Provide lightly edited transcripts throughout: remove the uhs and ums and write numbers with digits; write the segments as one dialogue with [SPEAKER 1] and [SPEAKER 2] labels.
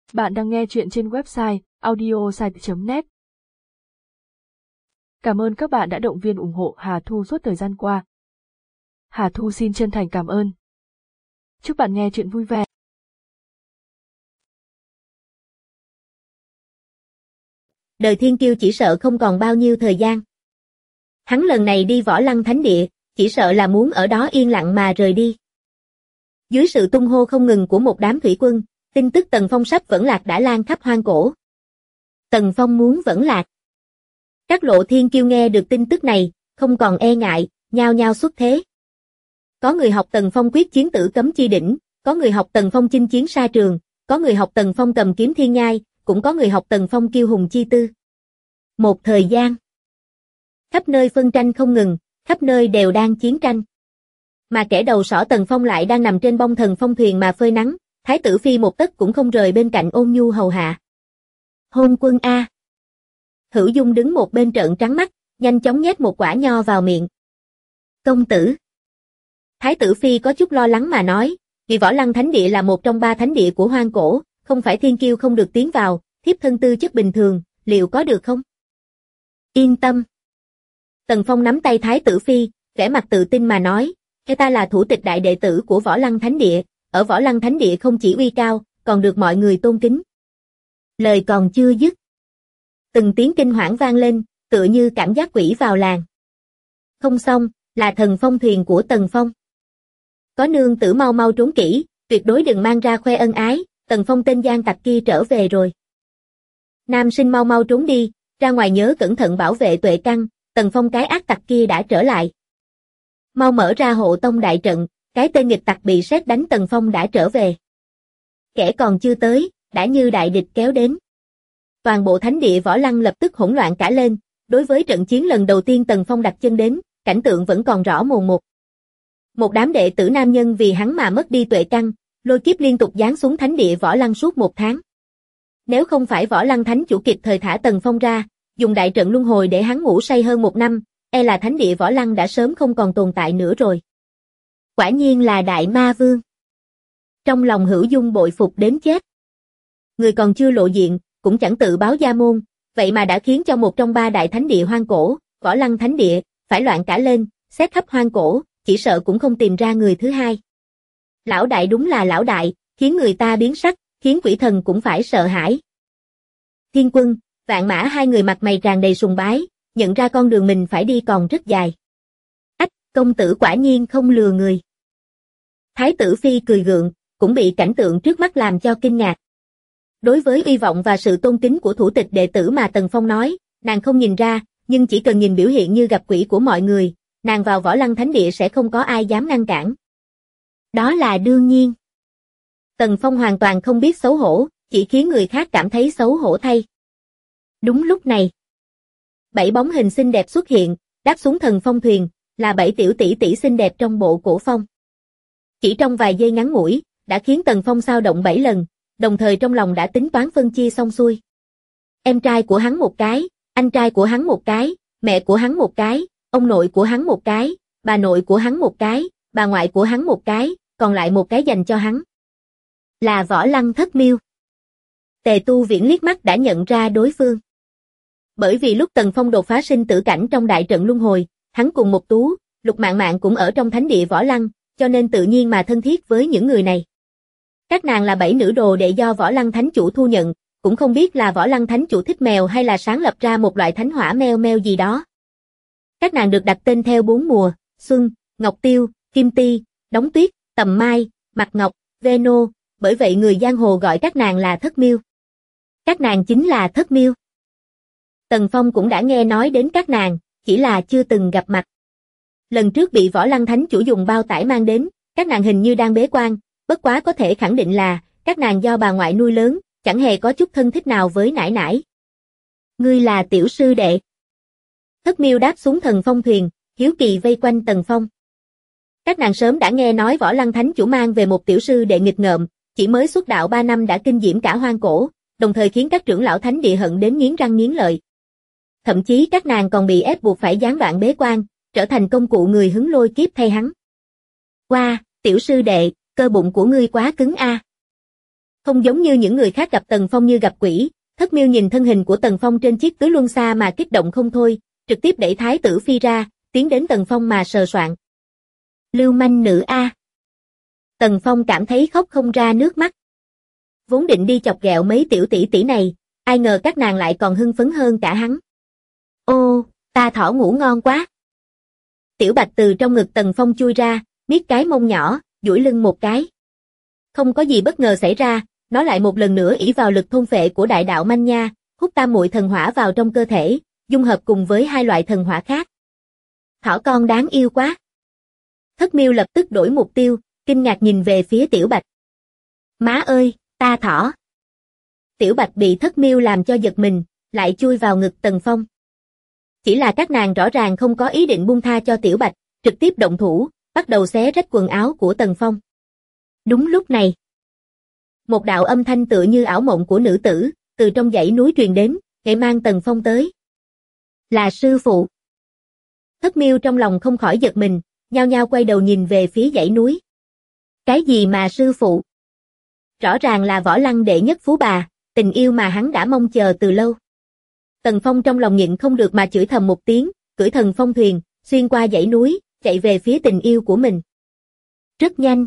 [SPEAKER 1] Bạn đang nghe chuyện trên website audiosite.net. Cảm ơn các bạn đã động viên ủng hộ Hà Thu suốt thời gian qua. Hà Thu xin chân thành cảm ơn. Chúc bạn nghe chuyện vui vẻ.
[SPEAKER 2] Đời thiên kiêu chỉ sợ không còn bao nhiêu thời gian. Hắn lần này đi Võ Lăng Thánh Địa, chỉ sợ là muốn ở đó yên lặng mà rời đi. Dưới sự tung hô không ngừng của một đám thủy quân, tin tức Tần Phong sắp vẫn lạc đã lan khắp hoang cổ. Tần Phong muốn vẫn lạc. Các lộ thiên kiêu nghe được tin tức này, không còn e ngại, nhao nhao xuất thế. Có người học Tần Phong quyết chiến tử cấm chi đỉnh, có người học Tần Phong chinh chiến sa trường, có người học Tần Phong cầm kiếm thiên nhai, cũng có người học Tần Phong kiêu hùng chi tư. Một thời gian, khắp nơi phân tranh không ngừng, khắp nơi đều đang chiến tranh. Mà kẻ đầu sỏ Tần Phong lại đang nằm trên bông thần phong thuyền mà phơi nắng, Thái tử phi một tấc cũng không rời bên cạnh ôn nhu hầu hạ. Hôn quân a. Hữu Dung đứng một bên trợn trắng mắt, nhanh chóng nhét một quả nho vào miệng. Công tử. Thái tử phi có chút lo lắng mà nói, vì Võ Lăng Thánh Địa là một trong 3 thánh địa của hoang cổ, không phải thiên kiêu không được tiến vào, thiếp thân tư chất bình thường, liệu có được không? Yên tâm. Tần Phong nắm tay Thái tử phi, vẻ mặt tự tin mà nói, ta là thủ tịch đại đệ tử của Võ Lăng Thánh Địa, ở Võ Lăng Thánh Địa không chỉ uy cao, còn được mọi người tôn kính. Lời còn chưa dứt, từng tiếng kinh hoảng vang lên, tựa như cảm giác quỷ vào làng. Không xong, là thần phong thuyền của Tần Phong. Có nương tử mau mau trốn kỹ, tuyệt đối đừng mang ra khoe ân ái, Tần Phong tên gian tặc kia trở về rồi. Nam sinh mau mau trốn đi, ra ngoài nhớ cẩn thận bảo vệ Tuệ Căn, Tần Phong cái ác tặc kia đã trở lại. Mau mở ra hộ tông đại trận, cái tên nghịch tặc bị sét đánh Tần Phong đã trở về. Kẻ còn chưa tới, đã như đại địch kéo đến. Toàn bộ thánh địa Võ Lăng lập tức hỗn loạn cả lên, đối với trận chiến lần đầu tiên Tần Phong đặt chân đến, cảnh tượng vẫn còn rõ mồn một. Một đám đệ tử nam nhân vì hắn mà mất đi Tuệ Căn, lôi kiếp liên tục giáng xuống thánh địa Võ Lăng suốt 1 tháng. Nếu không phải Võ Lăng Thánh chủ kịp thời thả Tần Phong ra, dùng đại trận luân hồi để hắn ngủ say hơn 1 năm, e là thánh địa Võ Lăng đã sớm không còn tồn tại nữa rồi. Quả nhiên là đại ma vương. Trong lòng Hữu Dung bội phục đến chết. Người còn chưa lộ diện, cũng chẳng tự báo gia môn, vậy mà đã khiến cho một trong 3 đại thánh địa hoang cổ, Võ Lăng Thánh Địa, phải loạn cả lên, xét khắp hoang cổ, chỉ sợ cũng không tìm ra người thứ hai. Lão đại đúng là lão đại, khiến người ta biến sắc, khiến quỷ thần cũng phải sợ hãi. Thiên Quân, Vạn Mã hai người mặt mày tràn đầy sùng bái, nhận ra con đường mình phải đi còn rất dài. Ách, công tử quả nhiên không lừa người. Thái tử phi cười gượng, cũng bị cảnh tượng trước mắt làm cho kinh ngạc. Đối với uy vọng và sự tôn kính của thủ tịch đệ tử mà Tần Phong nói, nàng không nhìn ra, nhưng chỉ cần nhìn biểu hiện như gặp quỷ của mọi người, nàng vào Võ Lăng Thánh Địa sẽ không có ai dám ngăn cản. Đó là đương nhiên. Tần Phong hoàn toàn không biết xấu hổ, chỉ khiến người khác cảm thấy xấu hổ thay. Đúng lúc này, 7 bóng hình xinh đẹp xuất hiện, đáp xuống thần phong thuyền, là 7 tiểu tỷ tỷ xinh đẹp trong bộ cổ phong. Chỉ trong vài giây ngắn ngủi, đã khiến Tần Phong xao động 7 lần, đồng thời trong lòng đã tính toán phân chia xong xuôi. Em trai của hắn một cái, anh trai của hắn một cái, mẹ của hắn một cái, ông nội của hắn một cái, bà nội của hắn một cái, bà ngoại của hắn một cái, còn lại một cái dành cho hắn. Là Võ Lăng Thất Miêu. Tề Tu Viễn liếc mắt đã nhận ra đối phương. Bởi vì lúc Tần Phong đột phá sinh tử cảnh trong đại trận luân hồi, hắn cùng một Tú, Lục Mạn Mạn cũng ở trong thánh địa Võ Lăng, cho nên tự nhiên mà thân thiết với những người này. Các nàng là 7 nữ đồ đệ do Võ Lăng Thánh chủ thu nhận, cũng không biết là Võ Lăng Thánh chủ thích mèo hay là sáng lập ra một loại thánh hỏa meo meo gì đó. Các nàng được đặt tên theo 4 mùa, xuân, ngọc tiêu, kim ti, đóng tuyết, tầm mai, mặt ngọc, Veno, bởi vậy người giang hồ gọi các nàng là Thất Miêu. Các nàng chính là Thất Miêu. Tần Phong cũng đã nghe nói đến các nàng, chỉ là chưa từng gặp mặt. Lần trước bị Võ Lăng Thánh chủ dùng bao tải mang đến, các nàng hình như đang bế quan, bất quá có thể khẳng định là, các nàng do bà ngoại nuôi lớn, chẳng hề có chút thân thích nào với nải nải. Ngươi là tiểu sư đệ. Thất Miêu đáp xuống thần phong thuyền, hiếu kỳ vây quanh Tần Phong. Các nàng sớm đã nghe nói Võ Lăng Thánh chủ mang về một tiểu sư đệ nghịch ngợm, chỉ mới xuất đạo 3 năm đã kinh diễm cả hoang cổ, đồng thời khiến các trưởng lão thánh địa hận đến nghiến răng nghiến lợi. Thậm chí các nàng còn bị ép buộc phải gián đoạn bế quan, trở thành công cụ người hứng lôi kiếp thay hắn. Wow, tiểu sư đệ, cơ bụng của ngươi quá cứng a. Không giống như những người khác gặp Tần Phong như gặp quỷ, Thất Miêu nhìn thân hình của Tần Phong trên chiếc tứ luân xa mà kích động không thôi, trực tiếp đẩy Thái tử Phi ra, tiến đến Tần Phong mà sờ soạng. Lưu manh nữ a. Tần Phong cảm thấy khóc không ra nước mắt. Vốn định đi chọc ghẹo mấy tiểu tỷ tỷ này, ai ngờ các nàng lại còn hưng phấn hơn cả hắn. Ô, ta thỏ ngủ ngon quá. Tiểu Bạch từ trong ngực Tần Phong chui ra, miết cái mông nhỏ, duỗi lưng một cái. Không có gì bất ngờ xảy ra, nó lại một lần nữa ỷ vào lực thôn phệ của đại đạo manh nha, hút tam muội thần hỏa vào trong cơ thể, dung hợp cùng với hai loại thần hỏa khác. Thỏ con đáng yêu quá. Thất Miêu lập tức đổi mục tiêu, kinh ngạc nhìn về phía Tiểu Bạch. Má ơi, ta thỏ. Tiểu Bạch bị Thất Miêu làm cho giật mình, lại chui vào ngực Tần Phong. Chỉ là các nàng rõ ràng không có ý định buông tha cho Tiểu Bạch, trực tiếp động thủ, bắt đầu xé rách quần áo của Tần Phong. Đúng lúc này, một đạo âm thanh tựa như ảo mộng của nữ tử, từ trong dãy núi truyền đến, ngày mang Tần Phong tới. Là sư phụ. Thất Miêu trong lòng không khỏi giật mình, nhao nhao quay đầu nhìn về phía dãy núi. Cái gì mà sư phụ? Rõ ràng là Võ Lăng đệ nhất phú bà, tình yêu mà hắn đã mong chờ từ lâu. Tần Phong trong lòng nhịn không được mà chửi thầm một tiếng, cưỡi thần phong thuyền, xuyên qua dãy núi, chạy về phía tình yêu của mình. Rất nhanh,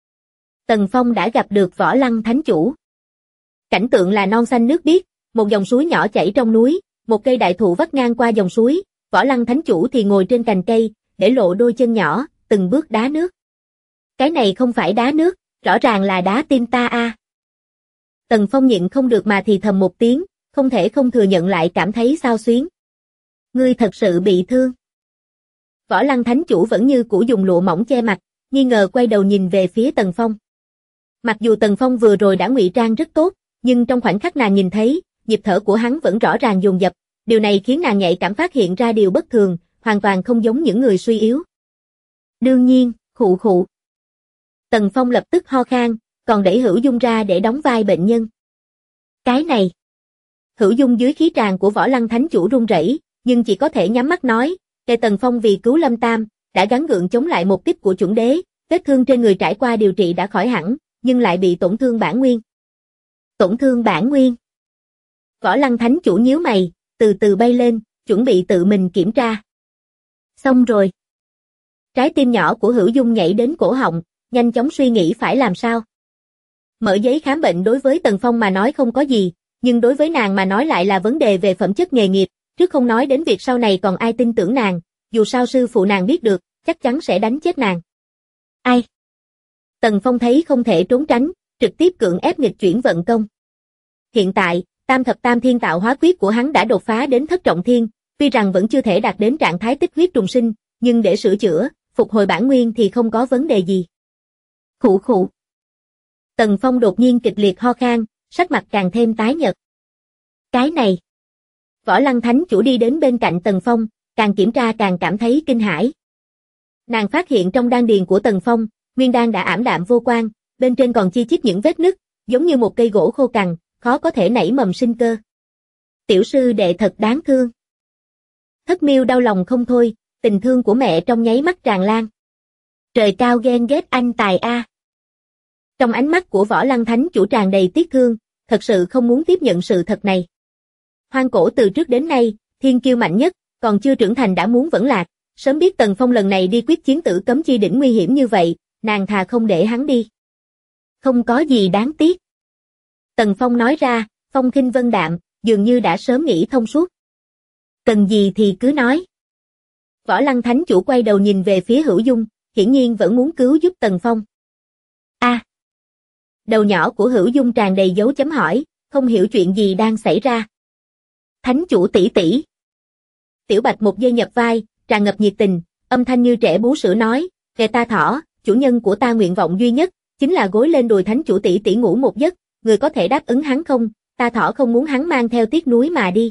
[SPEAKER 2] Tần Phong đã gặp được Võ Lăng thánh chủ. Cảnh tượng là non xanh nước biếc, một dòng suối nhỏ chảy trong núi, một cây đại thụ vắt ngang qua dòng suối, Võ Lăng thánh chủ thì ngồi trên cành cây, để lộ đôi chân nhỏ, từng bước đá nước. Cái này không phải đá nước, rõ ràng là đá tim ta a. Tần Phong nhịn không được mà thì thầm một tiếng, không thể không thừa nhận lại cảm thấy xao xuyến. Ngươi thật sự bị thương. Võ Lăng thánh chủ vẫn như cũ dùng lụa mỏng che mặt, nghi ngờ quay đầu nhìn về phía Tần Phong. Mặc dù Tần Phong vừa rồi đã ngụy trang rất tốt, nhưng trong khoảnh khắc nàng nhìn thấy, nhịp thở của hắn vẫn rõ ràng dồn dập, điều này khiến nàng nhạy cảm phát hiện ra điều bất thường, hoàn toàn không giống những người suy yếu. Đương nhiên, khụ khụ. Tần Phong lập tức ho khan, còn đẩy Hữu Dung ra để đóng vai bệnh nhân. Cái này. Hữu Dung dưới khí tràng của Võ Lăng thánh chủ run rẩy, nhưng chỉ có thể nhắm mắt nói, kể Tần Phong vì cứu Lâm Tam, đã gắng gượng chống lại một kích của chuẩn đế, vết thương trên người trải qua điều trị đã khỏi hẳn, nhưng lại bị tổn thương bản nguyên. Tổn thương bản nguyên. Võ Lăng thánh chủ nhíu mày, từ từ bay lên, chuẩn bị tự mình kiểm tra. Xong rồi. Trái tim nhỏ của Hữu Dung nhảy đến cổ họng, nhanh chóng suy nghĩ phải làm sao. Mở giấy khám bệnh đối với Tần Phong mà nói không có gì, nhưng đối với nàng mà nói lại là vấn đề về phẩm chất nghề nghiệp, trước không nói đến việc sau này còn ai tin tưởng nàng, dù sao sư phụ nàng biết được, chắc chắn sẽ đánh chết nàng. Ai? Tần Phong thấy không thể trốn tránh, trực tiếp cưỡng ép nghịch chuyển vận công. Hiện tại, Tam thập tam thiên tạo hóa quyết của hắn đã đột phá đến thất trọng thiên, tuy rằng vẫn chưa thể đạt đến trạng thái tích huyết trùng sinh, nhưng để sửa chữa, phục hồi bản nguyên thì không có vấn đề gì. Khụ khụ. Tần Phong đột nhiên kịch liệt ho khan, sắc mặt càng thêm tái nhợt. Cái này. Võ Lăng thánh chủ đi đến bên cạnh Tần Phong, càng kiểm tra càng cảm thấy kinh hãi. Nàng phát hiện trong đan điền của Tần Phong, nguyên đan đã ảm đạm vô quang, bên trên còn chi chít những vết nứt, giống như một cây gỗ khô cằn, khó có thể nảy mầm sinh cơ. Tiểu sư đệ thật đáng thương. Thất Miêu đau lòng không thôi, tình thương của mẹ trong nháy mắt tràn lan. Trời cao ghen ghét anh tài a. Trong ánh mắt của Võ Lăng thánh chủ tràn đầy tiếc thương, thật sự không muốn tiếp nhận sự thật này. Hoang cổ từ trước đến nay, thiên kiêu mạnh nhất, còn chưa trưởng thành đã muốn vẫn lạc, sớm biết Tần Phong lần này đi quyết chiến tử cấm chi đỉnh nguy hiểm như vậy, nàng thà không để hắn đi. Không có gì đáng tiếc. Tần Phong nói ra, phong khinh vân đạm, dường như đã sớm nghĩ thông suốt. Cần gì thì cứ nói. Võ Lăng thánh chủ quay đầu nhìn về phía Hữu Dung, hiển nhiên vẫn muốn cứu giúp Tần Phong. A. Đầu nhỏ của Hữu Dung tràn đầy dấu chấm hỏi, không hiểu chuyện gì đang xảy ra. Thánh chủ tỷ tỷ. Tiểu Bạch một giây nhập vai, tràn ngập nhiệt tình, âm thanh như trẻ bú sữa nói, kệ ta thỏ, chủ nhân của ta nguyện vọng duy nhất, chính là gối lên đùi thánh chủ tỷ tỷ ngủ một giấc, người có thể đáp ứng hắn không, ta thỏ không muốn hắn mang theo tiếc núi mà đi.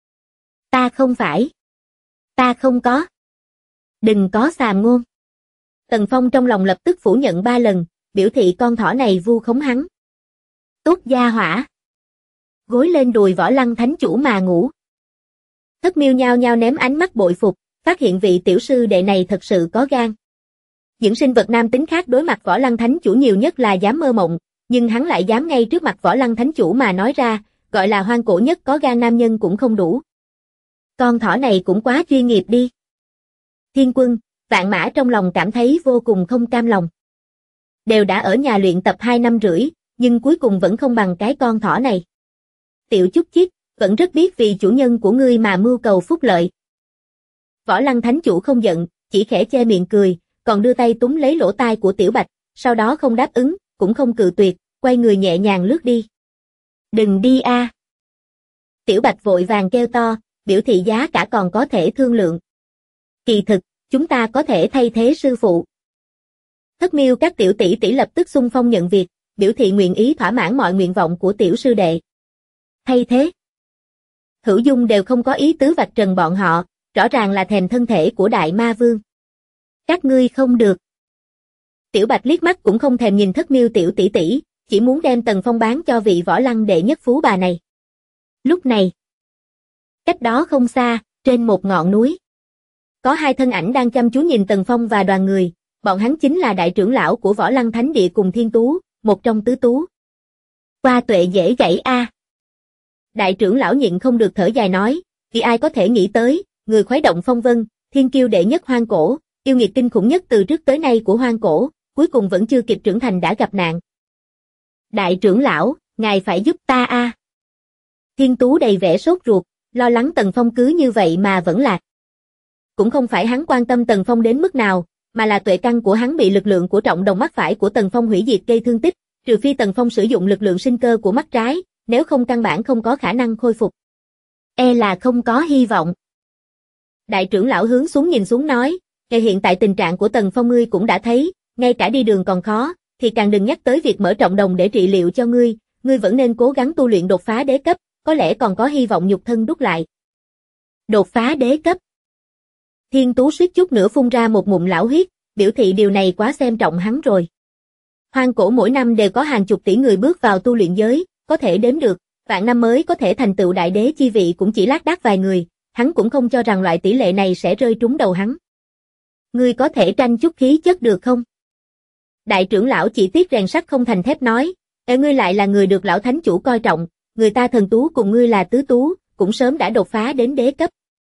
[SPEAKER 2] Ta không phải. Ta không có. Đừng có xàm ngôn. Tần Phong trong lòng lập tức phủ nhận 3 lần, biểu thị con thỏ này vu khống hắn. Tốt gia hỏa. Gối lên đùi Võ Lăng thánh chủ mà ngủ. Thất Miêu nhao nhao ném ánh mắt bội phục, phát hiện vị tiểu sư đệ này thật sự có gan. Những sinh vật nam tính khác đối mặt Võ Lăng thánh chủ nhiều nhất là dám mơ mộng, Nhưng hắn lại dám ngay trước mặt Võ Lăng Thánh Chủ mà nói ra, gọi là hoang cổ nhất có gan nam nhân cũng không đủ. Con thỏ này cũng quá chuyên nghiệp đi. Thiên Quân, Vạn Mã trong lòng cảm thấy vô cùng không cam lòng. Đều đã ở nhà luyện tập 2 năm rưỡi, nhưng cuối cùng vẫn không bằng cái con thỏ này. Tiểu Chúc Chích, vẫn rất biết vì chủ nhân của ngươi mà mưu cầu phúc lợi. Võ Lăng Thánh Chủ không giận, chỉ khẽ che miệng cười, còn đưa tay túm lấy lỗ tai của Tiểu Bạch, sau đó không đáp ứng, cũng không cự tuyệt, quay người nhẹ nhàng lướt đi. Đừng đi a. Tiểu Bạch vội vàng kêu to, biểu thị giá cả còn có thể thương lượng. Kỳ thực, chúng ta có thể thay thế sư phụ. Thất Miêu các tiểu tỷ tỷ lập tức xung phong nhận việc, biểu thị nguyện ý thỏa mãn mọi nguyện vọng của tiểu sư đệ. Thay thế. Hữu Dung đều không có ý tứ vạch trần bọn họ, rõ ràng là thèm thân thể của Đại Ma Vương. Các ngươi không được. Tiểu Bạch liếc mắt cũng không thèm nhìn Thất Miêu tiểu tỷ tỷ, chỉ muốn đem Tần Phong bán cho vị Võ Lăng đệ nhất phú bà này. Lúc này, cách đó không xa, trên một ngọn núi, có 2 thân ảnh đang chăm chú nhìn Tần Phong và đoàn người, bọn hắn chính là đại trưởng lão của Võ Lăng Thánh Địa cùng Thiên Tú, một trong tứ tú. Qua tuệ dễ gãy a. Đại trưởng lão nhịn không được thở dài nói, vì ai có thể nghĩ tới, người khuấy động phong vân, thiên kiêu đệ nhất hoang cổ, yêu nghiệt kinh khủng nhất từ trước tới nay của hoang cổ, cuối cùng vẫn chưa kịp trưởng thành đã gặp nạn. Đại trưởng lão, ngài phải giúp ta a. Thiên Tú đầy vẻ sốt ruột, lo lắng Tần Phong cứ như vậy mà vẫn lạc. Cũng không phải hắn quan tâm Tần Phong đến mức nào, mà là tuệ căn của hắn bị lực lượng của trọng đồng mắt phải của Tần Phong hủy diệt gây thương tích, trừ phi Tần Phong sử dụng lực lượng sinh cơ của mắt trái, nếu không căn bản không có khả năng khôi phục. E là không có hy vọng. Đại trưởng lão hướng xuống nhìn xuống nói, hiện tại tình trạng của Tần Phong ngươi cũng đã thấy, ngay cả đi đường còn khó, thì càng đừng nhắc tới việc mở trọng đồng để trị liệu cho ngươi vẫn nên cố gắng tu luyện đột phá đế cấp, có lẽ còn có hy vọng nhục thân đúc lại. Đột phá đế cấp. Thiên Tú suýt chút nữa phun ra một ngụm lão huyết, biểu thị điều này quá xem trọng hắn rồi. Hoang cổ mỗi năm đều có hàng chục tỷ người bước vào tu luyện giới, có thể đếm được, vạn năm mới có thể thành tựu đại đế chi vị cũng chỉ lác đác vài người, hắn cũng không cho rằng loại tỷ lệ này sẽ rơi trúng đầu hắn. Ngươi có thể tranh chút khí chất được không? Đại trưởng lão chỉ tiếc rèn sắt không thành thép nói, ngươi lại là người được lão thánh chủ coi trọng, người ta thần tú cùng ngươi là tứ tú, cũng sớm đã đột phá đến đế cấp.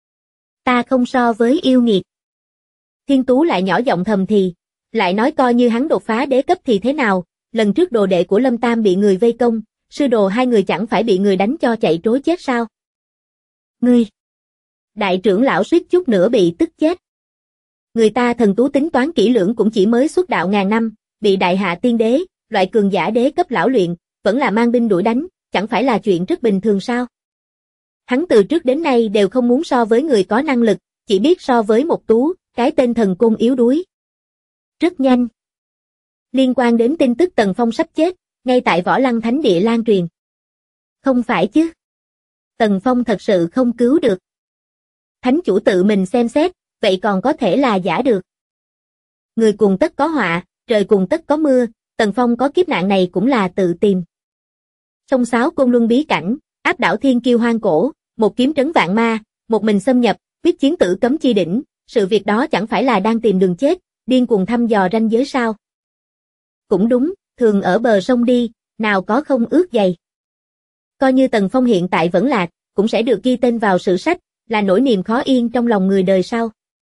[SPEAKER 2] Ta không so với yêu nghiệt. Thiên Tú lại nhỏ giọng thầm thì, lại nói coi như hắn đột phá đế cấp thì thế nào, lần trước đồ đệ của Lâm Tam bị người vây công, sư đồ 2 người chẳng phải bị người đánh cho chạy trối chết sao? Ngươi! Đại trưởng lão suýt chút nữa bị tức chết. Người ta thần tú tính toán kỹ lưỡng cũng chỉ mới xuất đạo ngàn năm, bị đại hạ tiên đế, loại cường giả đế cấp lão luyện, vẫn là mang binh đuổi đánh, chẳng phải là chuyện rất bình thường sao? Hắn từ trước đến nay đều không muốn so với người có năng lực, chỉ biết so với một tú, cái tên thần côn yếu đuối. Rất nhanh. Liên quan đến tin tức Tần Phong sắp chết, ngay tại Võ Lăng Thánh Địa lan truyền. Không phải chứ. Tần Phong thật sự không cứu được. Thánh chủ tự mình xem xét, vậy còn có thể là giả được. Người cùng tất có họa, trời cùng tất có mưa, Tần Phong có kiếp nạn này cũng là tự tìm. Sông Sáo Côn Luân bí cảnh, áp đảo thiên kiêu hoang cổ, một kiếm trấn vạn ma, một mình xâm nhập, quyết chiến tử cấm chi đỉnh, sự việc đó chẳng phải là đang tìm đường chết, điên cuồng thăm dò ranh giới sao? Cũng đúng, thường ở bờ sông đi, nào có không ướt giày. Coi như Tần Phong hiện tại vẫn lạc, cũng sẽ được ghi tên vào sử sách, là nỗi niềm khó yên trong lòng người đời sau.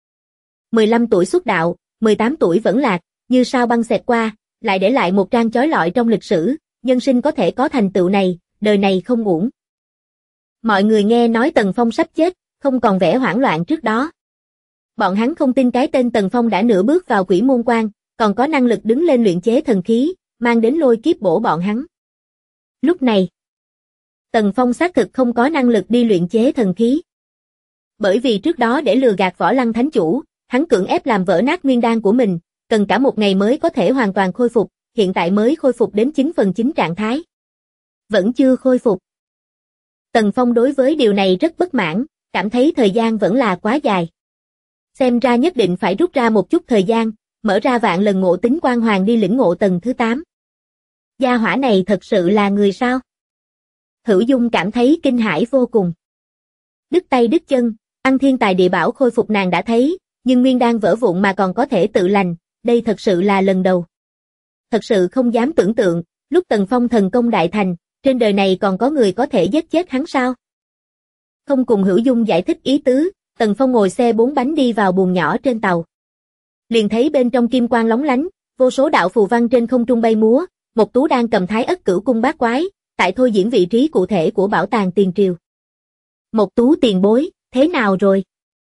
[SPEAKER 2] 15 tuổi xuất đạo, 18 tuổi vẫn lạc, như sao băng xẹt qua, lại để lại một trang chói lọi trong lịch sử, nhân sinh có thể có thành tựu này, đời này không uổng. Mọi người nghe nói Tần Phong sắp chết, không còn vẻ hoảng loạn trước đó. Bọn hắn không tin cái tên Tần Phong đã nửa bước vào quỷ môn quan, còn có năng lực đứng lên luyện chế thần khí, mang đến lôi kiếp bổ bọn hắn. Lúc này, Tần Phong xác thực không có năng lực đi luyện chế thần khí. Bởi vì trước đó để lừa gạt Võ Lăng Thánh Chủ, hắn cưỡng ép làm vỡ nát nguyên đan của mình, cần cả một ngày mới có thể hoàn toàn khôi phục, hiện tại mới khôi phục đến 9/9 trạng thái. Vẫn chưa khôi phục. Tần Phong đối với điều này rất bất mãn, cảm thấy thời gian vẫn là quá dài. Xem ra nhất định phải rút ra một chút thời gian, mở ra vạn lần ngộ tính quan hoàng đi lĩnh ngộ tầng thứ 8. Gia hỏa này thật sự là người sao? Hữu Dung cảm thấy kinh hãi vô cùng. Đứt tay đứt chân, ăn thiên tài địa bảo khôi phục nàng đã thấy, nhưng nguyên đan vỡ vụn mà còn có thể tự lành, đây thật sự là lần đầu. Thật sự không dám tưởng tượng, lúc Tần Phong thần công đại thành, trên đời này còn có người có thể giết chết hắn sao? Không cùng Hữu Dung giải thích ý tứ, Tần Phong ngồi xe 4 bánh đi vào buồng nhỏ trên tàu. Liền thấy bên trong kim quang lóng lánh, vô số đạo phù văn trên không trung bay múa, Mộc Tú đang cầm Thái Ất Cửu Cung bát quái, tại thôi diễn vị trí cụ thể của bảo tàng tiền triều. Mộc Tú tiền bối, thế nào rồi?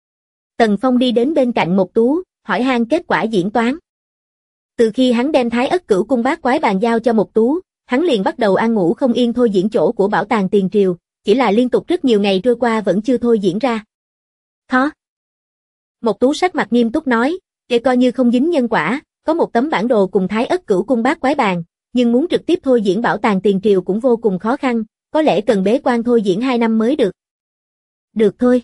[SPEAKER 2] Tần Phong đi đến bên cạnh Mộc Tú, hỏi han kết quả diễn toán. Từ khi hắn đem Thái Ất Cửu Cung bát quái bàn giao cho Mộc Tú, hắn liền bắt đầu ăn ngủ không yên thôi diễn chỗ của bảo tàng tiền triều, chỉ là liên tục rất nhiều ngày trôi qua vẫn chưa thôi diễn ra. Khó. Mộc Tú sắc mặt nghiêm túc nói, kể coi như không dính nhân quả, có một tấm bản đồ cùng Thái Ất Cửu Cung bát quái bàn, nhưng muốn trực tiếp thôi diễn bảo tàng tiền triều cũng vô cùng khó khăn, có lẽ cần bế quan thôi diễn 2 năm mới được. Được thôi.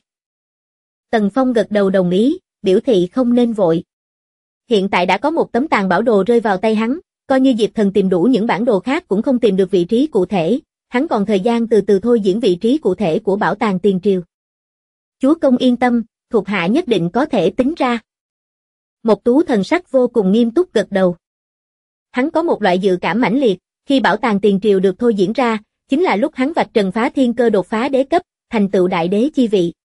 [SPEAKER 2] Tần Phong gật đầu đồng ý, biểu thị không nên vội. Hiện tại đã có một tấm tàng bảo đồ rơi vào tay hắn, coi như Diệp Thần tìm đủ những bản đồ khác cũng không tìm được vị trí cụ thể, hắn còn thời gian từ từ thôi diễn vị trí cụ thể của bảo tàng tiền triều. Chúa công yên tâm, thuộc hạ nhất định có thể tính ra. Mộc Tú thần sắc vô cùng nghiêm túc gật đầu. Hắn có một loại dự cảm mãnh liệt, khi bảo tàng tiền triều được thôi diễn ra, chính là lúc hắn vạch trần phá thiên cơ đột phá đế cấp, thành tựu đại đế chi vị.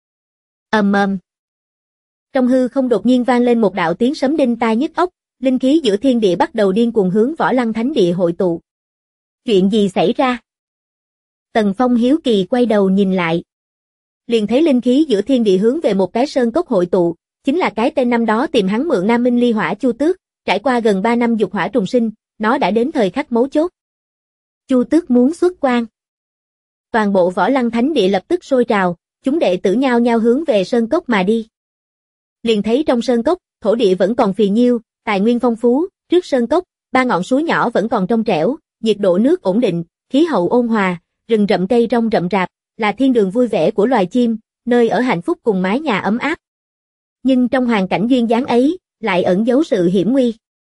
[SPEAKER 2] Ầm. Trong hư không đột nhiên vang lên một đạo tiếng sấm đinh tai nhức óc, linh khí giữa thiên địa bắt đầu điên cuồng hướng Võ Lăng Thánh Địa hội tụ. Chuyện gì xảy ra? Tần Phong hiếu kỳ quay đầu nhìn lại. Liền thấy linh khí giữa thiên địa hướng về một cái sơn cốc hội tụ, chính là cái tên năm đó tìm hắn mượn Nam Minh Ly Hỏa Chu Tước, trải qua gần 3 năm dục hỏa trùng sinh, nó đã đến thời khắc mấu chốt. Chu Tước muốn xuất quan. Toàn bộ Võ Lăng Thánh Địa lập tức sôi trào, chúng đệ tử nhao nhao hướng về sơn cốc mà đi. Liền thấy trong sơn cốc, thổ địa vẫn còn phì nhiêu, tài nguyên phong phú, trước sơn cốc, 3 ngọn suối nhỏ vẫn còn trong trẻo, nhiệt độ nước ổn định, khí hậu ôn hòa, rừng rậm cây rong rậm rạp, là thiên đường vui vẻ của loài chim, nơi ở hạnh phúc cùng mái nhà ấm áp. Nhưng trong hoàn cảnh duyên dáng ấy, lại ẩn giấu sự hiểm nguy.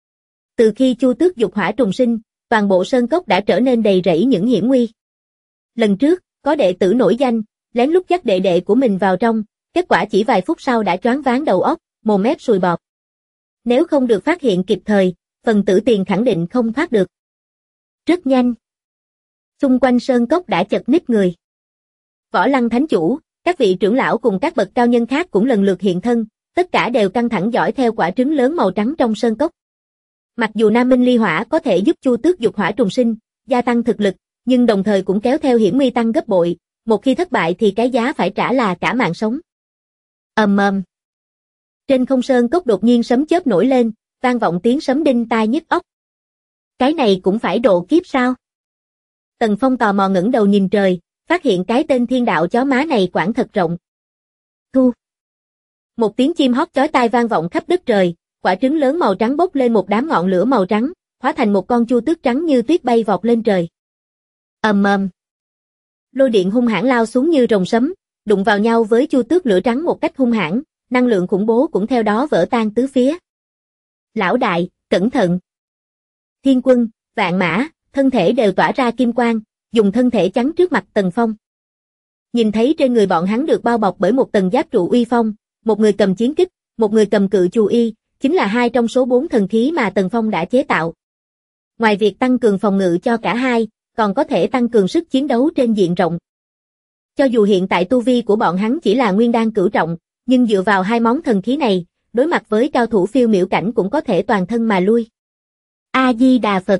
[SPEAKER 2] Từ khi Chu Tước dục hỏa trùng sinh, toàn bộ sơn cốc đã trở nên đầy rẫy những hiểm nguy. Lần trước, có đệ tử nổi danh, lén lút dắt đệ đệ của mình vào trong, kết quả chỉ vài phút sau đã choáng váng đầu óc, mồm mép sùi bọt. Nếu không được phát hiện kịp thời, phần tử tiền khẳng định không thoát được. Rất nhanh. Xung quanh sơn cốc đã chật ních người. Võ Lăng Thánh Chủ, các vị trưởng lão cùng các bậc cao nhân khác cũng lần lượt hiện thân, tất cả đều căng thẳng dõi theo quả trứng lớn màu trắng trong sơn cốc. Mặc dù Nam Minh Ly Hỏa có thể giúp Chu Tước dục hỏa trùng sinh, gia tăng thực lực, nhưng đồng thời cũng kéo theo hiểm nguy tăng gấp bội, một khi thất bại thì cái giá phải trả là cả mạng sống. Ầm. Trên không sơn cốc đột nhiên sấm chớp nổi lên, vang vọng tiếng sấm đinh tai nhức óc. Cái này cũng phải độ kiếp sao? Tần Phong tò mò ngẩng đầu nhìn trời, phát hiện cái tên thiên đạo chó má này quản thật rộng. Thu. Một tiếng chim hót chói tai vang vọng khắp đất trời, quả trứng lớn màu trắng bốc lên một đám ngọn lửa màu trắng, hóa thành một con chu tước trắng như tuyết bay vọt lên trời. Ầm. Lôi điện hung hãn lao xuống như rồng sấm, đụng vào nhau với chu tước lửa trắng một cách hung hãn, năng lượng khủng bố cũng theo đó vỡ tan tứ phía. Lão đại, cẩn thận. Thiên Quân, Vạn Mã, thân thể đều tỏa ra kim quang, dùng thân thể chắn trước mặt Tần Phong. Nhìn thấy trên người bọn hắn được bao bọc bởi một tầng giáp trụ uy phong, một người cầm chiến kích, một người cầm cự chù y, chính là 2 trong số 4 thần khí mà Tần Phong đã chế tạo. Ngoài việc tăng cường phòng ngự cho cả hai, còn có thể tăng cường sức chiến đấu trên diện rộng. Cho dù hiện tại tu vi của bọn hắn chỉ là nguyên đan cửu trọng, nhưng dựa vào 2 món thần khí này, đối mặt với cao thủ phiêu miểu cảnh cũng có thể toàn thân mà lui. A-di-đà Phật.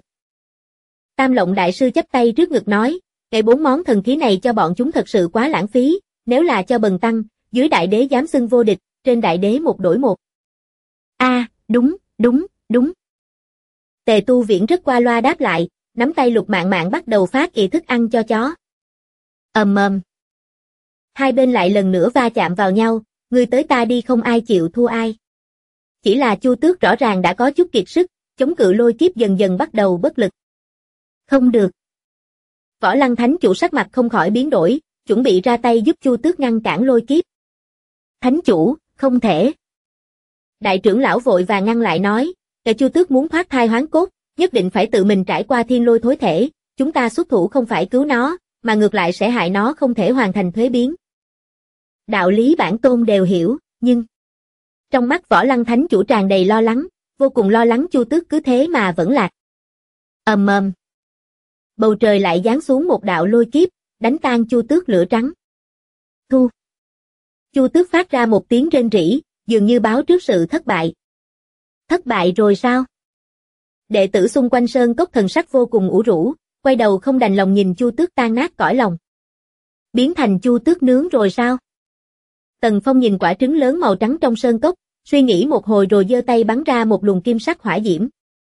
[SPEAKER 2] Tam Lộng đại sư chắp tay trước ngực nói, cái 4 món thần khí này cho bọn chúng thật sự quá lãng phí, nếu là cho bần tăng, dưới đại đế dám xưng vô địch, trên đại đế một đổi một. Đúng. Tề Tu Viễn rất qua loa đáp lại, nắm tay Lục Mạn Mạn bắt đầu phát ý thức ăn cho chó. Ầm. Hai bên lại lần nữa va chạm vào nhau, người tới ta đi không ai chịu thua ai. Chỉ là Chu Tước rõ ràng đã có chút kiệt sức, chống cự lôi kiếp dần dần bắt đầu bất lực. Không được. Võ Lăng Thánh Chủ sắc mặt không khỏi biến đổi, chuẩn bị ra tay giúp Chu Tước ngăn cản lôi kiếp. Thánh Chủ, không thể. Đại trưởng lão vội vàng ngăn lại nói, kẻ Chu Tước muốn thoát thai hoán cốt, nhất định phải tự mình trải qua thiên lôi thối thể, chúng ta xuất thủ không phải cứu nó, mà ngược lại sẽ hại nó không thể hoàn thành thuế biến. Đạo lý bản tôn đều hiểu, nhưng trong mắt Võ Lăng Thánh Chủ tràn đầy lo lắng, vô cùng lo lắng Chu Tước cứ thế mà vẫn lạc. Ầm. Bầu trời lại giáng xuống một đạo lôi kiếp, đánh tan Chu Tước lửa trắng. Thu. Chu Tước phát ra một tiếng rên rỉ, dường như báo trước sự thất bại. Thất bại rồi sao? Đệ tử xung quanh sơn cốc thần sắc vô cùng ủ rũ, quay đầu không đành lòng nhìn Chu Tước tan nát cõi lòng. Biến thành Chu Tước nướng rồi sao? Tần Phong nhìn quả trứng lớn màu trắng trong sơn cốc, suy nghĩ một hồi rồi giơ tay bắn ra một luồng kim sắc hỏa diễm.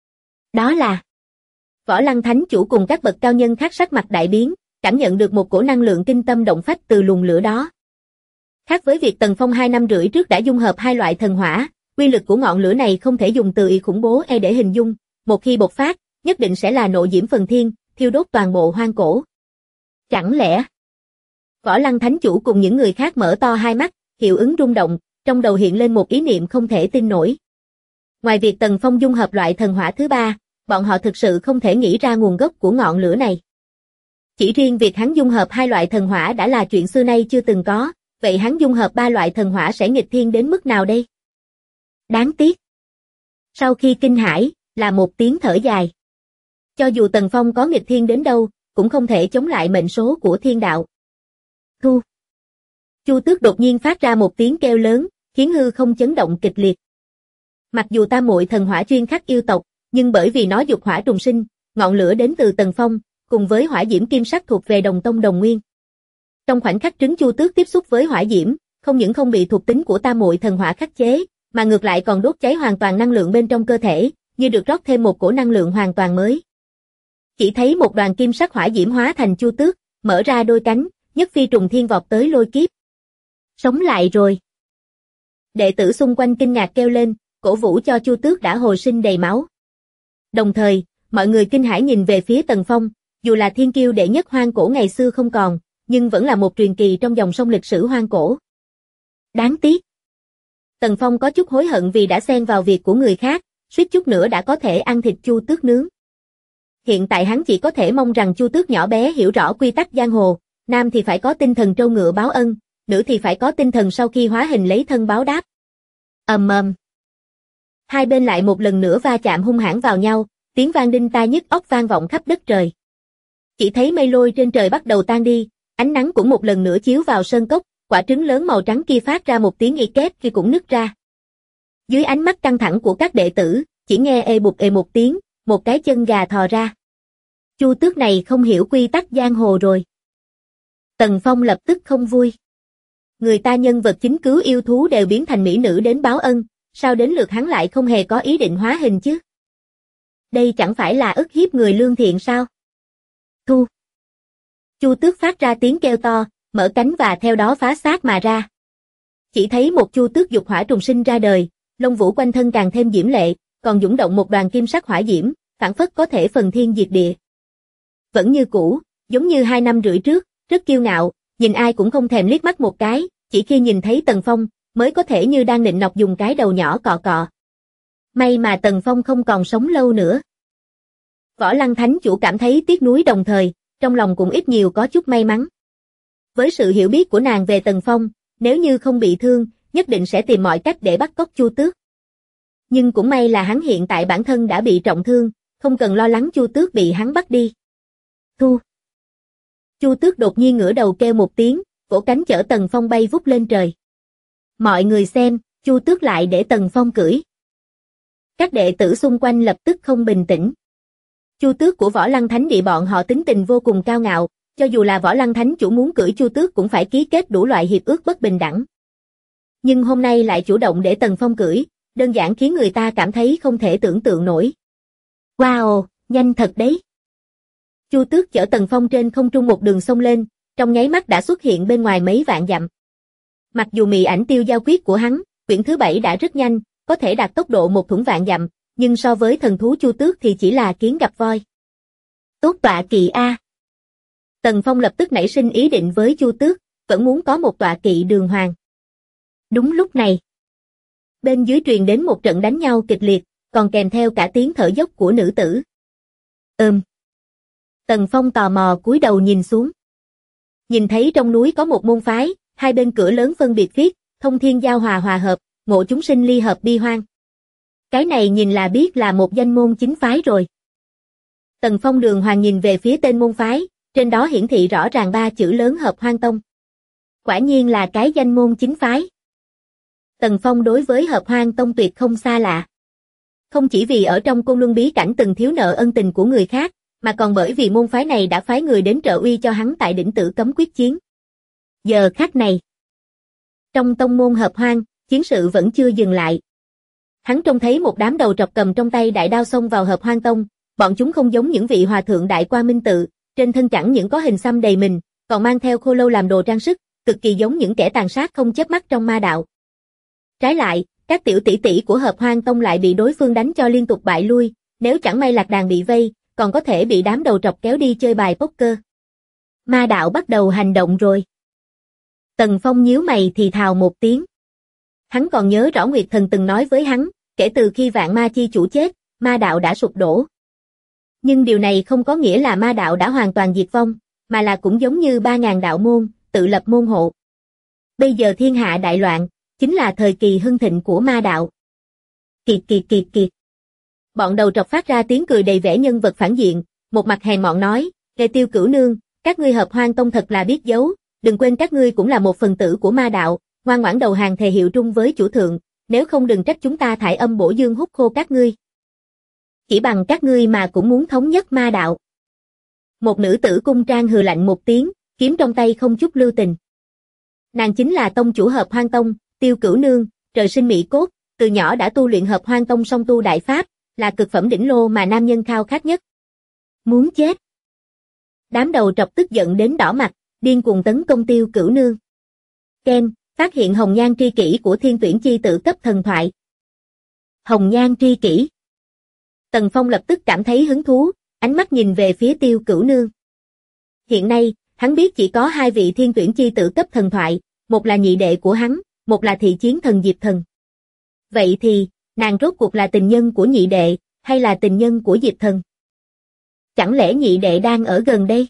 [SPEAKER 2] Đó là... Võ Lăng Thánh Chủ cùng các bậc cao nhân khác sắc mặt đại biến, cảm nhận được một cổ năng lượng kinh tâm động phách từ luồng lửa đó. Khác với việc Tần Phong 2 năm rưỡi trước đã dung hợp hai loại thần hỏa, uy lực của ngọn lửa này không thể dùng từ khủng bố để hình dung, một khi bộc phát, nhất định sẽ là nộ diễm phần thiên, thiêu đốt toàn bộ hoang cổ. Chẳng lẽ... Võ Lăng Thánh Chủ cùng những người khác mở to hai mắt, hiệu ứng rung động, trong đầu hiện lên một ý niệm không thể tin nổi. Ngoài việc Tần Phong dung hợp loại thần hỏa thứ ba, bọn họ thực sự không thể nghĩ ra nguồn gốc của ngọn lửa này. Chỉ riêng việc hắn dung hợp hai loại thần hỏa đã là chuyện xưa nay chưa từng có, vậy hắn dung hợp ba loại thần hỏa sẽ nghịch thiên đến mức nào đây? Đáng tiếc. Sau khi kinh hãi, là một tiếng thở dài. Cho dù Tần Phong có nghịch thiên đến đâu, cũng không thể chống lại mệnh số của thiên đạo. Thu. Chu Tước đột nhiên phát ra một tiếng kêu lớn, khiến hư không chấn động kịch liệt. Mặc dù tam muội thần hỏa chuyên khắc yêu tộc, nhưng bởi vì nó dục hỏa trùng sinh, ngọn lửa đến từ Tần Phong, cùng với hỏa diễm kim sắc thuộc về đồng tông đồng nguyên. Trong khoảnh khắc trứng Chu Tước tiếp xúc với hỏa diễm, không những không bị thuộc tính của tam muội thần hỏa khắc chế, mà ngược lại còn đốt cháy hoàn toàn năng lượng bên trong cơ thể, như được rót thêm một cổ năng lượng hoàn toàn mới. Chỉ thấy một đoàn kim sắc hỏa diễm hóa thành Chu Tước, mở ra đôi cánh, nhất phi trùng thiên vọt tới lôi kiếp. Sống lại rồi. Đệ tử xung quanh kinh ngạc kêu lên, cổ vũ cho Chu Tước đã hồi sinh đầy máu. Đồng thời, mọi người kinh hãi nhìn về phía Tần Phong, dù là thiên kiêu đệ nhất hoang cổ ngày xưa không còn, nhưng vẫn là một truyền kỳ trong dòng sông lịch sử hoang cổ. Đáng tiếc. Tần Phong có chút hối hận vì đã xen vào việc của người khác, suýt chút nữa đã có thể ăn thịt Chu Tước nướng. Hiện tại hắn chỉ có thể mong rằng Chu Tước nhỏ bé hiểu rõ quy tắc giang hồ, nam thì phải có tinh thần trâu ngựa báo ân, nữ thì phải có tinh thần sau khi hóa hình lấy thân báo đáp. Ầm ầm. Hai bên lại một lần nữa va chạm hung hãn vào nhau, tiếng vang đinh tai nhức óc vang vọng khắp đất trời. Chỉ thấy mây lôi trên trời bắt đầu tan đi, ánh nắng cũng một lần nữa chiếu vào sơn cốc, quả trứng lớn màu trắng kia phát ra một tiếng y két khi cũng nứt ra. Dưới ánh mắt căng thẳng của các đệ tử, chỉ nghe ê bụp ê một tiếng, một cái chân gà thò ra. Chu Tước này không hiểu quy tắc giang hồ rồi. Tần Phong lập tức không vui. Người ta nhân vật chính cứu yêu thú đều biến thành mỹ nữ đến báo ân, sao đến lượt hắn lại không hề có ý định hóa hình chứ? Đây chẳng phải là ức hiếp người lương thiện sao? Thu. Chu Tước phát ra tiếng kêu to, mở cánh và theo đó phá xác mà ra. Chỉ thấy một Chu Tước dục hỏa trùng sinh ra đời, lông vũ quanh thân càng thêm diễm lệ, còn dũng động một đoàn kim sắc hỏa diễm, phảng phất có thể phần thiên diệt địa. Vẫn như cũ, giống như 2 năm rưỡi trước, rất kiêu ngạo, nhìn ai cũng không thèm liếc mắt một cái, chỉ khi nhìn thấy Tần Phong, mới có thể như đang nịnh nọt dùng cái đầu nhỏ cọ cọ. May mà Tần Phong không còn sống lâu nữa. Võ Lăng Thánh Chủ cảm thấy tiếc nuối đồng thời, trong lòng cũng ít nhiều có chút may mắn. Với sự hiểu biết của nàng về Tần Phong, nếu như không bị thương, nhất định sẽ tìm mọi cách để bắt cóc Chu Tước. Nhưng cũng may là hắn hiện tại bản thân đã bị trọng thương, không cần lo lắng Chu Tước bị hắn bắt đi. Thu. Chu Tước đột nhiên ngửa đầu kêu một tiếng, vỗ cánh chở Tần Phong bay vút lên trời. Mọi người xem, Chu Tước lại để Tần Phong cưỡi. Các đệ tử xung quanh lập tức không bình tĩnh. Chu Tước của Võ Lăng Thánh Địa bọn họ tính tình vô cùng cao ngạo, cho dù là Võ Lăng Thánh Chủ muốn cưỡi Chu Tước cũng phải ký kết đủ loại hiệp ước bất bình đẳng. Nhưng hôm nay lại chủ động để Tần Phong cưỡi, đơn giản khiến người ta cảm thấy không thể tưởng tượng nổi. Wow, nhanh thật đấy. Chu Tước chở Tần Phong trên không trung một đường sông lên, trong nháy mắt đã xuất hiện bên ngoài mấy vạn dặm. Mặc dù mị ảnh tiêu giao quyết của hắn, quyển thứ 7 đã rất nhanh, có thể đạt tốc độ 1 thuẫn vạn dặm, nhưng so với thần thú Chu Tước thì chỉ là kiến gặp voi. Tốt tọa kỵ a. Tần Phong lập tức nảy sinh ý định với Chu Tước, vẫn muốn có một tọa kỵ đường hoàng. Đúng lúc này, bên dưới truyền đến một trận đánh nhau kịch liệt, còn kèm theo cả tiếng thở dốc của nữ tử. Tần Phong tò mò cúi đầu nhìn xuống. Nhìn thấy trong núi có một môn phái, hai bên cửa lớn phân biệt viết, thông thiên giao hòa hòa hợp, ngộ chúng sinh ly hợp bi hoang. Cái này nhìn là biết là một danh môn chính phái rồi. Tần Phong đường hoàng nhìn về phía tên môn phái, trên đó hiển thị rõ ràng 3 chữ lớn Hợp Hoan Tông. Quả nhiên là cái danh môn chính phái. Tần Phong đối với Hợp Hoan Tông tuyệt không xa lạ. Không chỉ vì ở trong Côn Luân bí cảnh từng thiếu nợ ân tình của người khác, mà còn bởi vì môn phái này đã phái người đến trợ uy cho hắn tại đỉnh Tử Cấm quyết chiến. Giờ khắc này, trong tông môn Hợp Hoan, chiến sự vẫn chưa dừng lại. Hắn trông thấy một đám đầu trọc cầm trong tay đại đao xông vào Hợp Hoan Tông, bọn chúng không giống những vị hòa thượng đại qua minh tự, trên thân chẳng những có hình xăm đầy mình, còn mang theo khô lâu làm đồ trang sức, cực kỳ giống những kẻ tàn sát không chớp mắt trong ma đạo. Trái lại, các tiểu tỷ tỷ của Hợp Hoan Tông lại bị đối phương đánh cho liên tục bại lui, nếu chẳng may lạc đàn bị vây, còn có thể bị đám đầu trọc kéo đi chơi bài poker. Ma đạo bắt đầu hành động rồi. Tần Phong nhíu mày thì thào một tiếng. Hắn còn nhớ rõ Nguyệt Thần từng nói với hắn, kể từ khi Vạn Ma Chi chủ chết, ma đạo đã sụp đổ. Nhưng điều này không có nghĩa là ma đạo đã hoàn toàn diệt vong, mà là cũng giống như 3.000 đạo môn, tự lập môn hộ. Bây giờ thiên hạ đại loạn, chính là thời kỳ hưng thịnh của ma đạo. Kiệt kiệt kiệt kiệt. Bọn đầu trọc phát ra tiếng cười đầy vẻ nhân vật phản diện, một mặt hèn mọn nói, Lê Tiêu Cửu Nương, các ngươi Hợp Hoan Tông thật là biết giấu, đừng quên các ngươi cũng là một phần tử của ma đạo, ngoan ngoãn đầu hàng thề hiệu trung với chủ thượng, nếu không đừng trách chúng ta thải âm bổ dương hút khô các ngươi. Chỉ bằng các ngươi mà cũng muốn thống nhất ma đạo. Một nữ tử cung trang hừ lạnh một tiếng, kiếm trong tay không chút lưu tình. Nàng chính là tông chủ Hợp Hoan Tông, Tiêu Cửu Nương, trời sinh mỹ cốt, từ nhỏ đã tu luyện Hợp Hoan Tông song tu đại pháp, là cực phẩm đỉnh lô mà nam nhân khao khát nhất. Muốn chết. Đám đầu trọc tức giận đến đỏ mặt, điên cuồng tấn công Tiêu Cửu Nương. Ken, phát hiện hồng nhan tri kỷ của Thiên Tuyển chi tử cấp thần thoại. Hồng nhan tri kỷ. Tần Phong lập tức cảm thấy hứng thú, ánh mắt nhìn về phía Tiêu Cửu Nương. Hiện nay, hắn biết chỉ có 2 vị Thiên Tuyển chi tử cấp thần thoại, một là nhị đệ của hắn, một là thị chiến thần Diệp Thần. Vậy thì, nàng rốt cuộc là tình nhân của nhị đệ, hay là tình nhân của Diệp Thần? Chẳng lẽ nhị đệ đang ở gần đây?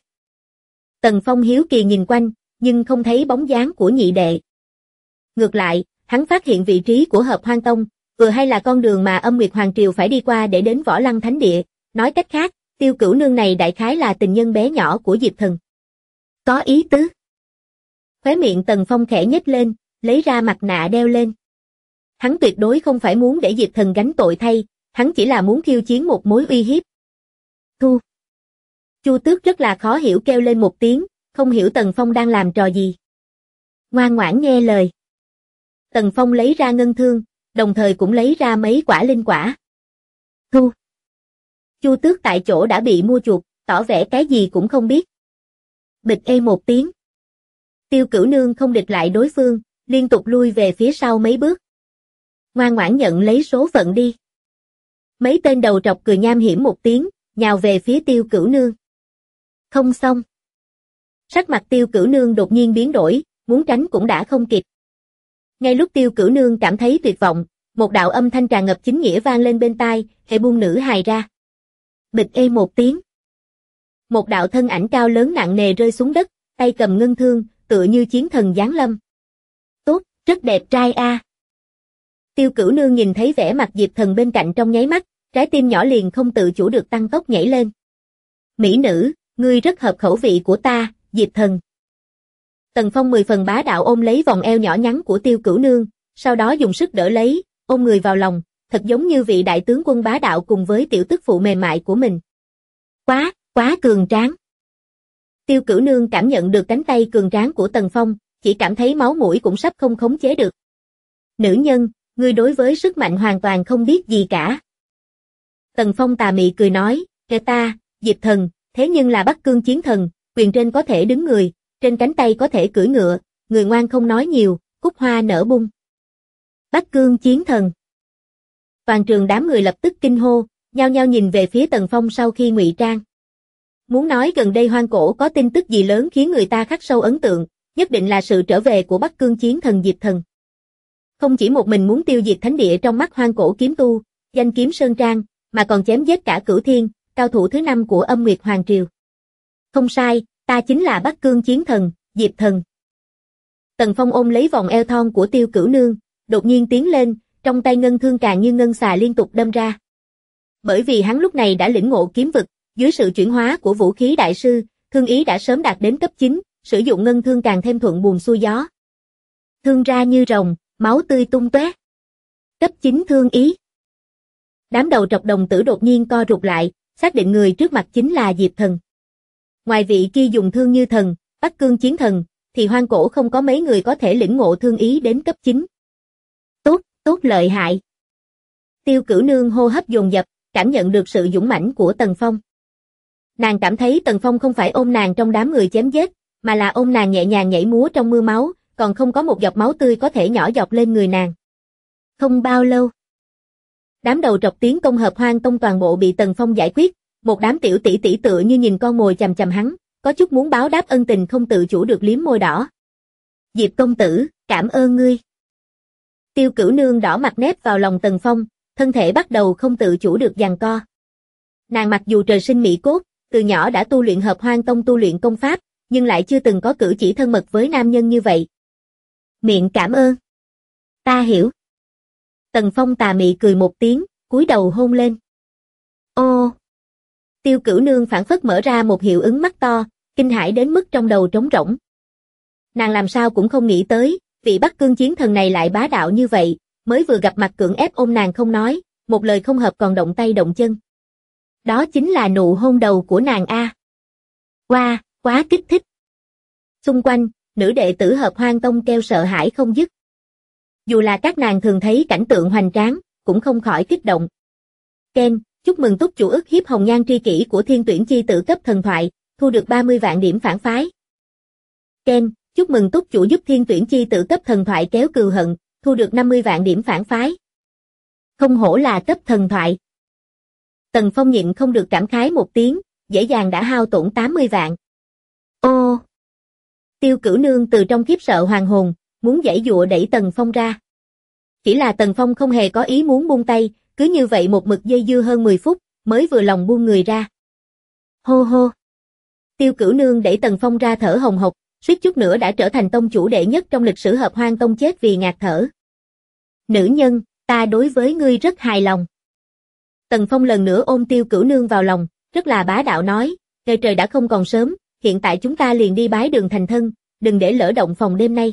[SPEAKER 2] Tần Phong hiếu kỳ nhìn quanh, nhưng không thấy bóng dáng của nhị đệ. Ngược lại, hắn phát hiện vị trí của Hợp Hoan Tông, vừa hay là con đường mà Âm Nguyệt Hoàng Triều phải đi qua để đến Võ Lăng Thánh Địa, nói cách khác, Tiêu Cửu Nương này đại khái là tình nhân bé nhỏ của Diệp Thần. Có ý tứ. Khóe miệng Tần Phong khẽ nhếch lên, lấy ra mặt nạ đeo lên. Hắn tuyệt đối không phải muốn để Diệp Thần gánh tội thay, hắn chỉ là muốn khiêu chiến một mối uy hiếp. Thu. Chu Tước rất là khó hiểu kêu lên một tiếng, không hiểu Tần Phong đang làm trò gì. Ngoan ngoãn nghe lời. Tần Phong lấy ra ngân thương, đồng thời cũng lấy ra mấy quả linh quả. Thu. Chu Tước tại chỗ đã bị mua chuộc, tỏ vẻ cái gì cũng không biết. Bịch ê một tiếng. Tiêu Cửu Nương không địch lại đối phương, liên tục lui về phía sau mấy bước. Ngoan ngoãn nhận lấy số phận đi. Mấy tên đầu trọc cười nham hiểm một tiếng, nhào về phía Tiêu Cửu Nương. Không xong. Sắc mặt Tiêu Cửu Nương đột nhiên biến đổi, muốn tránh cũng đã không kịp. Ngay lúc Tiêu Cửu Nương cảm thấy tuyệt vọng, một đạo âm thanh tràn ngập chính nghĩa vang lên bên tai, hệ buông nữ hài ra. Bịch ê một tiếng. Một đạo thân ảnh cao lớn nặng nề rơi xuống đất, tay cầm ngân thương, tựa như chiến thần giáng lâm. Tốt, rất đẹp trai a. Tiêu Cửu Nương nhìn thấy vẻ mặt Diệp Thần bên cạnh trong nháy mắt, trái tim nhỏ liền không tự chủ được tăng tốc nhảy lên. Mỹ nữ, ngươi rất hợp khẩu vị của ta, Diệp Thần. Tần Phong 10 phần bá đạo ôm lấy vòng eo nhỏ nhắn của Tiêu Cửu Nương, sau đó dùng sức đỡ lấy, ôm người vào lòng, thật giống như vị đại tướng quân bá đạo cùng với tiểu tức phụ mềm mại của mình. Quá cường tráng. Tiêu Cửu Nương cảm nhận được cánh tay cường tráng của Tần Phong, chỉ cảm thấy máu mũi cũng sắp không khống chế được. Nữ nhân, ngươi đối với sức mạnh hoàn toàn không biết gì cả. Tần Phong tà mị cười nói, kể ta, Diệp Thần, thế nhưng là Bắc Cương chiến thần, quyền trên có thể đứng người, trên cánh tay có thể cưỡi ngựa, người ngoan không nói nhiều, cúc hoa nở bung. Bắc Cương chiến thần. Toàn trường đám người lập tức kinh hô, nhao nhao nhìn về phía Tần Phong sau khi ngụy trang. Muốn nói gần đây hoang cổ có tin tức gì lớn khiến người ta khắc sâu ấn tượng, nhất định là sự trở về của Bắc Cương chiến thần Diệp Thần. Không chỉ một mình muốn tiêu diệt thánh địa trong mắt hoang cổ kiếm tu, danh kiếm Sơn Trang, mà còn chém giết cả Cửu Thiên, cao thủ thứ 5 của Âm Nguyệt Hoàng Triều. Không sai, ta chính là Bắc Cương chiến thần, Diệp Thần. Tần Phong ôm lấy vòng eo thon của Tiêu Cửu Nương, đột nhiên tiến lên, trong tay ngân thương càng như ngân xà liên tục đâm ra. Bởi vì hắn lúc này đã lĩnh ngộ kiếm vực, Dưới sự chuyển hóa của vũ khí đại sư, thương ý đã sớm đạt đến cấp 9, sử dụng ngân thương càng thêm thuận buồm xuôi gió. Thương ra như rồng, máu tươi tung tóe. Cấp 9 thương ý. Đám đầu trọc đồng tử đột nhiên co rụt lại, xác định người trước mặt chính là Diệp Thần. Ngoài vị kia dùng thương như thần, Bắc Cương chiến thần, thì hoang cổ không có mấy người có thể lĩnh ngộ thương ý đến cấp 9. Tốt lợi hại. Tiêu Cửu Nương hô hấp dồn dập, cảm nhận được sự dũng mãnh của Tần Phong. Nàng cảm thấy Tần Phong không phải ôm nàng trong đám người chém giết, mà là ôm nàng nhẹ nhàng nhảy múa trong mưa máu, còn không có một giọt máu tươi có thể nhỏ giọt lên người nàng. Không bao lâu, đám đầu trọc tiến công Hợp Hoang Tông toàn bộ bị Tần Phong giải quyết, một đám tiểu tỷ tỷ tựa như nhìn con mồi chằm chằm hắn, có chút muốn báo đáp ân tình không tự chủ được liếm môi đỏ. Diệp công tử, cảm ơn ngươi. Tiêu Cửu Nương đỏ mặt nép vào lòng Tần Phong, thân thể bắt đầu không tự chủ được giằng co. Nàng mặc dù trời sinh mỹ cốt, từ nhỏ đã tu luyện Hợp Hoang Tông tu luyện công pháp, nhưng lại chưa từng có cử chỉ thân mật với nam nhân như vậy. Miệng cảm ơn. Ta hiểu. Tần Phong tà mị cười một tiếng, cúi đầu hôn lên. Ô! Tiêu Cửu Nương phảng phất mở ra một hiệu ứng mắt to, kinh hãi đến mức trong đầu trống rỗng. Nàng làm sao cũng không nghĩ tới, vị Bắc Cương chiến thần này lại bá đạo như vậy, mới vừa gặp mặt cưỡng ép ôm nàng không nói, một lời không hợp còn động tay động chân. Đó chính là nụ hôn đầu của nàng a. Wow, quá kích thích. Xung quanh, nữ đệ tử Hợp Hoang Tông kêu sợ hãi không dứt. Dù là các nàng thường thấy cảnh tượng hoành tráng, cũng không khỏi kích động. Ken, chúc mừng túc chủ ức hiếp hồng nhan tri kỷ của thiên tuyển chi tử cấp thần thoại, thu được 30 vạn điểm phản phái. Ken, chúc mừng túc chủ giúp thiên tuyển chi tử cấp thần thoại kéo cừu hận, thu được 50 vạn điểm phản phái. Không hổ là cấp thần thoại. Tần Phong nhịn không được cảm khái một tiếng, dễ dàng đã hao tổn 80 vạn. Ô! Tiêu Cửu Nương từ trong khiếp sợ hoàn hồn, muốn giãy giụa đẩy Tần Phong ra. Chỉ là Tần Phong không hề có ý muốn buông tay, cứ như vậy một mực dây dưa hơn 10 phút, mới vừa lòng buông người ra. Hô hô! Tiêu Cửu Nương đẩy Tần Phong ra thở hồng hộc, suýt chút nữa đã trở thành tông chủ đệ nhất trong lịch sử Hợp Hoang Tông chết vì ngạt thở. Nữ nhân, ta đối với ngươi rất hài lòng. Tần Phong lần nữa ôm Tiêu Cửu Nương vào lòng, rất là bá đạo nói, ngày trời đã không còn sớm, hiện tại chúng ta liền đi bái đường thành thân, đừng để lỡ động phòng đêm nay.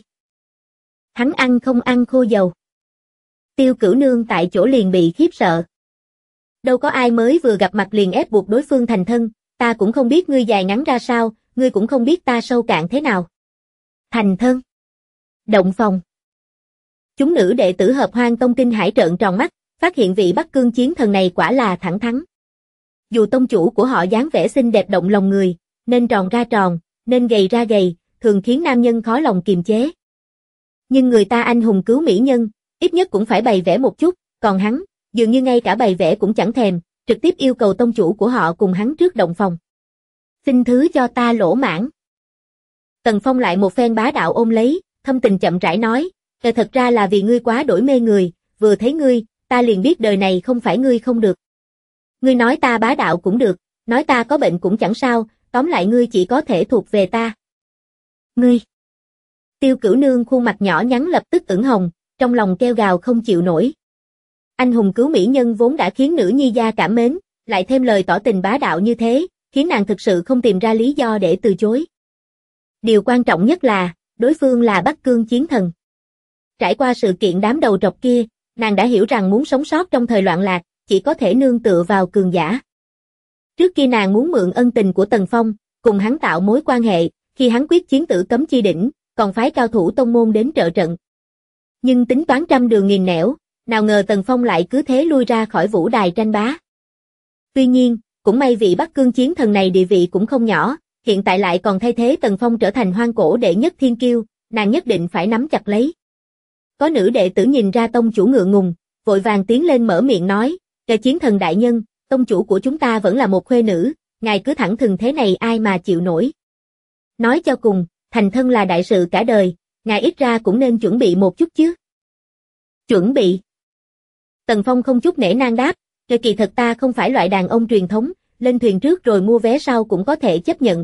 [SPEAKER 2] Hắn ăn không ăn khô dầu. Tiêu Cửu Nương tại chỗ liền bị khiếp sợ. Đâu có ai mới vừa gặp mặt liền ép buộc đối phương thành thân, ta cũng không biết ngươi dài ngắn ra sao, ngươi cũng không biết ta sâu cạn thế nào. Thành thân. Động phòng. Chúng nữ đệ tử Hợp Hoang Tông kinh hãi trợn tròn mắt, phát hiện vị Bắc Cương chiến thần này quả là thẳng thắn. Dù tông chủ của họ dáng vẻ xinh đẹp động lòng người, nên tròn ra tròn, nên gầy ra gầy, thường khiến nam nhân khó lòng kiềm chế. Nhưng người ta anh hùng cứu mỹ nhân, ít nhất cũng phải bày vẽ một chút, còn hắn, dường như ngay cả bày vẽ cũng chẳng thèm, trực tiếp yêu cầu tông chủ của họ cùng hắn trước động phòng. Xin thứ cho ta lỗ mãn. Tần Phong lại một phen bá đạo ôm lấy, thâm tình chậm rãi nói, thật ra là vì ngươi quá đổi mê người, vừa thấy ngươi, ta liền biết đời này không phải ngươi không được. Ngươi nói ta bá đạo cũng được, nói ta có bệnh cũng chẳng sao, tóm lại ngươi chỉ có thể thuộc về ta. Ngươi. Tiêu Cửu Nương khuôn mặt nhỏ nhắn lập tức ửng hồng, trong lòng kêu gào không chịu nổi. Anh hùng cứu mỹ nhân vốn đã khiến nữ nhi gia cảm mến, lại thêm lời tỏ tình bá đạo như thế, khiến nàng thực sự không tìm ra lý do để từ chối. Điều quan trọng nhất là, đối phương là Bắc Cương chiến thần. Trải qua sự kiện đám đầu trọc kia, nàng đã hiểu rằng muốn sống sót trong thời loạn lạc, chỉ có thể nương tựa vào cường giả. Trước kia nàng muốn mượn ân tình của Tần Phong, cùng hắn tạo mối quan hệ, khi hắn quyết chiến tử cấm chi đỉnh, còn phái cao thủ tông môn đến trợ trận. Nhưng tính toán trăm đường nghìn nẻo, nào ngờ Tần Phong lại cứ thế lui ra khỏi vũ đài tranh bá. Tuy nhiên, cũng may vị Bắc Cương chiến thần này địa vị cũng không nhỏ, hiện tại lại còn thay thế Tần Phong trở thành hoang cổ đệ nhất thiên kiêu, nàng nhất định phải nắm chặt lấy. Có nữ đệ tử nhìn ra tông chủ ngượng ngùng, vội vàng tiến lên mở miệng nói, chiến thần đại nhân, tông chủ của chúng ta vẫn là một khuê nữ, ngài cứ thẳng thừng thế này ai mà chịu nổi. Nói cho cùng, thành thân là đại sự cả đời, ngài ít ra cũng nên chuẩn bị một chút chứ. Chuẩn bị. Tần Phong không chút nể nang đáp, kỳ thật ta không phải loại đàn ông truyền thống, lên thuyền trước rồi mua vé sau cũng có thể chấp nhận.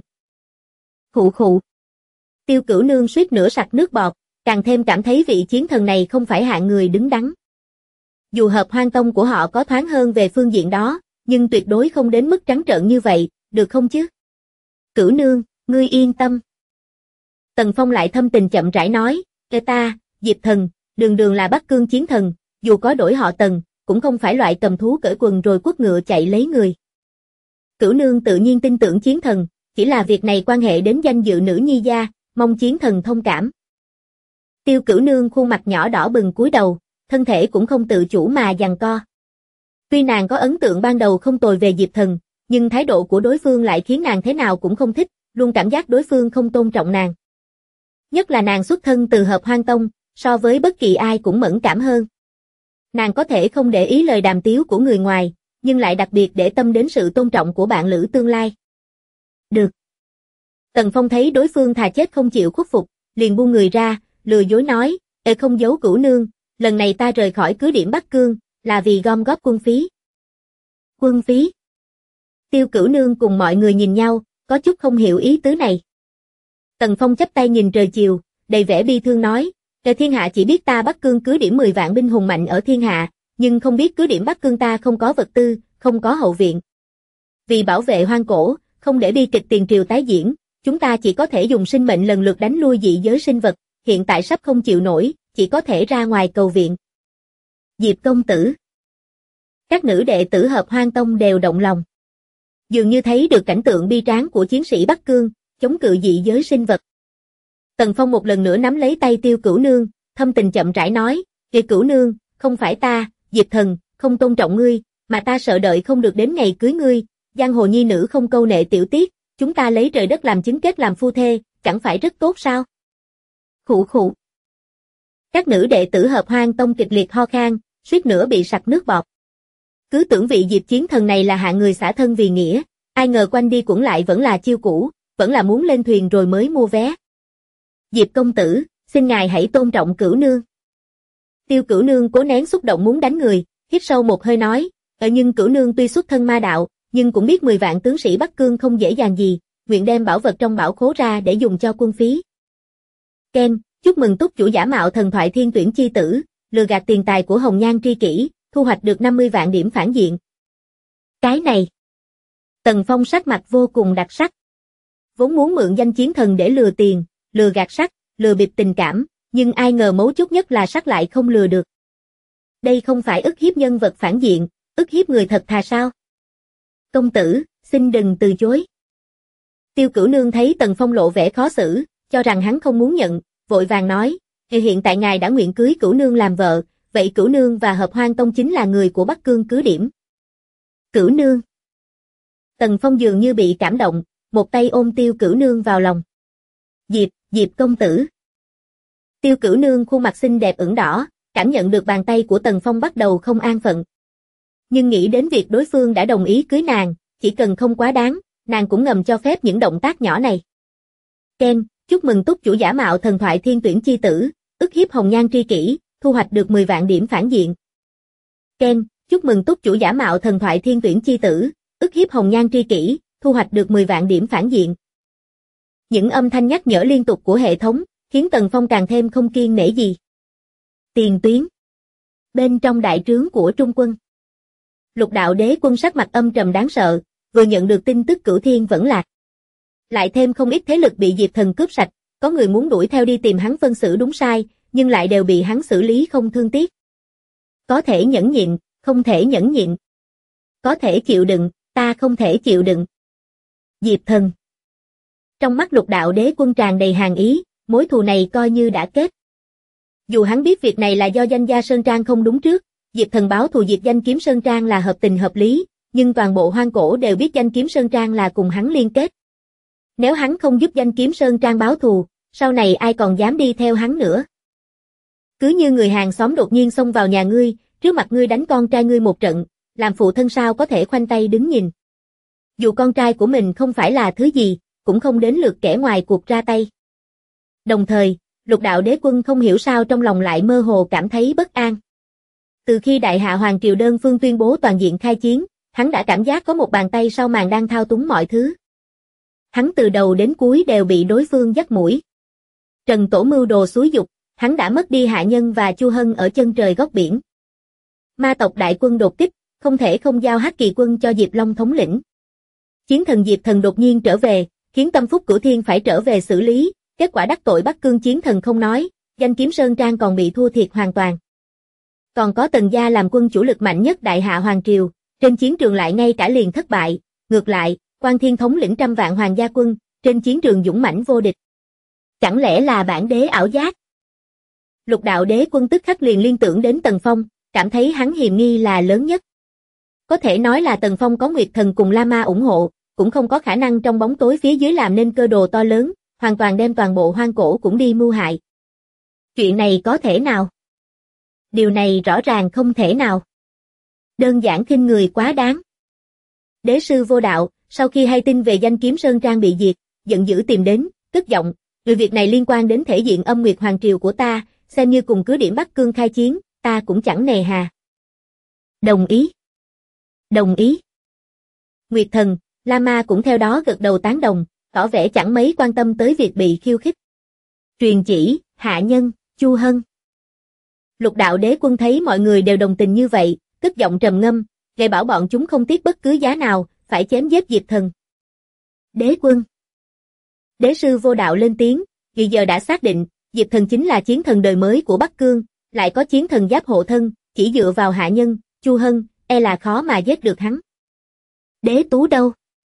[SPEAKER 2] Khụ khụ. Tiêu Cửu Nương suýt nữa sặc nước bọt, càng thêm cảm thấy vị chiến thần này không phải hạng người đứng đắn. Dù Hợp Hoang Tông của họ có thoáng hơn về phương diện đó, nhưng tuyệt đối không đến mức trắng trợn như vậy, được không chứ? Cửu nương, ngươi yên tâm. Tần Phong lại thâm tình chậm rãi nói, ta, Diệp Thần, đường đường là Bắc Cương chiến thần, dù có đổi họ Tần, cũng không phải loại cầm thú cởi quần rồi quất ngựa chạy lấy người. Cửu nương tự nhiên tin tưởng chiến thần, chỉ là việc này quan hệ đến danh dự nữ nhi gia, mong chiến thần thông cảm. Tiêu Cửu nương khuôn mặt nhỏ đỏ bừng cúi đầu, thân thể cũng không tự chủ mà giằng co. Tuy nàng có ấn tượng ban đầu không tồi về Diệp Thần, nhưng thái độ của đối phương lại khiến nàng thế nào cũng không thích, luôn cảm giác đối phương không tôn trọng nàng. Nhất là nàng xuất thân từ Hợp Hoan Tông, so với bất kỳ ai cũng mẫn cảm hơn. Nàng có thể không để ý lời đàm tiếu của người ngoài, nhưng lại đặc biệt để tâm đến sự tôn trọng của bạn lữ tương lai. Được. Tần Phong thấy đối phương thà chết không chịu khuất phục, liền buông người ra, lừa dối nói, không giấu Cửu nương, lần này ta rời khỏi cứ điểm Bắc Cương, là vì gom góp quân phí. Quân phí? Tiêu Cửu nương cùng mọi người nhìn nhau, có chút không hiểu ý tứ này. Tần Phong chắp tay nhìn trời chiều, đầy vẻ bi thương nói, thiên hạ chỉ biết ta Bắc Cương cứ điểm 10 vạn binh hùng mạnh ở thiên hạ, nhưng không biết cứ điểm Bắc Cương ta không có vật tư, không có hậu viện. Vì bảo vệ hoang cổ, không để bi kịch tiền triều tái diễn, chúng ta chỉ có thể dùng sinh mệnh lần lượt đánh lui dị giới sinh vật, hiện tại sắp không chịu nổi, chỉ có thể ra ngoài cầu viện. Diệp công tử. Các nữ đệ tử Hợp Hoan Tông đều động lòng. Dường như thấy được cảnh tượng bi tráng của chiến sĩ Bắc Cương, chống cự dị giới sinh vật. Tần Phong một lần nữa nắm lấy tay Tiêu Cửu nương, thâm tình chậm rãi nói, Cửu nương, không phải ta, Diệp Thần, không tôn trọng ngươi, mà ta sợ đợi không được đến ngày cưới ngươi, giang hồ nhi nữ không câu nệ tiểu tiết, chúng ta lấy trời đất làm chứng kết làm phu thê, chẳng phải rất tốt sao? Khụ khụ. Các nữ đệ tử Hợp Hoan Tông kịch liệt ho khan, suýt nữa bị sặc nước bọt. Cứ tưởng vị Diệp chiến thần này là hạ người xả thân vì nghĩa, ai ngờ quanh đi quẩn lại vẫn là chiêu cũ, vẫn là muốn lên thuyền rồi mới mua vé. Diệp công tử, xin ngài hãy tôn trọng Cửu nương. Tiêu Cửu nương cố nén xúc động muốn đánh người, hít sâu một hơi nói, nhưng Cửu nương tuy xuất thân ma đạo, nhưng cũng biết 10 vạn tướng sĩ Bắc Cương không dễ dàng gì, nguyện đem bảo vật trong bảo khố ra để dùng cho quân phí. Ken, chúc mừng túc chủ giả mạo thần thoại thiên tuyển chi tử, lừa gạt tiền tài của Hồng Nhan tri kỷ, thu hoạch được 50 vạn điểm phản diện. Cái này. Tần Phong sắc mặt vô cùng đặc sắc. Vốn muốn mượn danh chiến thần để lừa tiền, lừa gạt sắc, lừa bịp tình cảm, nhưng ai ngờ mấu chốt nhất là sắc lại không lừa được. Đây không phải ức hiếp nhân vật phản diện, ức hiếp người thật thà sao? Công tử, xin đừng từ chối. Tiêu Cửu nương thấy Tần Phong lộ vẻ khó xử, cho rằng hắn không muốn nhận, vội vàng nói, hiện tại ngài đã nguyện cưới Cửu nương làm vợ, vậy Cửu nương và Hợp Hoan Tông chính là người của Bắc Cương cứ điểm. Cửu nương. Tần Phong dường như bị cảm động, một tay ôm Tiêu Cửu nương vào lòng. Diệp công tử. Tiêu Cửu nương khuôn mặt xinh đẹp ửng đỏ, cảm nhận được bàn tay của Tần Phong bắt đầu không an phận. Nhưng nghĩ đến việc đối phương đã đồng ý cưới nàng, chỉ cần không quá đáng, nàng cũng ngầm cho phép những động tác nhỏ này. Ken, chúc mừng túc chủ giả mạo thần thoại thiên tuyển chi tử, ức hiếp Hồng Nhan tri kỷ, thu hoạch được 10 vạn điểm phản diện. Ken, chúc mừng túc chủ giả mạo thần thoại thiên tuyển chi tử, ức hiếp Hồng Nhan tri kỷ, thu hoạch được 10 vạn điểm phản diện. Những âm thanh nhắc nhở liên tục của hệ thống, khiến Tần Phong càng thêm không kiêng nể gì. Tiền tuyến. Bên trong đại trướng của Trung quân. Lục đạo đế quân sắc mặt âm trầm đáng sợ, vừa nhận được tin tức Cửu Thiên vẫn lạc. Lại thêm không ít thế lực bị Diệp Thần cướp sạch, có người muốn đuổi theo đi tìm hắn phân xử đúng sai, nhưng lại đều bị hắn xử lý không thương tiếc. Có thể nhẫn nhịn, không thể nhẫn nhịn. Có thể chịu đựng, ta không thể chịu đựng. Diệp Thần. Trong mắt lục đạo đế quân tràn đầy hàn ý, mối thù này coi như đã kết. Dù hắn biết việc này là do danh gia Sơn Trang không đúng trước, Diệp Thần báo thù diệt danh kiếm Sơn Trang là hợp tình hợp lý, nhưng toàn bộ hoang cổ đều biết danh kiếm Sơn Trang là cùng hắn liên kết. Nếu hắn không giúp danh kiếm Sơn Trang báo thù, sau này ai còn dám đi theo hắn nữa. Cứ như người hàng xóm đột nhiên xông vào nhà ngươi, trước mặt ngươi đánh con trai ngươi một trận, làm phụ thân sao có thể khoanh tay đứng nhìn. Dù con trai của mình không phải là thứ gì, cũng không đến lượt kẻ ngoài cuộc ra tay. Đồng thời, lục đạo đế quân không hiểu sao trong lòng lại mơ hồ cảm thấy bất an. Từ khi Đại Hạ Hoàng Triều đơn phương tuyên bố toàn diện khai chiến, hắn đã cảm giác có một bàn tay sau màn đang thao túng mọi thứ. Hắn từ đầu đến cuối đều bị đối phương dắt mũi. Trần Tổ mưu đồ xúi dục, hắn đã mất đi Hạ Nhân và Chu Hân ở chân trời góc biển. Ma tộc đại quân đột kích, không thể không giao Hắc Kỳ quân cho Diệp Long thống lĩnh. Chiến thần Diệp Thần đột nhiên trở về, khiến Tâm Phúc Cửu Thiên phải trở về xử lý, kết quả đắc tội Bắc Cương Chiến thần không nói, danh kiếm Sơn Trang còn bị thua thiệt hoàn toàn. Còn có Tần gia làm quân chủ lực mạnh nhất Đại Hạ Hoàng Triều, trên chiến trường lại ngay cả liền thất bại, ngược lại, Quan Thiên thống lĩnh trăm vạn hoàng gia quân, trên chiến trường dũng mãnh vô địch. Chẳng lẽ là bản đế ảo giác? Lục Đạo Đế Quân tức khắc liền liên tưởng đến Tần Phong, cảm thấy hắn hiềm nghi là lớn nhất. Có thể nói là Tần Phong có Nguyệt Thần cùng La Ma ủng hộ, cũng không có khả năng trong bóng tối phía dưới làm nên cơ đồ to lớn, hoàn toàn đem toàn bộ hoang cổ cũng đi mưu hại. Chuyện này có thể nào? Điều này rõ ràng không thể nào. Đơn giản khinh người quá đáng. Đế sư Vô Đạo, sau khi hay tin về danh kiếm Sơn Trang bị diệt, giận dữ tìm đến, cất giọng, người việc này liên quan đến thể diện Âm Nguyệt Hoàng Triều của ta, xem như cùng cứ điểm Bắc Cương khai chiến, ta cũng chẳng nề hà. Đồng ý. Đồng ý. Nguyệt Thần, La Ma cũng theo đó gật đầu tán đồng, tỏ vẻ chẳng mấy quan tâm tới việc bị khiêu khích. Truyền chỉ, hạ nhân, Chu Hân. Lục Đạo Đế Quân thấy mọi người đều đồng tình như vậy, cất giọng trầm ngâm, gây bảo bọn chúng không tiếc bất cứ giá nào, phải chém giết Diệp Thần. Đế Quân. Đế sư Vô Đạo lên tiếng, vì giờ đã xác định, Diệp Thần chính là chiến thần đời mới của Bắc Cương, lại có chiến thần giáp hộ thân, chỉ dựa vào hạ nhân, Chu Hân, e là khó mà giết được hắn. Đế Tú đâu?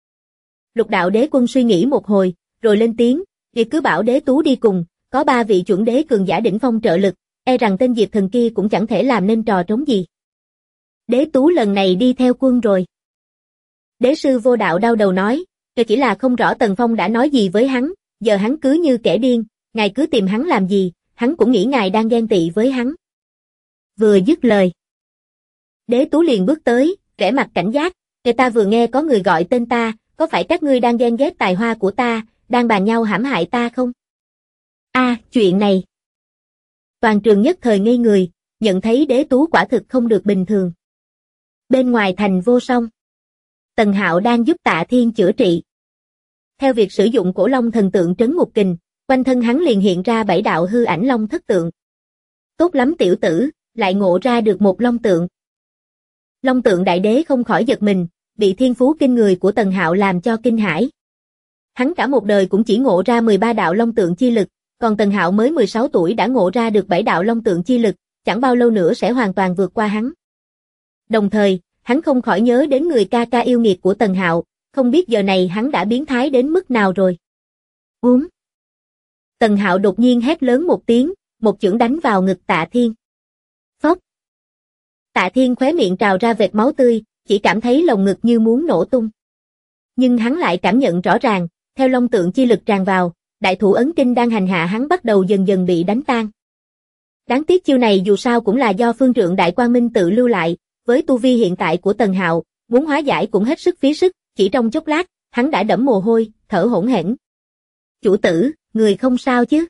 [SPEAKER 2] Lục Đạo Đế Quân suy nghĩ một hồi, rồi lên tiếng, việc cứ bảo Đế Tú đi cùng, có 3 vị chuẩn đế cường giả đỉnh phong trợ lực, e rằng tên Diệp Thần kia cũng chẳng thể làm nên trò trống gì. Đế Tú lần này đi theo quân rồi. Đế sư Vô Đạo đau đầu nói, chỉ là không rõ Tần Phong đã nói gì với hắn, giờ hắn cứ như kẻ điên, ngài cứ tìm hắn làm gì, hắn cũng nghĩ ngài đang ghen tị với hắn. Vừa dứt lời, Đế Tú liền bước tới, vẻ mặt cảnh giác, người ta vừa nghe có người gọi tên ta, có phải các ngươi đang ghen ghét tài hoa của ta, đang bàn nhau hãm hại ta không? Chuyện này. Toàn trường nhất thời ngây người, nhận thấy Đế Tú quả thực không được bình thường. Bên ngoài thành Vô Song, Tần Hạo đang giúp Tạ Thiên chữa trị. Theo việc sử dụng cổ long thần tượng trấn ngục kình, quanh thân hắn liền hiện ra 7 đạo hư ảnh long thất tượng. Tốt lắm tiểu tử, lại ngộ ra được một long tượng. Long tượng đại đế không khỏi giật mình, bị thiên phú kinh người của Tần Hạo làm cho kinh hãi. Hắn cả một đời cũng chỉ ngộ ra 13 đạo long tượng chi lực, còn Tần Hạo mới 16 tuổi đã ngộ ra được 7 đạo long tượng chi lực, chẳng bao lâu nữa sẽ hoàn toàn vượt qua hắn. Đồng thời, hắn không khỏi nhớ đến người ca ca yêu nghiệt của Tần Hạo, không biết giờ này hắn đã biến thái đến mức nào rồi. Tần Hạo đột nhiên hét lớn một tiếng, một chưởng đánh vào ngực Tạ Thiên. Phốc. Tạ Thiên khóe miệng trào ra vệt máu tươi, chỉ cảm thấy lồng ngực như muốn nổ tung. Nhưng hắn lại cảm nhận rõ ràng, theo long tượng chi lực tràn vào, đại thủ ấn kinh đang hành hạ hắn bắt đầu dần dần bị đánh tan. Đáng tiếc chiêu này dù sao cũng là do phương trượng Đại Quang Minh tự lưu lại, với tu vi hiện tại của Tần Hạo, muốn hóa giải cũng hết sức phí sức, chỉ trong chốc lát, hắn đã đẫm mồ hôi, thở hổn hển. Chủ tử, người không sao chứ?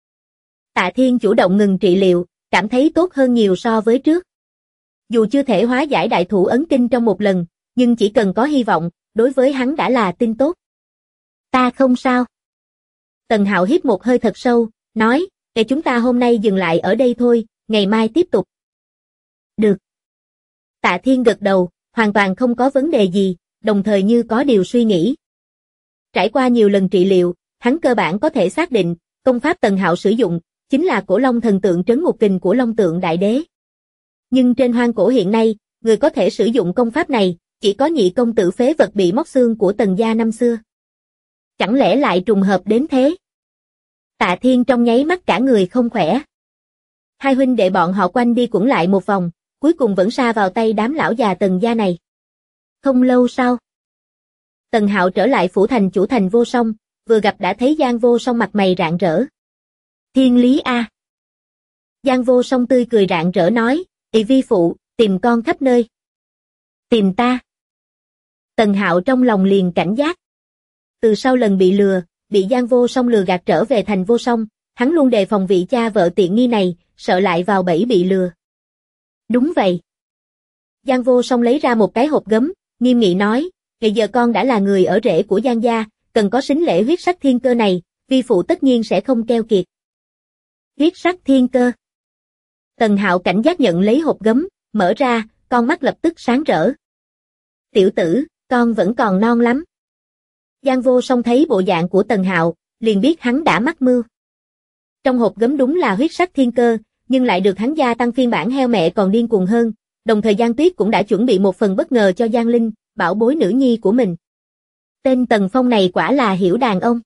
[SPEAKER 2] Tạ Thiên chủ động ngừng trị liệu, cảm thấy tốt hơn nhiều so với trước. Dù chưa thể hóa giải đại thủ ấn kinh trong một lần, nhưng chỉ cần có hy vọng, đối với hắn đã là tin tốt. Ta không sao. Tần Hạo hít một hơi thật sâu, nói, để chúng ta hôm nay dừng lại ở đây thôi, ngày mai tiếp tục. Được. Tạ Thiên gật đầu, hoàn toàn không có vấn đề gì, đồng thời như có điều suy nghĩ. Trải qua nhiều lần trị liệu, hắn cơ bản có thể xác định, công pháp Tần Hạo sử dụng, chính là cổ long thần tượng trấn ngục kình của Long Tượng Đại Đế. Nhưng trên hoang cổ hiện nay, người có thể sử dụng công pháp này, chỉ có nhị công tử phế vật bị móc xương của Tần gia năm xưa. Chẳng lẽ lại trùng hợp đến thế? Tạ Thiên trong nháy mắt cả người không khỏe. Hai huynh đệ bọn họ quanh đi quẩn lại một vòng, cuối cùng vẫn sa vào tay đám lão già Tần gia này. Không lâu sau, Tần Hạo trở lại phủ thành chủ thành Vô Song, vừa gặp đã thấy Giang Vô Song mặt mày rạng rỡ. Thiên lý a. Giang Vô Song tươi cười rạng rỡ nói, "Ỷ vi phụ, tìm con khắp nơi." Tìm ta? Tần Hạo trong lòng liền cảnh giác. Từ sau lần bị lừa, bị Giang Vô Song lừa gạt trở về thành Vô Song, hắn luôn đề phòng vị cha vợ tiện nghi này, sợ lại vào bẫy bị lừa. Đúng vậy. Giang Vô Song lấy ra một cái hộp gấm, nghiêm nghị nói, "Bây giờ con đã là người ở rễ của Giang gia, cần có sính lễ huyết sắc thiên cơ này, vi phụ tất nhiên sẽ không keo kiệt." Huyết sắc thiên cơ. Tần Hạo cảnh giác nhận lấy hộp gấm, mở ra, con mắt lập tức sáng rỡ. "Tiểu tử, con vẫn còn non lắm." Giang Vô Song thấy bộ dạng của Tần Hạo, liền biết hắn đã mắc mưu. Trong hộp gấm đúng là huyết sắc thiên cơ, nhưng lại được hắn gia tăng phiên bản heo mẹ còn điên cuồng hơn, đồng thời Giang Tuyết cũng đã chuẩn bị một phần bất ngờ cho Giang Linh, bảo bối nữ nhi của mình. Tên Tần Phong này quả là hiểu đàn ông.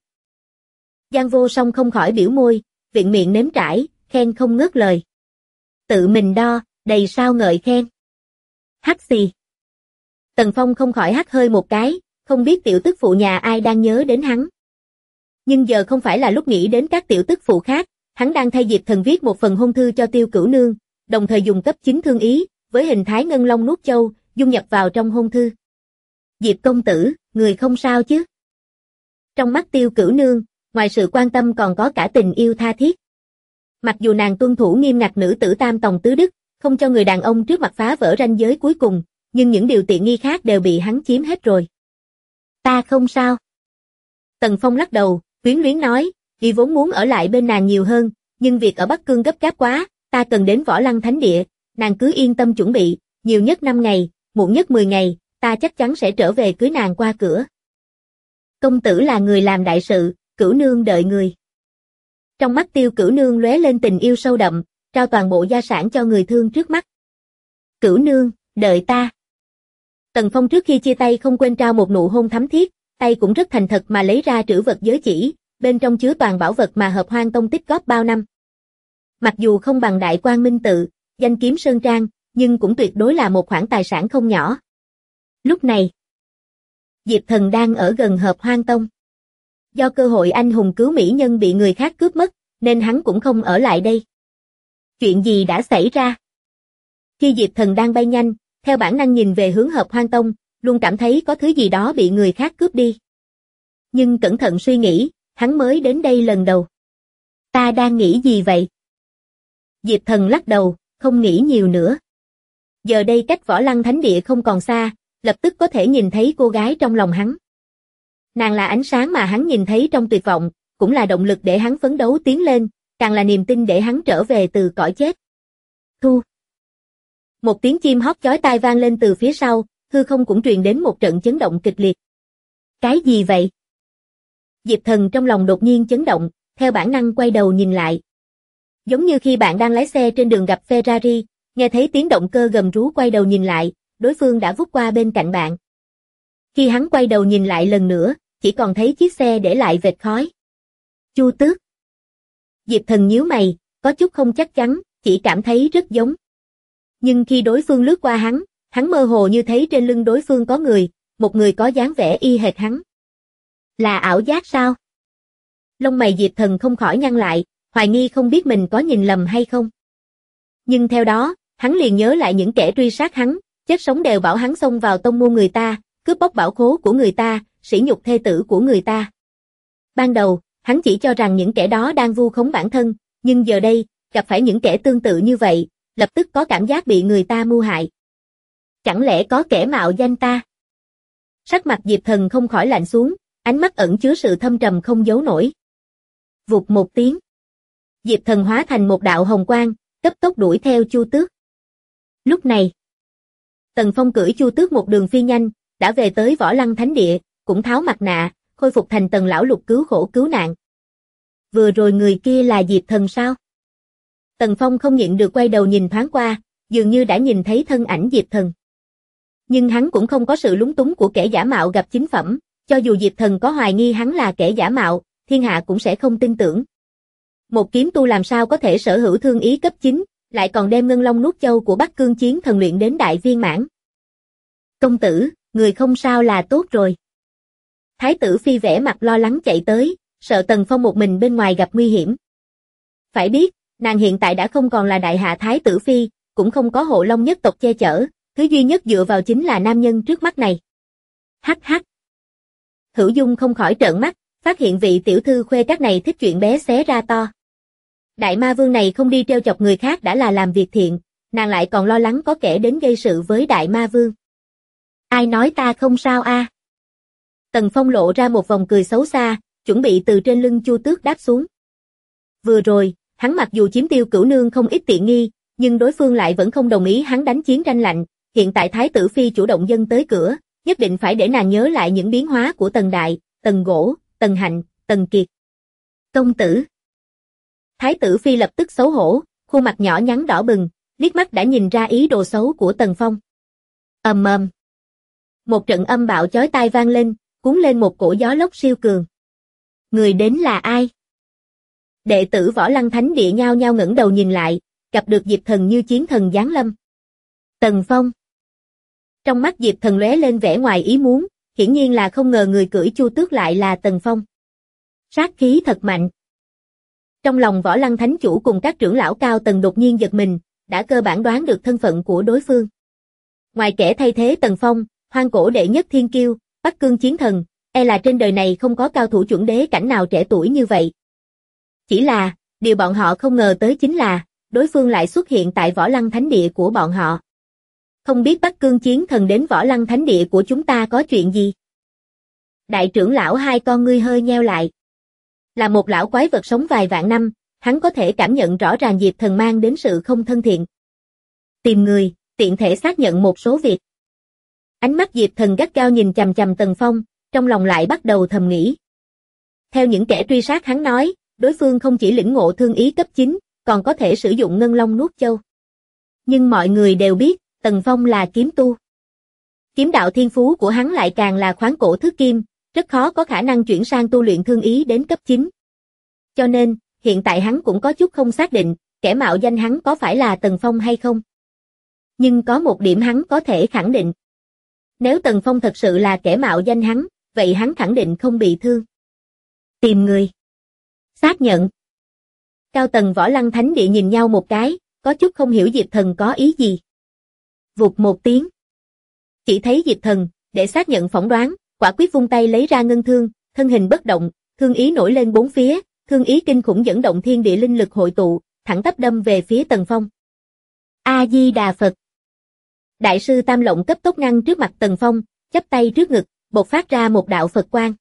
[SPEAKER 2] Giang Vô Song không khỏi biểu môi, viện miệng nếm trải, khen không ngớt lời. Tự mình đo, đầy sao ngợi khen. Hắc xì. Tần Phong không khỏi hắt hơi một cái, không biết tiểu tức phụ nhà ai đang nhớ đến hắn. Nhưng giờ không phải là lúc nghĩ đến các tiểu tức phụ khác, hắn đang thay Diệp Thần viết một phần hôn thư cho Tiêu Cửu Nương, đồng thời dùng cấp 9 thương ý, với hình thái ngân long nuốt châu, dung nhập vào trong hôn thư. Diệp công tử, người không sao chứ? Trong mắt Tiêu Cửu Nương, ngoài sự quan tâm còn có cả tình yêu tha thiết. Mặc dù nàng tuân thủ nghiêm ngặt nữ tử tam tòng tứ đức, không cho người đàn ông trước mặt phá vỡ ranh giới cuối cùng, nhưng những điều tiện nghi khác đều bị hắn chiếm hết rồi. Ta không sao. Tần Phong lắc đầu, quyến luyến nói, vì vốn muốn ở lại bên nàng nhiều hơn, nhưng việc ở Bắc Cương gấp gáp quá, ta cần đến Võ Lăng Thánh Địa, nàng cứ yên tâm chuẩn bị, nhiều nhất 5 ngày, muộn nhất 10 ngày, ta chắc chắn sẽ trở về cưới nàng qua cửa. Công tử là người làm đại sự, Cửu Nương đợi người. Trong mắt Tiêu Cửu Nương lóe lên tình yêu sâu đậm, trao toàn bộ gia sản cho người thương trước mắt. Cửu Nương, đợi ta. Tần Phong trước khi chia tay không quên trao một nụ hôn thắm thiết, tay cũng rất thành thật mà lấy ra trữ vật giới chỉ, bên trong chứa toàn bảo vật mà Hợp Hoan Tông tích góp bao năm. Mặc dù không bằng Đại Quang Minh Tự, danh kiếm sơn trang, nhưng cũng tuyệt đối là một khoản tài sản không nhỏ. Lúc này, Diệp Thần đang ở gần Hợp Hoan Tông. Do cơ hội anh hùng cứu mỹ nhân bị người khác cướp mất, nên hắn cũng không ở lại đây. Chuyện gì đã xảy ra? Khi Diệp Thần đang bay nhanh, theo bản năng nhìn về hướng Hợp Hoan Tông, luôn cảm thấy có thứ gì đó bị người khác cướp đi. Nhưng cẩn thận suy nghĩ, hắn mới đến đây lần đầu. Ta đang nghĩ gì vậy? Diệp Thần lắc đầu, không nghĩ nhiều nữa. Giờ đây cách Võ Lăng Thánh Địa không còn xa, lập tức có thể nhìn thấy cô gái trong lòng hắn. Nàng là ánh sáng mà hắn nhìn thấy trong tuyệt vọng, cũng là động lực để hắn phấn đấu tiến lên, càng là niềm tin để hắn trở về từ cõi chết. Thu. Một tiếng chim hót chói tai vang lên từ phía sau, hư không cũng truyền đến một trận chấn động kịch liệt. Cái gì vậy? Diệp Thần trong lòng đột nhiên chấn động, theo bản năng quay đầu nhìn lại. Giống như khi bạn đang lái xe trên đường gặp Ferrari, nghe thấy tiếng động cơ gầm rú quay đầu nhìn lại, đối phương đã vút qua bên cạnh bạn. Khi hắn quay đầu nhìn lại lần nữa, chỉ còn thấy chiếc xe để lại vệt khói. Chu Tước. Diệp Thần nhíu mày, có chút không chắc chắn, chỉ cảm thấy rất giống. Nhưng khi đối phương lướt qua hắn mơ hồ như thấy trên lưng đối phương có người, một người có dáng vẻ y hệt hắn. Là ảo giác sao? Lông mày Diệp Thần không khỏi nhăn lại, hoài nghi không biết mình có nhìn lầm hay không. Nhưng theo đó, hắn liền nhớ lại những kẻ truy sát hắn, chết sống đều bảo hắn xông vào tông môn người ta, cướp bóc bảo khố của người ta, sỉ nhục thê tử của người ta. Ban đầu, hắn chỉ cho rằng những kẻ đó đang vu khống bản thân, nhưng giờ đây, gặp phải những kẻ tương tự như vậy, lập tức có cảm giác bị người ta mưu hại. Chẳng lẽ có kẻ mạo danh ta? Sắc mặt Diệp Thần không khỏi lạnh xuống, ánh mắt ẩn chứa sự thâm trầm không giấu nổi. Vụt một tiếng. Diệp Thần hóa thành một đạo hồng quang, cấp tốc đuổi theo Chu Tước. Lúc này, Tần Phong cưỡi Chu Tước một đường phi nhanh, đã về tới Võ Lăng Thánh Địa, cũng tháo mặt nạ, khôi phục thành Tần lão lục cứu khổ cứu nạn. Vừa rồi người kia là Diệp Thần sao? Tần Phong không nhịn được quay đầu nhìn thoáng qua, dường như đã nhìn thấy thân ảnh Diệp Thần. Nhưng hắn cũng không có sự lúng túng của kẻ giả mạo gặp chính phẩm, cho dù Diệp Thần có hoài nghi hắn là kẻ giả mạo, thiên hạ cũng sẽ không tin tưởng. Một kiếm tu làm sao có thể sở hữu thương ý cấp 9, lại còn đem ngân long nuốt châu của Bắc Cương chiến thần luyện đến đại viên mãn. Công tử, người không sao là tốt rồi. Thái tử phi vẻ mặt lo lắng chạy tới, sợ Tần Phong một mình bên ngoài gặp nguy hiểm. Phải biết, nàng hiện tại đã không còn là đại hạ thái tử phi, cũng không có hộ long nhất tộc che chở, thứ duy nhất dựa vào chính là nam nhân trước mắt này. Hắc hắc. Hữu Dung không khỏi trợn mắt, phát hiện vị tiểu thư khuê các này thích chuyện bé xé ra to. Đại ma vương này không đi trêu chọc người khác đã là làm việc thiện, nàng lại còn lo lắng có kẻ đến gây sự với đại ma vương. Ai nói ta không sao a? Tần Phong lộ ra một vòng cười xấu xa, chuẩn bị từ trên lưng Chu Tước đáp xuống. Vừa rồi, hắn mặc dù chiếm Tiêu Cửu Nương không ít tiện nghi, nhưng đối phương lại vẫn không đồng ý hắn đánh chiến tranh lạnh, hiện tại thái tử phi chủ động dâng tới cửa, nhất định phải để nàng nhớ lại những biến hóa của Tần Đại, Tần Gỗ, Tần Hạnh, Tần Kiệt. Công tử. Thái tử phi lập tức xấu hổ, khuôn mặt nhỏ nhắn đỏ bừng, liếc mắt đã nhìn ra ý đồ xấu của Tần Phong. Ầm ầm. Một trận âm bạo chói tai vang lên, cuốn lên một cổ gió lốc siêu cường. Người đến là ai? Đệ tử Võ Lăng Thánh Địa nhao nhao ngẩng đầu nhìn lại, gặp được Diệp Thần như chiến thần giáng lâm. Tần Phong. Trong mắt Diệp Thần lóe lên vẻ ngoài ý muốn, hiển nhiên là không ngờ người cưỡi Chu Tước lại là Tần Phong. Sát khí thật mạnh. Trong lòng Võ Lăng Thánh Chủ cùng các trưởng lão cao tầng đột nhiên giật mình, đã cơ bản đoán được thân phận của đối phương. Ngoài kẻ thay thế Tần Phong, hoang cổ đệ nhất thiên kiêu, Bắc Cương chiến thần, e là trên đời này không có cao thủ chuẩn đế cảnh nào trẻ tuổi như vậy. Chỉ là, điều bọn họ không ngờ tới chính là, đối phương lại xuất hiện tại Võ Lăng Thánh Địa của bọn họ. Không biết Bắc Cương chiến thần đến Võ Lăng Thánh Địa của chúng ta có chuyện gì? Đại trưởng lão hai con ngươi hơi nheo lại. Là một lão quái vật sống vài vạn năm, hắn có thể cảm nhận rõ ràng Diệp Thần mang đến sự không thân thiện. Tìm người, tiện thể xác nhận một số việc. Ánh mắt Diệp Thần gắt gao nhìn chằm chằm Tần Phong, trong lòng lại bắt đầu thầm nghĩ. Theo những kẻ truy sát hắn nói, đối phương không chỉ lĩnh ngộ thương ý cấp 9, còn có thể sử dụng ngân long nuốt châu. Nhưng mọi người đều biết, Tần Phong là kiếm tu. Kiếm đạo thiên phú của hắn lại càng là khoáng cổ thước kim, rất khó có khả năng chuyển sang tu luyện thương ý đến cấp 9. Cho nên, hiện tại hắn cũng có chút không xác định, kẻ mạo danh hắn có phải là Tần Phong hay không. Nhưng có một điểm hắn có thể khẳng định. Nếu Tần Phong thật sự là kẻ mạo danh hắn, vậy hắn khẳng định không bị thương. Tìm người. Xác nhận. Cao tầng Võ Lăng Thánh Địa nhìn nhau một cái, có chút không hiểu Diệp Thần có ý gì. Vụt một tiếng. Chỉ thấy Diệp Thần, để xác nhận phỏng đoán, quả quyết vung tay lấy ra ngân thương, thân hình bất động, thương ý nổi lên bốn phía, thương ý kinh khủng dẫn động thiên địa linh lực hội tụ, thẳng tắp đâm về phía Tần Phong. A-di-đà Phật. Đại sư Tam Lộng cấp tốc ngăn trước mặt Tần Phong, chắp tay trước ngực, bộc phát ra một đạo Phật quang.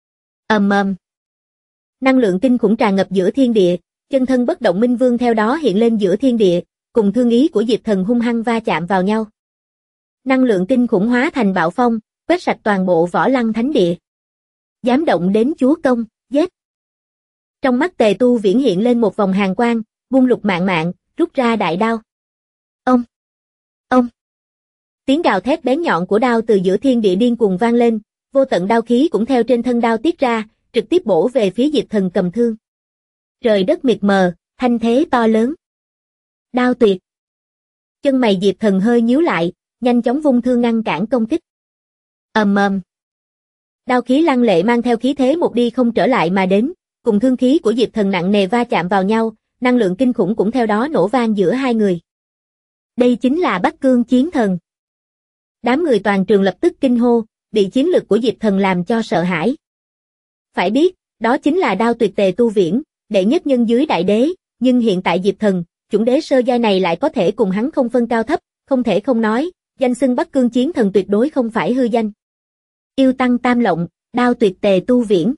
[SPEAKER 2] Ầm ầm. Năng lượng kinh khủng tràn ngập giữa thiên địa, chân thân bất động Minh Vương theo đó hiện lên giữa thiên địa, cùng thương ý của Diệp Thần hung hăng va chạm vào nhau. Năng lượng kinh khủng hóa thành bạo phong, quét sạch toàn bộ Võ Lăng Thánh Địa. Dám động đến chúa công, giết. Trong mắt Tề Tu Viễn hiện lên một vòng hàn quang, buông lục mạng mạng, rút ra đại đao. Ông! Ông! Tiếng gào thét bén nhọn của đao từ giữa thiên địa điên cuồng vang lên, vô tận đao khí cũng theo trên thân đao tiết ra, trực tiếp bổ về phía Diệp Thần cầm thương. Trời đất mịt mờ, thanh thế to lớn. Đao tuyệt. Chân mày Diệp Thần hơi nhíu lại, nhanh chóng vung thương ngăn cản công kích. Ầm ầm. Đao khí lăng lệ mang theo khí thế một đi không trở lại mà đến, cùng thương khí của Diệp Thần nặng nề va chạm vào nhau, năng lượng kinh khủng cũng theo đó nổ vang giữa hai người. Đây chính là Bắc Cương chiến thần. Đám người toàn trường lập tức kinh hô, bị chiến lực của Diệp Thần làm cho sợ hãi. Phải biết, đó chính là đao tuyệt Tề Tu Viễn, đệ nhất nhân dưới đại đế, nhưng hiện tại Diệp Thần, chủng đế sơ giai này lại có thể cùng hắn không phân cao thấp, không thể không nói, danh xưng Bắc Cương chiến thần tuyệt đối không phải hư danh. Yêu tăng Tam Lộng, đao tuyệt Tề Tu Viễn.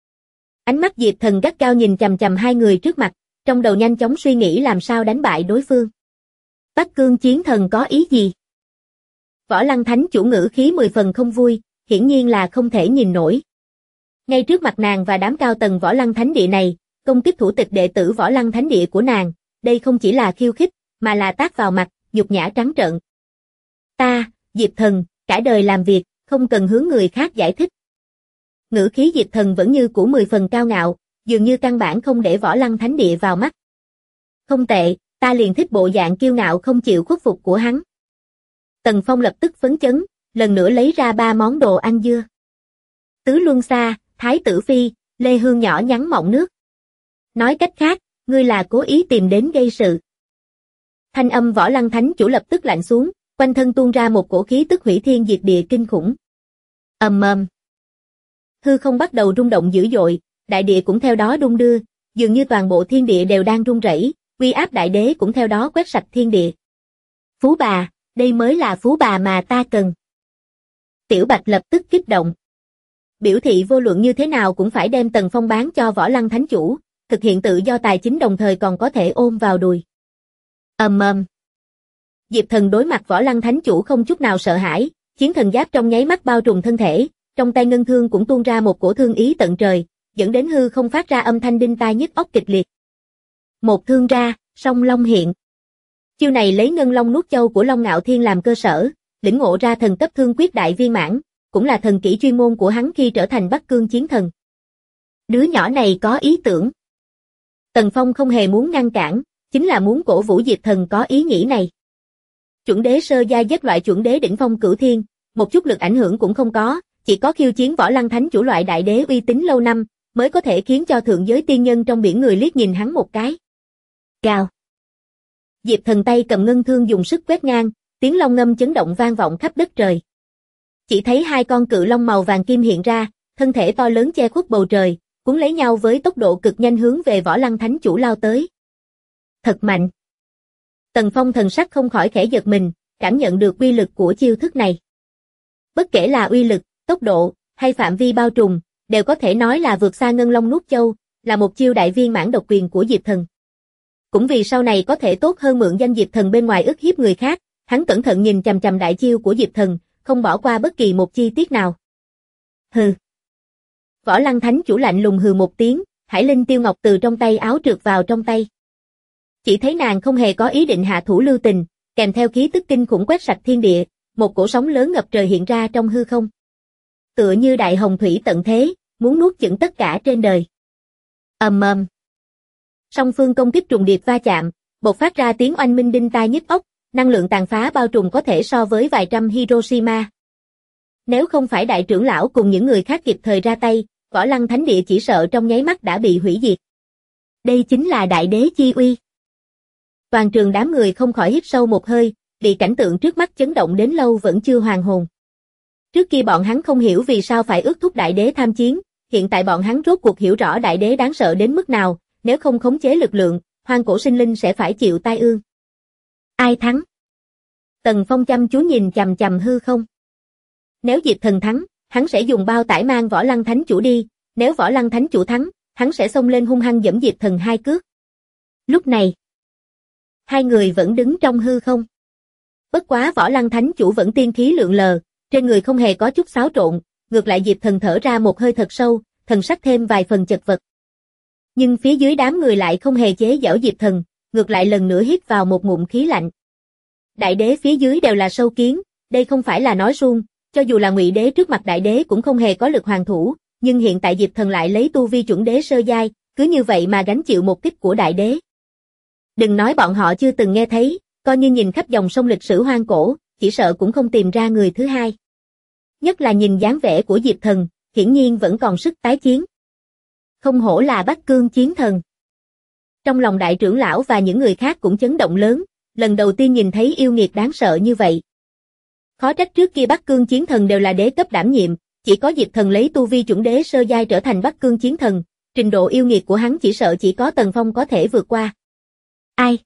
[SPEAKER 2] Ánh mắt Diệp Thần gắt gao nhìn chằm chằm hai người trước mặt, trong đầu nhanh chóng suy nghĩ làm sao đánh bại đối phương. Bắc Cương chiến thần có ý gì? Võ Lăng Thánh Chủ ngữ khí 10 phần không vui, hiển nhiên là không thể nhìn nổi. Ngay trước mặt nàng và đám cao tầng Võ Lăng Thánh Địa này, công kích thủ tịch đệ tử Võ Lăng Thánh Địa của nàng, đây không chỉ là khiêu khích, mà là tát vào mặt, nhục nhã trắng trợn. Ta, Diệp Thần, cả đời làm việc, không cần hướng người khác giải thích. Ngữ khí Diệp Thần vẫn như cũ 10 phần cao ngạo, dường như căn bản không để Võ Lăng Thánh Địa vào mắt. Không tệ, ta liền thích bộ dạng kiêu ngạo không chịu khuất phục của hắn. Tần Phong lập tức phấn chấn, lần nữa lấy ra 3 món đồ ăn dưa. Tứ Luân Xa, Thái Tử Phi, Lê Hương nhỏ nhắn mọng nước. Nói cách khác, ngươi là cố ý tìm đến gây sự. Thanh âm Võ Lăng Thánh Chủ lập tức lạnh xuống, quanh thân tuôn ra một cổ khí tức hủy thiên diệt địa kinh khủng. Ầm ầm. Hư không bắt đầu rung động dữ dội, đại địa cũng theo đó đung đưa, dường như toàn bộ thiên địa đều đang rung rẩy, uy áp đại đế cũng theo đó quét sạch thiên địa. Phú bà, đây mới là phú bà mà ta cần. Tiểu Bạch lập tức kích động. Biểu thị vô luận như thế nào cũng phải đem Tần Phong bán cho Võ Lăng Thánh Chủ, thực hiện tự do tài chính đồng thời còn có thể ôm vào đùi. Ầm ầm. Diệp Thần đối mặt Võ Lăng Thánh Chủ không chút nào sợ hãi, chiến thần giáp trong nháy mắt bao trùm thân thể, trong tay ngân thương cũng tuôn ra một cổ thương ý tận trời, dẫn đến hư không phát ra âm thanh đinh tai nhức óc kịch liệt. Một thương ra, song long hiện. Chiêu này lấy ngân long nuốt châu của Long Ngạo Thiên làm cơ sở, lĩnh ngộ ra thần cấp thương quyết đại viên mãn, cũng là thần kỹ chuyên môn của hắn khi trở thành Bắc Cương chiến thần. Đứa nhỏ này có ý tưởng. Tần Phong không hề muốn ngăn cản, chính là muốn cổ vũ Diệp Thần có ý nghĩ này. Chuẩn đế sơ giai giết loại chuẩn đế đỉnh phong cửu thiên, một chút lực ảnh hưởng cũng không có, chỉ có khiêu chiến võ lăng thánh chủ loại đại đế uy tín lâu năm, mới có thể khiến cho thượng giới tiên nhân trong biển người liếc nhìn hắn một cái. Gào. Diệp Thần tay cầm ngân thương dùng sức quét ngang, tiếng long ngâm chấn động vang vọng khắp đất trời. Chỉ thấy hai con cự long màu vàng kim hiện ra, thân thể to lớn che khuất bầu trời, cuốn lấy nhau với tốc độ cực nhanh hướng về võ lăng thánh chủ lao tới. Thật mạnh. Tần Phong thần sắc không khỏi khẽ giật mình, cảm nhận được uy lực của chiêu thức này. Bất kể là uy lực, tốc độ, hay phạm vi bao trùm, đều có thể nói là vượt xa ngân long nuốt châu, là một chiêu đại viên mãn độc quyền của Diệp Thần. Cũng vì sau này có thể tốt hơn mượn danh Diệp Thần bên ngoài ức hiếp người khác, hắn cẩn thận nhìn chằm chằm đại chiêu của Diệp Thần, không bỏ qua bất kỳ một chi tiết nào. Hừ. Võ lăng thánh chủ lạnh lùng hừ một tiếng, Hải Linh Tiêu Ngọc từ trong tay áo trượt vào trong tay. Chỉ thấy nàng không hề có ý định hạ thủ lưu tình, kèm theo khí tức kinh khủng quét sạch thiên địa, một cổ sóng lớn ngập trời hiện ra trong hư không. Tựa như đại hồng thủy tận thế, muốn nuốt chửng tất cả trên đời. Ầm ầm. Song phương công kích trùng điệp va chạm, bộc phát ra tiếng oanh minh đinh tai nhức óc, năng lượng tàn phá bao trùm có thể so với vài trăm Hiroshima. Nếu không phải đại trưởng lão cùng những người khác kịp thời ra tay, võ lăng thánh địa chỉ sợ trong nháy mắt đã bị hủy diệt. Đây chính là đại đế chi uy. Toàn trường đám người không khỏi hít sâu một hơi, bị cảnh tượng trước mắt chấn động đến lâu vẫn chưa hoàn hồn. Trước kia bọn hắn không hiểu vì sao phải ước thúc đại đế tham chiến, hiện tại bọn hắn rốt cuộc hiểu rõ đại đế đáng sợ đến mức nào, nếu không khống chế lực lượng, hoang cổ sinh linh sẽ phải chịu tai ương. Ai thắng? Tần Phong chăm chú nhìn chằm chằm hư không. Nếu Diệp Thần thắng, hắn sẽ dùng bao tải mang võ lăng thánh chủ đi, nếu võ lăng thánh chủ thắng, hắn sẽ xông lên hung hăng giẫm Diệp Thần hai cước. Lúc này, hai người vẫn đứng trong hư không. Bất quá võ lăng thánh chủ vẫn tiên khí lượn lờ, trên người không hề có chút xáo trộn, ngược lại Diệp Thần thở ra một hơi thật sâu, thần sắc thêm vài phần chật vật. Nhưng phía dưới đám người lại không hề chế giễu Diệp Thần, ngược lại lần nữa hít vào một ngụm khí lạnh. Đại đế phía dưới đều là sâu kiến, đây không phải là nói suông, cho dù là Ngụy đế trước mặt đại đế cũng không hề có lực hoàn thủ, nhưng hiện tại Diệp Thần lại lấy tu vi chuẩn đế sơ giai, cứ như vậy mà gánh chịu một kích của đại đế. Đừng nói bọn họ chưa từng nghe thấy, coi như nhìn khắp dòng sông lịch sử hoang cổ, chỉ sợ cũng không tìm ra người thứ hai. Nhất là nhìn dáng vẻ của Diệp Thần, hiển nhiên vẫn còn sức tái chiến. Không hổ là Bắc Cương chiến thần. Trong lòng đại trưởng lão và những người khác cũng chấn động lớn, lần đầu tiên nhìn thấy yêu nghiệt đáng sợ như vậy. Khó trách trước kia Bắc Cương chiến thần đều là đế cấp đảm nhiệm, chỉ có Diệp Thần lấy tu vi chuẩn đế sơ giai trở thành Bắc Cương chiến thần, trình độ yêu nghiệt của hắn chỉ sợ chỉ có Tần Phong có thể vượt qua. Ai?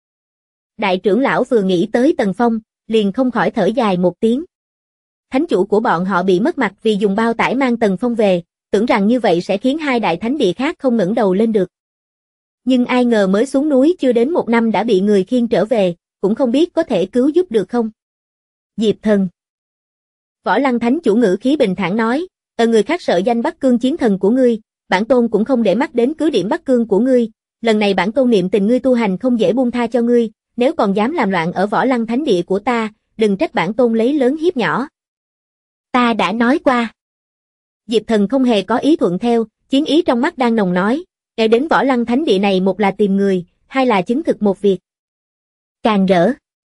[SPEAKER 2] Đại trưởng lão vừa nghĩ tới Tần Phong, liền không khỏi thở dài một tiếng. Thánh chủ của bọn họ bị mất mặt vì dùng bao tải mang Tần Phong về, tưởng rằng như vậy sẽ khiến hai đại thánh địa khác không ngẩng đầu lên được. Nhưng ai ngờ mới xuống núi chưa đến một năm đã bị người khiêng trở về, cũng không biết có thể cứu giúp được không. Diệp Thần. Võ lăng thánh chủ ngữ khí bình thản nói, người khác sợ danh Bắc Cương chiến thần của ngươi, bản tôn cũng không để mắt đến cứ điểm Bắc Cương của ngươi, lần này bản tôn niệm tình ngươi tu hành không dễ buông tha cho ngươi, nếu còn dám làm loạn ở võ lăng thánh địa của ta, đừng trách bản tôn lấy lớn hiếp nhỏ. Ta đã nói qua. Diệp Thần không hề có ý thuận theo, chiến ý trong mắt đang nồng nói, để đến võ lăng thánh địa này một là tìm người, hai là chứng thực một việc. Càng rỡ.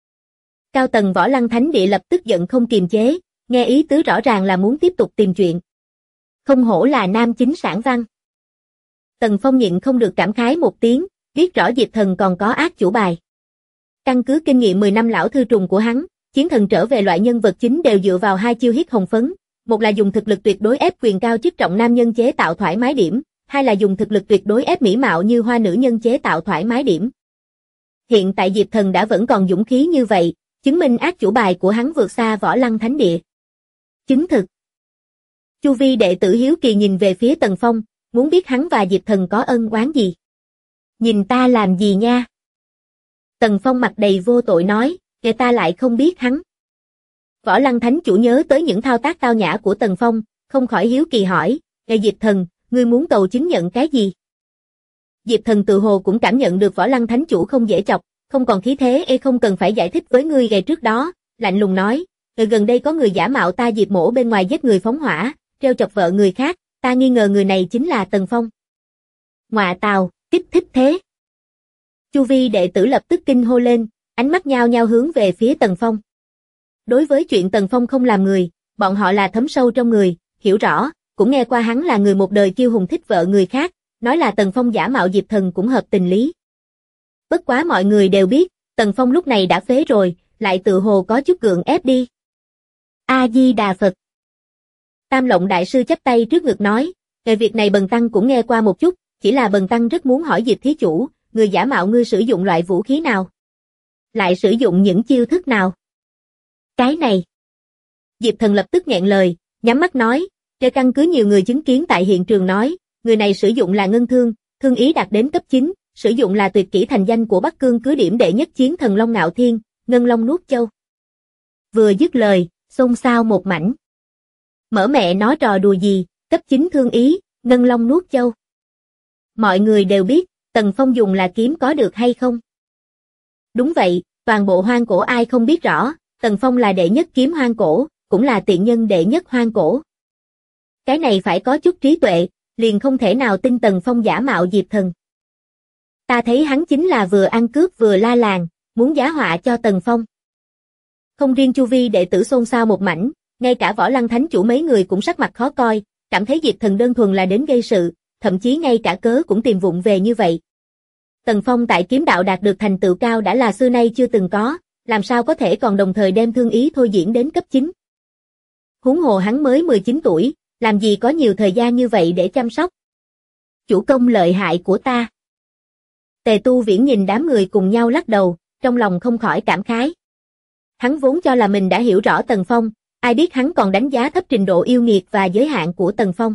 [SPEAKER 2] Cao tầng võ lăng thánh địa lập tức giận không kiềm chế, nghe ý tứ rõ ràng là muốn tiếp tục tìm chuyện. Không hổ là nam chính sản văn. Tần Phong nhịn không được cảm khái một tiếng, biết rõ Diệp Thần còn có ác chủ bài. Căn cứ kinh nghiệm 10 năm lão thư trùng của hắn, chiến thần trở về loại nhân vật chính đều dựa vào hai chiêu hít hồng phấn, một là dùng thực lực tuyệt đối ép quyền cao chức trọng nam nhân chế tạo thoải mái điểm, hai là dùng thực lực tuyệt đối ép mỹ mạo như hoa nữ nhân chế tạo thoải mái điểm. Hiện tại Diệp Thần đã vẫn còn dũng khí như vậy, chứng minh ác chủ bài của hắn vượt xa võ lăng thánh địa. Chứng thực. Chu vi đệ tử hiếu kỳ nhìn về phía Tần Phong, muốn biết hắn và Diệp Thần có ân oán gì. Nhìn ta làm gì nha? Tần Phong mặt đầy vô tội nói, người ta lại không biết hắn. Võ lăng thánh chủ nhớ tới những thao tác tao nhã của Tần Phong, không khỏi hiếu kỳ hỏi, Diệp Thần, ngươi muốn cầu chứng nhận cái gì? Diệp Thần tự hồ cũng cảm nhận được Võ Lăng Thánh Chủ không dễ chọc, không còn khí thế không cần phải giải thích với ngươi ngày trước đó, lạnh lùng nói, gần đây có người giả mạo ta Diệp Mỗ bên ngoài giết người phóng hỏa, treo chọc vợ người khác, ta nghi ngờ người này chính là Tần Phong. Ngọa tào, kích thích thế. Chu vi đệ tử lập tức kinh hô lên, ánh mắt nhao nhao hướng về phía Tần Phong. Đối với chuyện Tần Phong không làm người, bọn họ là thấm sâu trong người, hiểu rõ, cũng nghe qua hắn là người một đời kiêu hùng thích vợ người khác, nói là Tần Phong giả mạo Diệp Thần cũng hợp tình lý. Bất quá mọi người đều biết, Tần Phong lúc này đã phế rồi, lại tự hồ có chút gượng ép đi. A-di-đà Phật. Tam Lộng Đại Sư chắp tay trước ngực nói, về việc này bần tăng cũng nghe qua một chút, chỉ là bần tăng rất muốn hỏi Diệp thí chủ, người giả mạo ngươi sử dụng loại vũ khí nào? Lại sử dụng những chiêu thức nào? Cái này. Diệp Thần lập tức nghẹn lời, nhắm mắt nói, trên căn cứ nhiều người chứng kiến tại hiện trường nói, người này sử dụng là ngân thương, thương ý đạt đến cấp 9, sử dụng là tuyệt kỹ thành danh của Bắc Cương cứ điểm đệ nhất chiến thần Long Ngạo Thiên, Ngân Long Nuốt Châu. Vừa dứt lời, xôn xao một mảnh. Mở mẹ nói trò đùa gì, cấp 9 thương ý, Ngân Long Nuốt Châu. Mọi người đều biết, Tần Phong dùng là kiếm có được hay không? Đúng vậy, toàn bộ hoang cổ ai không biết rõ, Tần Phong là đệ nhất kiếm hoang cổ, cũng là tiện nhân đệ nhất hoang cổ. Cái này phải có chút trí tuệ, liền không thể nào tin Tần Phong giả mạo Diệp Thần. Ta thấy hắn chính là vừa ăn cướp vừa la làng, muốn giá họa cho Tần Phong. Không riêng chu vi đệ tử xôn xao một mảnh, ngay cả Võ Lăng Thánh Chủ mấy người cũng sắc mặt khó coi, cảm thấy Diệp Thần đơn thuần là đến gây sự, thậm chí ngay cả cớ cũng tìm vụng về như vậy. Tần Phong tại kiếm đạo đạt được thành tựu cao đã là xưa nay chưa từng có, làm sao có thể còn đồng thời đem thương ý thôi diễn đến cấp 9. Huống hồ hắn mới 19 tuổi, làm gì có nhiều thời gian như vậy để chăm sóc. Chủ công lợi hại của ta. Tề Tu Viễn nhìn đám người cùng nhau lắc đầu, trong lòng không khỏi cảm khái. Hắn vốn cho là mình đã hiểu rõ Tần Phong, ai biết hắn còn đánh giá thấp trình độ yêu nghiệt và giới hạn của Tần Phong.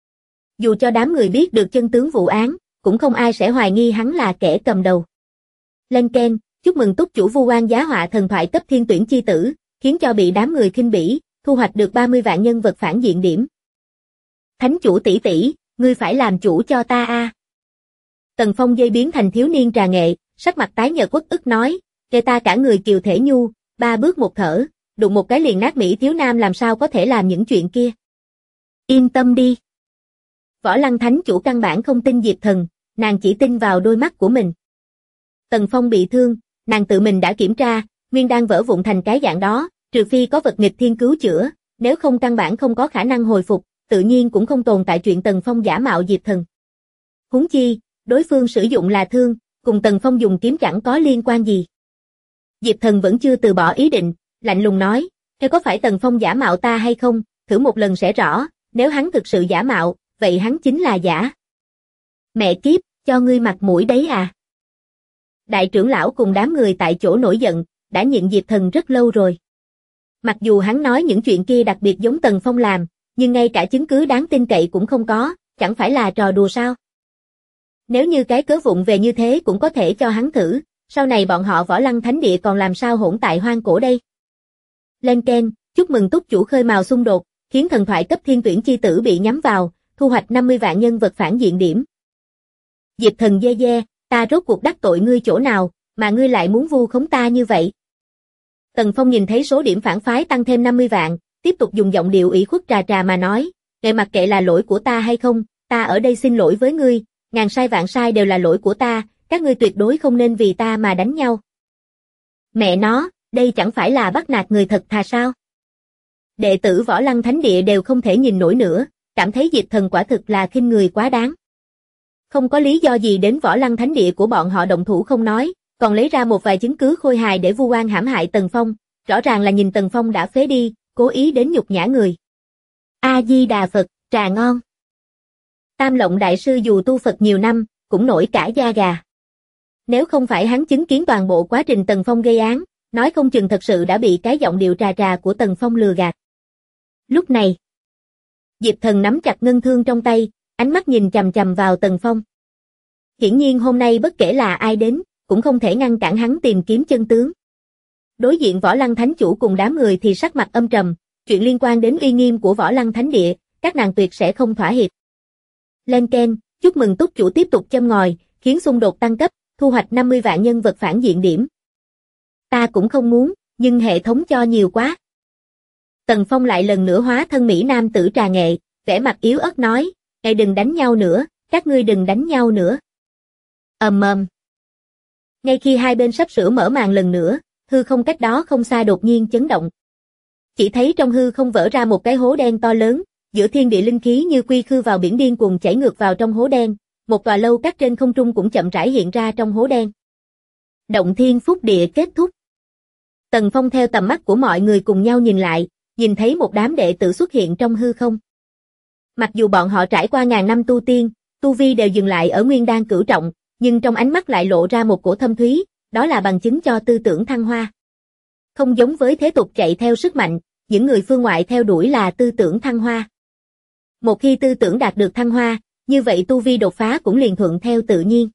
[SPEAKER 2] Dù cho đám người biết được chân tướng vụ án, cũng không ai sẽ hoài nghi hắn là kẻ cầm đầu. Lên keng, chúc mừng túc chủ Vu Oan giá họa thần thoại cấp thiên tuyển chi tử, khiến cho bị đám người khinh bỉ, thu hoạch được 30 vạn nhân vật phản diện điểm. Thánh chủ tỷ tỷ, ngươi phải làm chủ cho ta a. Tần Phong dây biến thành thiếu niên trà nghệ, sắc mặt tái nhợt uất ức nói, kể ta cả người kiều thể nhu, 3 bước một thở, đụng một cái liền nát Mỹ thiếu nam làm sao có thể làm những chuyện kia. Yên tâm đi. Võ Lăng Thánh Chủ căn bản không tin Diệp Thần, nàng chỉ tin vào đôi mắt của mình. Tần Phong bị thương, nàng tự mình đã kiểm tra, nguyên đan vỡ vụn thành cái dạng đó, trừ phi có vật nghịch thiên cứu chữa, nếu không căn bản không có khả năng hồi phục, tự nhiên cũng không tồn tại chuyện Tần Phong giả mạo Diệp Thần. Huống chi, đối phương sử dụng là thương, cùng Tần Phong dùng kiếm chẳng có liên quan gì. Diệp Thần vẫn chưa từ bỏ ý định, lạnh lùng nói, thế có phải Tần Phong giả mạo ta hay không, thử một lần sẽ rõ, nếu hắn thực sự giả mạo, vậy hắn chính là giả. Mẹ kiếp, cho ngươi mặt mũi đấy à. Đại trưởng lão cùng đám người tại chỗ nổi giận, đã nhịn Diệp Thần rất lâu rồi. Mặc dù hắn nói những chuyện kia đặc biệt giống Tần Phong làm, nhưng ngay cả chứng cứ đáng tin cậy cũng không có, chẳng phải là trò đùa sao. Nếu như cái cớ vụng về như thế cũng có thể cho hắn thử, sau này bọn họ Võ Lăng Thánh Địa còn làm sao hỗn tại hoang cổ đây. Lên keng, chúc mừng túc chủ khơi mào xung đột, khiến thần thoại cấp thiên tuyển chi tử bị nhắm vào, thu hoạch 50 vạn nhân vật phản diện điểm. Diệp Thần dê dê, ta rốt cuộc đắc tội ngươi chỗ nào, mà ngươi lại muốn vu khống ta như vậy. Tần Phong nhìn thấy số điểm phản phái tăng thêm 50 vạn, tiếp tục dùng giọng điệu ủy khuất trà trà mà nói, kệ mặc kệ là lỗi của ta hay không, ta ở đây xin lỗi với ngươi, ngàn sai vạn sai đều là lỗi của ta, các ngươi tuyệt đối không nên vì ta mà đánh nhau. Mẹ nó, đây chẳng phải là bắt nạt người thật thà sao? Đệ tử Võ Lăng Thánh Địa đều không thể nhìn nổi nữa, cảm thấy Diệp Thần quả thực là khinh người quá đáng. Không có lý do gì đến Võ Lăng Thánh Địa của bọn họ động thủ không nói, còn lấy ra một vài chứng cứ khôi hài để vu oan hãm hại Tần Phong, rõ ràng là nhìn Tần Phong đã phế đi, cố ý đến nhục nhã người. A-di-đà Phật, trà ngon. Tam Lộng Đại Sư dù tu Phật nhiều năm, cũng nổi cả da gà. Nếu không phải hắn chứng kiến toàn bộ quá trình Tần Phong gây án, nói không chừng thật sự đã bị cái giọng điệu trà trà của Tần Phong lừa gạt. Lúc này, Diệp Thần nắm chặt ngân thương trong tay, ánh mắt nhìn chằm chằm vào Tần Phong. Hiển nhiên hôm nay bất kể là ai đến, cũng không thể ngăn cản hắn tìm kiếm chân tướng. Đối diện Võ Lăng Thánh Chủ cùng đám người thì sắc mặt âm trầm, chuyện liên quan đến uy nghiêm của Võ Lăng Thánh Địa, các nàng tuyệt sẽ không thỏa hiệp. Lên keng, chúc mừng túc chủ tiếp tục châm ngòi, khiến xung đột tăng cấp, thu hoạch 50 vạn nhân vật phản diện điểm. Ta cũng không muốn, nhưng hệ thống cho nhiều quá. Tần Phong lại lần nữa hóa thân mỹ nam tử trà nghệ, vẻ mặt yếu ớt nói, "Ngài đừng đánh nhau nữa, các ngươi đừng đánh nhau nữa." Ngay khi hai bên sắp sửa mở màn lần nữa, hư không cách đó không xa đột nhiên chấn động. Chỉ thấy trong hư không vỡ ra một cái hố đen to lớn, giữa thiên địa linh khí như quy khư vào biển điên cuồng chảy ngược vào trong hố đen, một tòa lâu các trên không trung cũng chậm rãi hiện ra trong hố đen. Động thiên phúc địa kết thúc. Tần Phong theo tầm mắt của mọi người cùng nhau nhìn lại, nhìn thấy một đám đệ tử xuất hiện trong hư không. Mặc dù bọn họ trải qua ngàn năm tu tiên, tu vi đều dừng lại ở nguyên đan cửu trọng, nhưng trong ánh mắt lại lộ ra một cổ thâm thúy, đó là bằng chứng cho tư tưởng thăng hoa. Không giống với thế tục chạy theo sức mạnh, những người phương ngoại theo đuổi là tư tưởng thăng hoa. Một khi tư tưởng đạt được thăng hoa, như vậy tu vi đột phá cũng liền thuận theo tự nhiên.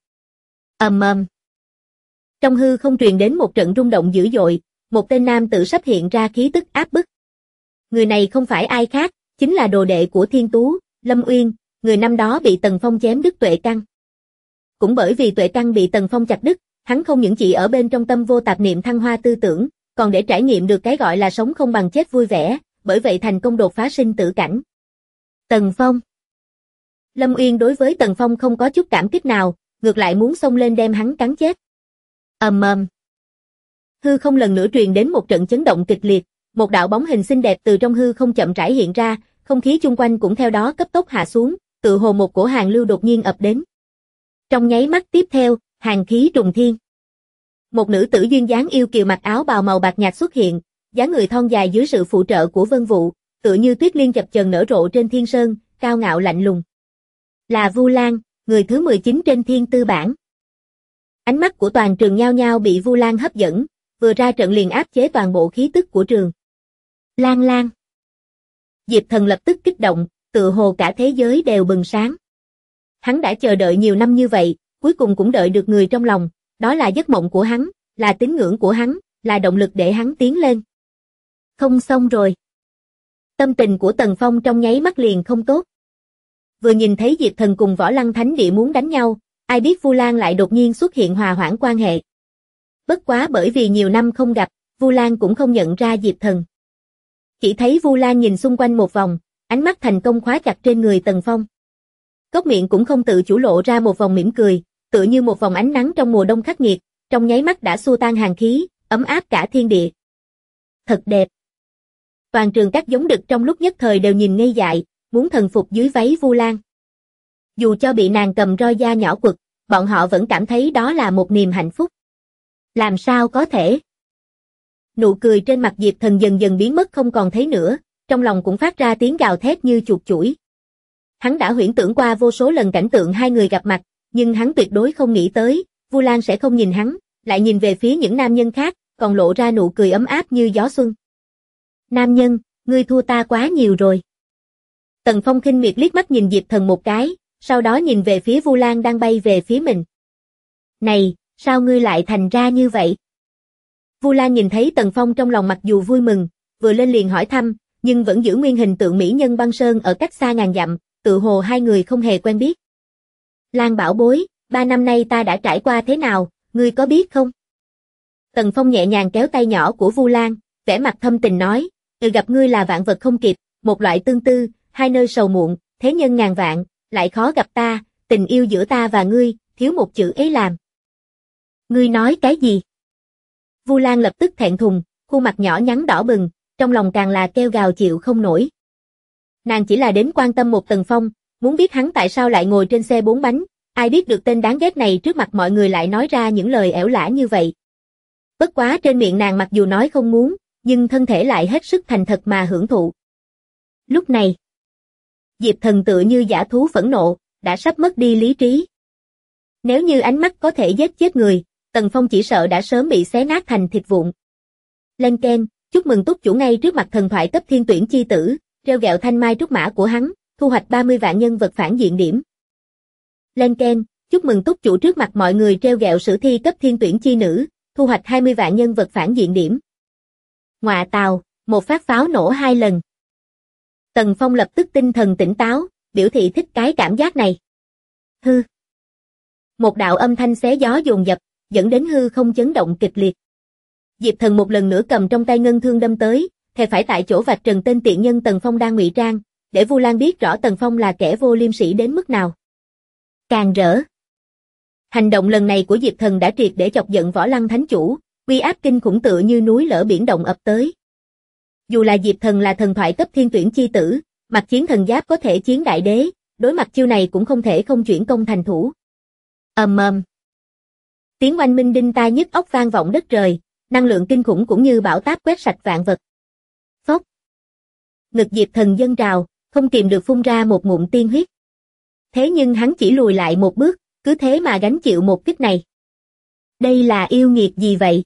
[SPEAKER 2] Trong hư không truyền đến một trận rung động dữ dội, một tên nam tử sắp hiện ra khí tức áp bức. Người này không phải ai khác, chính là đồ đệ của Thiên Tú, Lâm Uyên, người năm đó bị Tần Phong chém đứt tuệ căn. Cũng bởi vì tuệ căn bị Tần Phong chặt đứt, hắn không những chỉ ở bên trong tâm vô tạp niệm thăng hoa tư tưởng, còn để trải nghiệm được cái gọi là sống không bằng chết vui vẻ, bởi vậy thành công đột phá sinh tử cảnh. Tần Phong. Lâm Uyên đối với Tần Phong không có chút cảm kích nào, ngược lại muốn xông lên đem hắn cắn chết. Hư không lần nữa truyền đến một trận chấn động kịch liệt, một đạo bóng hình xinh đẹp từ trong hư không chậm rãi hiện ra, không khí chung quanh cũng theo đó cấp tốc hạ xuống, tựa hồ một cổ hàn lưu đột nhiên ập đến. Trong nháy mắt tiếp theo, hàn khí trùng thiên. Một nữ tử duyên dáng yêu kiều mặc áo bào màu bạc nhạt xuất hiện, dáng người thon dài dưới sự phụ trợ của Vân Vụ, tựa như tuyết liên chập chờn nở rộ trên thiên sơn, cao ngạo lạnh lùng. Là Vu Lan, người thứ 19 trên thiên tư bảng. Ánh mắt của toàn trường nhao nhao bị Vu Lan hấp dẫn, vừa ra trận liền áp chế toàn bộ khí tức của trường. Lan Lan. Diệp Thần lập tức kích động, tựa hồ cả thế giới đều bừng sáng. Hắn đã chờ đợi nhiều năm như vậy, cuối cùng cũng đợi được người trong lòng, đó là giấc mộng của hắn, là tín ngưỡng của hắn, là động lực để hắn tiến lên. Không xong rồi. Tâm tình của Tần Phong trong nháy mắt liền không tốt. Vừa nhìn thấy Diệp Thần cùng Võ Lăng Thánh Địa muốn đánh nhau, ai biết Vu Lan lại đột nhiên xuất hiện hòa hoãn quan hệ. Bất quá bởi vì nhiều năm không gặp, Vu Lan cũng không nhận ra Diệp Thần. Chỉ thấy Vu Lan nhìn xung quanh một vòng, ánh mắt thành công khóa chặt trên người Tần Phong. Cốc miệng cũng không tự chủ lộ ra một vòng mỉm cười, tựa như một vòng ánh nắng trong mùa đông khắc nghiệt, trong nháy mắt đã xua tan hàn khí, ấm áp cả thiên địa. Thật đẹp. Toàn trường các giống đực trong lúc nhất thời đều nhìn ngây dại, muốn thần phục dưới váy Vu Lan. Dù cho bị nàng cầm roi da nhỏ quật, bọn họ vẫn cảm thấy đó là một niềm hạnh phúc. Làm sao có thể? Nụ cười trên mặt Diệp Thần dần dần biến mất không còn thấy nữa, trong lòng cũng phát ra tiếng gào thét như chuột chủi. Hắn đã huyễn tưởng qua vô số lần cảnh tượng hai người gặp mặt, nhưng hắn tuyệt đối không nghĩ tới, Vu Lan sẽ không nhìn hắn, lại nhìn về phía những nam nhân khác, còn lộ ra nụ cười ấm áp như gió xuân. Nam nhân, ngươi thua ta quá nhiều rồi. Tần Phong khinh miệt liếc mắt nhìn Diệp Thần một cái, sau đó nhìn về phía Vu Lan đang bay về phía mình. Này, sao ngươi lại thành ra như vậy? Vu Lan nhìn thấy Tần Phong trong lòng mặc dù vui mừng, vừa lên liền hỏi thăm, nhưng vẫn giữ nguyên hình tượng mỹ nhân băng sơn ở cách xa ngàn dặm, tự hồ hai người không hề quen biết. Lan bảo bối, 3 năm nay ta đã trải qua thế nào, ngươi có biết không? Tần Phong nhẹ nhàng kéo tay nhỏ của Vu Lan, vẻ mặt thâm tình nói, gặp ngươi là vạn vật không kịp, một loại tương tư, hai nơi sầu muộn, thế nhân ngàn vạn, lại khó gặp ta, tình yêu giữa ta và ngươi, thiếu một chữ ấy làm. Ngươi nói cái gì? Vu Lan lập tức thẹn thùng, khuôn mặt nhỏ nhắn đỏ bừng, trong lòng càng là kêu gào chịu không nổi. Nàng chỉ là đến quan tâm một Tần Phong, muốn biết hắn tại sao lại ngồi trên xe 4 bánh, ai biết được tên đáng ghét này trước mặt mọi người lại nói ra những lời ẻo lả như vậy. Bất quá trên miệng nàng mặc dù nói không muốn, nhưng thân thể lại hết sức thành thật mà hưởng thụ. Lúc này, Diệp Thần tựa như dã thú phẫn nộ, đã sắp mất đi lý trí. Nếu như ánh mắt có thể giết chết người, Tần Phong chỉ sợ đã sớm bị xé nát thành thịt vụn. Lên keng, chúc mừng túc chủ ngay trước mặt thần thoại cấp thiên tuyển chi tử, reo gẹo thanh mai trúc mã của hắn, thu hoạch 30 vạn nhân vật phản diện điểm. Lên keng, chúc mừng túc chủ trước mặt mọi người treo gẹo sử thi cấp thiên tuyển chi nữ, thu hoạch 20 vạn nhân vật phản diện điểm. Ngọa tào, một phát pháo nổ 2 lần. Tần Phong lập tức tinh thần tỉnh táo, biểu thị thích cái cảm giác này. Hư. Một đạo âm thanh xé gió dồn dập, dẫn đến hư không chấn động kịch liệt. Diệp Thần một lần nữa cầm trong tay ngân thương đâm tới, thề phải tại chỗ vạch trần tên tiện nhân Tần Phong đang ngụy trang, để Vu Lan biết rõ Tần Phong là kẻ vô liêm sỉ đến mức nào. Càng rỡ. Hành động lần này của Diệp Thần đã triệt để chọc giận Võ Lăng Thánh Chủ, uy áp kinh khủng tựa như núi lở biển động ập tới. Dù là Diệp Thần là thần thoại cấp thiên tuyển chi tử, mặc chiến thần giáp có thể chiến đại đế, đối mặt chiêu này cũng không thể không chuyển công thành thủ. Ầm ầm. Tiếng oanh minh đinh tai nhức óc vang vọng đất trời, năng lượng kinh khủng cũng như bão táp quét sạch vạn vật. Phốc. Ngực Diệp Thần dâng trào, không kìm được phun ra một ngụm tiên huyết. Thế nhưng hắn chỉ lùi lại một bước, cứ thế mà gánh chịu một kích này. Đây là yêu nghiệt gì vậy?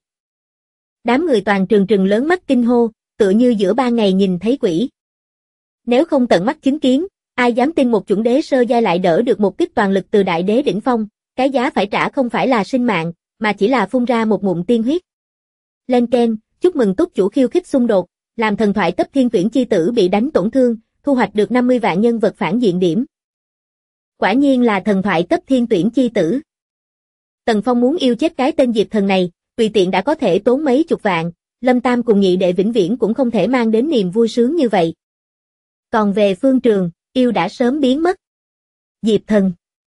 [SPEAKER 2] Đám người toàn trường trừng lớn mắt kinh hô, tựa như giữa ban ngày nhìn thấy quỷ. Nếu không tận mắt chứng kiến, ai dám tin một chuẩn đế sơ giai lại đỡ được một kích toàn lực từ đại đế đỉnh phong, cái giá phải trả không phải là sinh mạng, mà chỉ là phun ra một ngụm tiên huyết. Lên keng, chúc mừng túc chủ khiêu khích xung đột, làm thần thoại cấp thiên tuyển chi tử bị đánh tổn thương, thu hoạch được 50 vạn nhân vật phản diện điểm. Quả nhiên là thần thoại cấp thiên tuyển chi tử. Tần Phong muốn yêu chết cái tên Diệp Thần này, tùy tiện đã có thể tốn mấy chục vạn, Lâm Tam cùng nhị đệ vĩnh viễn cũng không thể mang đến niềm vui sướng như vậy. Còn về Phương Trường, yêu đã sớm biến mất. Diệp Thần.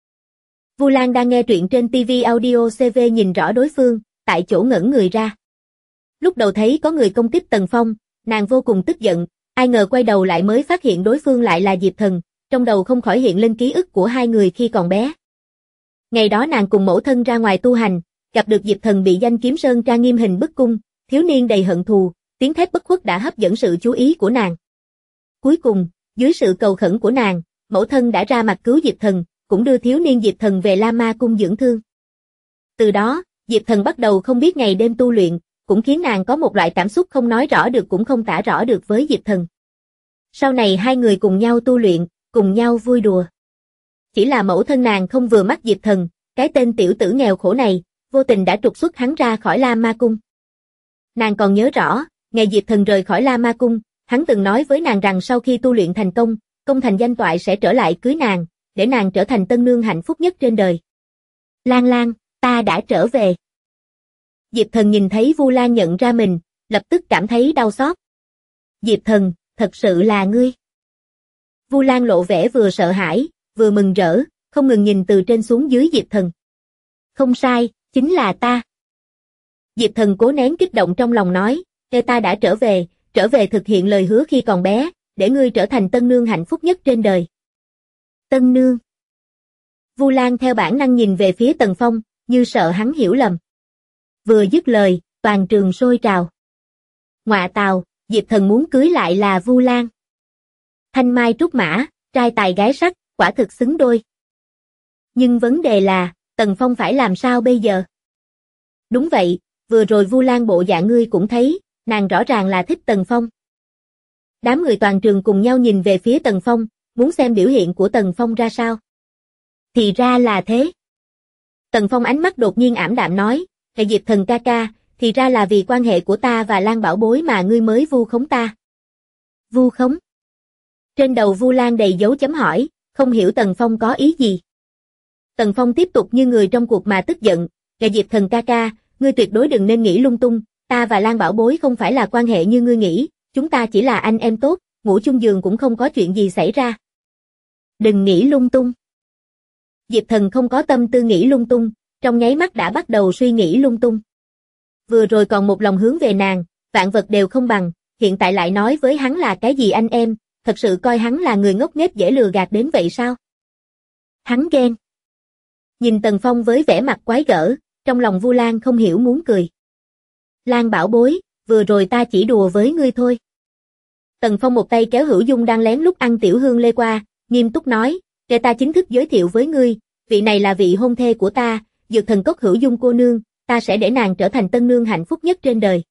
[SPEAKER 2] Vu Lan đang nghe truyện trên TV Audio CV nhìn rõ đối phương, tại chỗ ngẩn người ra. Lúc đầu thấy có người công kích Tần Phong, nàng vô cùng tức giận, ai ngờ quay đầu lại mới phát hiện đối phương lại là Diệp Thần, trong đầu không khỏi hiện lên ký ức của hai người khi còn bé. Ngày đó nàng cùng mẫu thân ra ngoài tu hành, gặp được Diệp Thần bị danh kiếm sơn tra nghiêm hình bức cung, thiếu niên đầy hận thù, tiếng thét bất khuất đã hấp dẫn sự chú ý của nàng. Cuối cùng, dưới sự cầu khẩn của nàng, mẫu thân đã ra mặt cứu Diệp Thần, cũng đưa thiếu niên Diệp Thần về La Ma cung dưỡng thương. Từ đó, Diệp Thần bắt đầu không biết ngày đêm tu luyện, cũng khiến nàng có một loại cảm xúc không nói rõ được cũng không tả rõ được với Diệp Thần. Sau này hai người cùng nhau tu luyện, cùng nhau vui đùa. Chỉ là mẫu thân nàng không vừa mắt Diệp Thần, cái tên tiểu tử nghèo khổ này, vô tình đã trục xuất hắn ra khỏi La Ma cung. Nàng còn nhớ rõ, ngày Diệp Thần rời khỏi La Ma cung, hắn từng nói với nàng rằng sau khi tu luyện thành công, công thành danh toại sẽ trở lại cưới nàng, để nàng trở thành tân nương hạnh phúc nhất trên đời. Lan Lan, ta đã trở về. Diệp Thần nhìn thấy Vu Lan nhận ra mình, lập tức cảm thấy đau xót. Diệp Thần, thật sự là ngươi. Vu Lan lộ vẻ vừa sợ hãi, vừa mừng rỡ, không ngừng nhìn từ trên xuống dưới Diệp Thần. Không sai, chính là ta. Diệp Thần cố nén kích động trong lòng nói, ta đã trở về thực hiện lời hứa khi còn bé, để ngươi trở thành tân nương hạnh phúc nhất trên đời. Tân nương. Vu Lan theo bản năng nhìn về phía Tần Phong, như sợ hắn hiểu lầm. Vừa dứt lời, toàn trường sôi trào. Ngọa tào, Diệp Thần muốn cưới lại là Vu Lan. Thanh mai trúc mã, trai tài gái sắc, quả thực xứng đôi. Nhưng vấn đề là, Tần Phong phải làm sao bây giờ? Đúng vậy, vừa rồi Vu Lan bộ dạng ngươi cũng thấy, nàng rõ ràng là thích Tần Phong. Đám người toàn trường cùng nhau nhìn về phía Tần Phong, muốn xem biểu hiện của Tần Phong ra sao. Thì ra là thế. Tần Phong ánh mắt đột nhiên ảm đạm nói, Diệp Thần ca ca, thì ra là vì quan hệ của ta và Lan Bảo Bối mà ngươi mới vu khống ta. Vu khống? Trên đầu Vu Lan đầy dấu chấm hỏi, không hiểu Tần Phong có ý gì. Tần Phong tiếp tục như người trong cuộc mà tức giận, Diệp Thần ca ca, ngươi tuyệt đối đừng nên nghĩ lung tung, ta và Lan Bảo Bối không phải là quan hệ như ngươi nghĩ, chúng ta chỉ là anh em tốt, ngủ chung giường cũng không có chuyện gì xảy ra. Đừng nghĩ lung tung. Diệp Thần không có tâm tư nghĩ lung tung, trong nháy mắt đã bắt đầu suy nghĩ lung tung. Vừa rồi còn một lòng hướng về nàng, vạn vật đều không bằng, hiện tại lại nói với hắn là cái gì anh em, thật sự coi hắn là người ngốc nghếch dễ lừa gạt đến vậy sao? Hắn ghen. Nhìn Tần Phong với vẻ mặt quái gở, trong lòng Vu Lan không hiểu muốn cười. Lan Bảo Bối, vừa rồi ta chỉ đùa với ngươi thôi. Tần Phong một tay kéo Hữu Dung đang lén lút ăn tiểu hương lê qua, nghiêm túc nói, để ta chính thức giới thiệu với ngươi, vị này là vị hôn thê của ta, Dược Thần Cốc Hữu Dung cô nương, ta sẽ để nàng trở thành tân nương hạnh phúc nhất trên đời.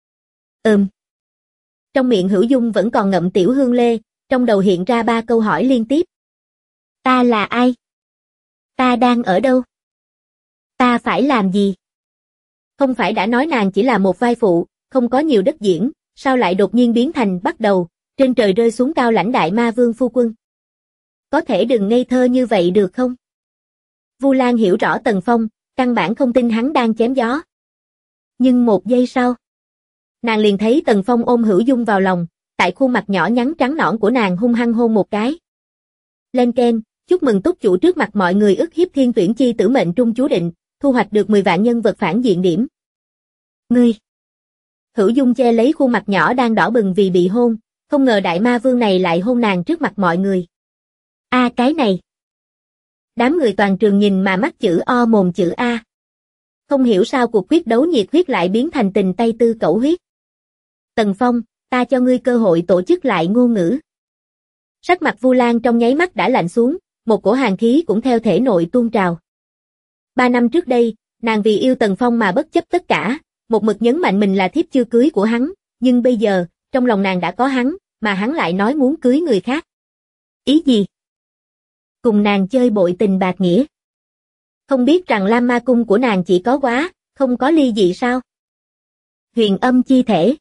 [SPEAKER 2] Trong miệng Hữu Dung vẫn còn ngậm tiểu hương lê, trong đầu hiện ra 3 câu hỏi liên tiếp. Ta là ai? Ta đang ở đâu? Ta phải làm gì? Không phải đã nói nàng chỉ là một vai phụ, không có nhiều đất diễn, sao lại đột nhiên biến thành bắt đầu, trên trời rơi xuống cao lãnh đại ma vương phu quân. Có thể đừng ngây thơ như vậy được không? Vu Lan hiểu rõ Tần Phong, căn bản không tin hắn đang chém gió. Nhưng một giây sau, nàng liền thấy Tần Phong ôm Hữu Dung vào lòng, tại khuôn mặt nhỏ nhắn trắng nõn của nàng hung hăng hôn một cái. Lên keng, chúc mừng túc chủ trước mặt mọi người ức hiếp thiên tuyển chi tử mệnh trung chú định, thu hoạch được 10 vạn nhân vật phản diện điểm. Ngươi! Hữu Dung che lấy khuôn mặt nhỏ đang đỏ bừng vì bị hôn, không ngờ đại ma vương này lại hôn nàng trước mặt mọi người. Cái này! Đám người toàn trường nhìn mà mắt chữ O mồm chữ A. Không hiểu sao cuộc quyết đấu nhiệt huyết lại biến thành tình tay tư cẩu huyết. Tần Phong, ta cho ngươi cơ hội tổ chức lại ngôn ngữ. Sắc mặt Vu Lan trong nháy mắt đã lạnh xuống, một cổ hàn khí cũng theo thể nội tuôn trào. 3 năm trước đây, nàng vì yêu Tần Phong mà bất chấp tất cả, một mực nhấn mạnh mình là thiếp chưa cưới của hắn, nhưng bây giờ, trong lòng nàng đã có hắn, mà hắn lại nói muốn cưới người khác. Ý gì? Cùng nàng chơi bội tình bạc nghĩa. Không biết rằng Lam Ma Cung của nàng chỉ có quá, không có ly dị sao? Huyền âm chi thể.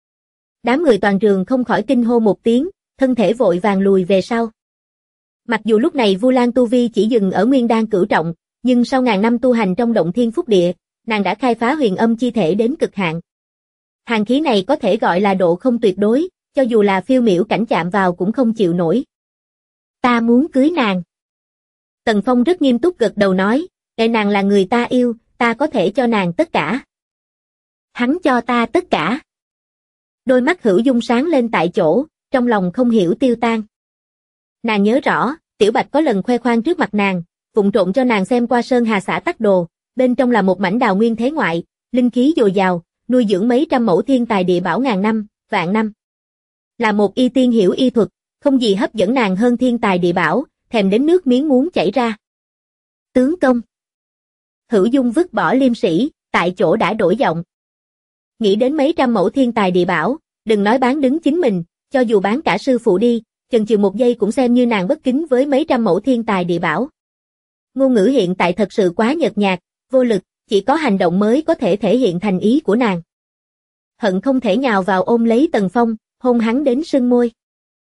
[SPEAKER 2] Đám người toàn trường không khỏi kinh hô một tiếng, thân thể vội vàng lùi về sau. Mặc dù lúc này Vu Lan tu vi chỉ dừng ở nguyên đan cửu trọng, nhưng sau ngàn năm tu hành trong động thiên phúc địa, nàng đã khai phá huyền âm chi thể đến cực hạn. Hàn khí này có thể gọi là độ không tuyệt đối, cho dù là phiêu miểu cảnh chạm vào cũng không chịu nổi. Ta muốn cưới nàng. Tần Phong rất nghiêm túc gật đầu nói, để nàng là người ta yêu, ta có thể cho nàng tất cả. Hắn cho ta tất cả. Đôi mắt Hữu Dung sáng lên tại chỗ, trong lòng không hiểu tiêu tan. Nàng nhớ rõ, Tiểu Bạch có lần khoe khoang trước mặt nàng, vụng trộn cho nàng xem qua Sơn Hà xã tắc đồ, bên trong là một mảnh đào nguyên thế ngoại, linh khí dồi dào, nuôi dưỡng mấy trăm mẫu thiên tài địa bảo ngàn năm, vạn năm. Là một y tiên hiểu y thuật, không gì hấp dẫn nàng hơn thiên tài địa bảo, thèm đến nước miếng muốn chảy ra. Tướng công. Hữu Dung vứt bỏ liêm sĩ, tại chỗ đã đổi giọng. Nghĩ đến mấy trăm mẫu thiên tài địa bảo, đừng nói bán đứng chính mình, cho dù bán cả sư phụ đi, chần chừ một giây cũng xem như nàng bất kính với mấy trăm mẫu thiên tài địa bảo. Ngôn ngữ hiện tại thật sự quá nhợt nhạt, vô lực, chỉ có hành động mới có thể thể hiện thành ý của nàng. Hận không thể nhào vào ôm lấy Tần Phong, hôn hắn đến sưng môi.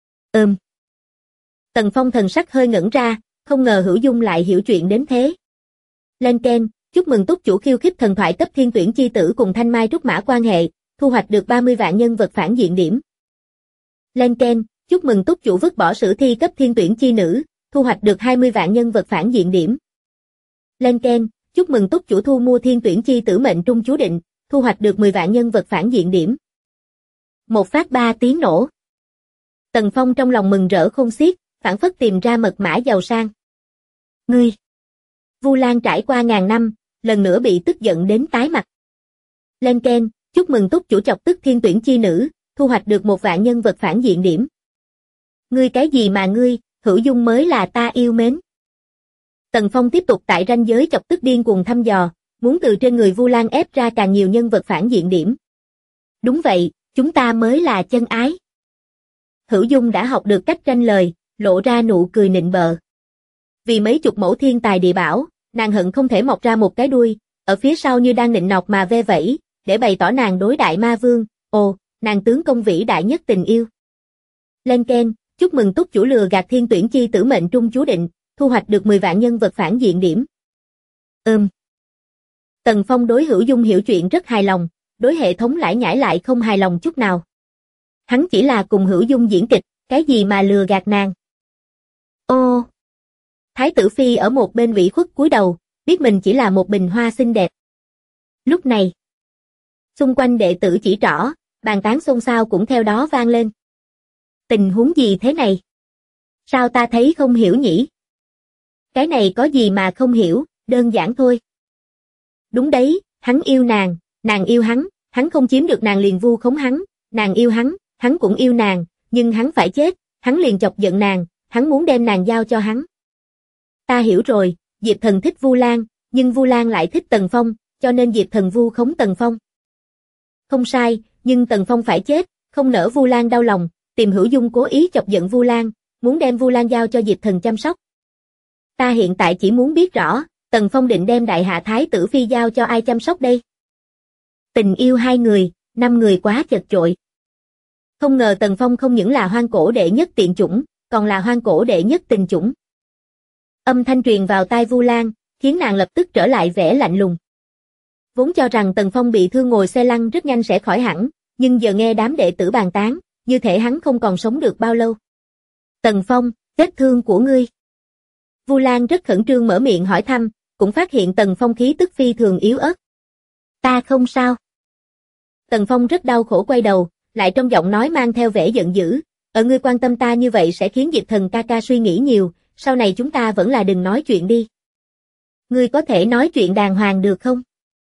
[SPEAKER 2] Tần Phong thần sắc hơi ngẩn ra, không ngờ Hữu Dung lại hiểu chuyện đến thế. Lên keng, chúc mừng túc chủ khiêu khích thần thoại cấp thiên tuyển chi tử cùng Thanh Mai Trúc Mã quan hệ, thu hoạch được 30 vạn nhân vật phản diện điểm. Lên keng, chúc mừng túc chủ vứt bỏ sử thi cấp thiên tuyển chi nữ, thu hoạch được 20 vạn nhân vật phản diện điểm. Lên keng, chúc mừng túc chủ thu mua thiên tuyển chi tử mệnh trung chú định, thu hoạch được 10 vạn nhân vật phản diện điểm. Một phát 3 tiếng nổ. Tần Phong trong lòng mừng rỡ khôn xiết, phảng phất tìm ra mật mã giàu sang. Ngươi! Vu Lan trải qua ngàn năm, lần nữa bị tức giận đến tái mặt. Lên keng, chúc mừng túc chủ chọc tức thiên tuyển chi nữ, thu hoạch được 1 vạn nhân vật phản diện điểm. Ngươi cái gì mà ngươi, Hữu Dung mới là ta yêu mến. Tần Phong tiếp tục tại ranh giới chọc tức điên cuồng thăm dò, muốn từ trên người Vu Lan ép ra càng nhiều nhân vật phản diện điểm. Đúng vậy, chúng ta mới là chân ái. Hữu Dung đã học được cách tranh lời, lộ ra nụ cười nịnh bợ. Vì mấy chục mẫu thiên tài địa bảo, nàng hận không thể mọc ra một cái đuôi, ở phía sau như đang nịnh nọt mà ve vẫy, để bày tỏ nàng đối đại ma vương, nàng tướng công vĩ đại nhất tình yêu. Lên keng, chúc mừng túc chủ lừa gạt thiên tuyển chi tử mệnh trung chú định, thu hoạch được 10 vạn nhân vật phản diện điểm. Tần Phong đối Hữu Dung hiểu chuyện rất hài lòng, đối hệ thống lải nhải lại không hài lòng chút nào. Hắn chỉ là cùng Hữu Dung diễn kịch, cái gì mà lừa gạt nàng. Thái tử Phi ở một bên ủy khuất cúi đầu, biết mình chỉ là một bình hoa xinh đẹp. Lúc này, xung quanh đệ tử chỉ trỏ, bàn tán xôn xao cũng theo đó vang lên. Tình huống gì thế này? Sao ta thấy không hiểu nhỉ? Cái này có gì mà không hiểu, đơn giản thôi. Đúng đấy, hắn yêu nàng yêu hắn không chiếm được nàng liền vu khống hắn, nàng yêu hắn cũng yêu nàng, nhưng hắn phải chết, hắn liền chọc giận nàng, hắn muốn đem nàng giao cho hắn. Ta hiểu rồi, Diệp Thần thích Vu Lan, nhưng Vu Lan lại thích Tần Phong, cho nên Diệp Thần vu khống Tần Phong. Không sai, nhưng Tần Phong phải chết, không nỡ Vu Lan đau lòng, tìm Hữu Dung cố ý chọc giận Vu Lan, muốn đem Vu Lan giao cho Diệp Thần chăm sóc. Ta hiện tại chỉ muốn biết rõ, Tần Phong định đem đại hạ thái tử phi giao cho ai chăm sóc đây? Tình yêu 2 người, 5 người quá chật chội. Không ngờ Tần Phong không những là hoang cổ đệ nhất tiện chủng, còn là hoang cổ đệ nhất tình chủng. Âm thanh truyền vào tai Vu Lan, khiến nàng lập tức trở lại vẻ lạnh lùng. Vốn cho rằng Tần Phong bị thương ngồi xe lăn rất nhanh sẽ khỏi hẳn, nhưng giờ nghe đám đệ tử bàn tán, như thể hắn không còn sống được bao lâu. Tần Phong, vết thương của ngươi. Vu Lan rất khẩn trương mở miệng hỏi thăm, cũng phát hiện Tần Phong khí tức phi thường yếu ớt. Ta không sao. Tần Phong rất đau khổ quay đầu, lại trong giọng nói mang theo vẻ giận dữ. Ngươi quan tâm ta như vậy sẽ khiến Diệp Thần ca ca suy nghĩ nhiều, sau này chúng ta vẫn là đừng nói chuyện đi. Ngươi có thể nói chuyện đàng hoàng được không?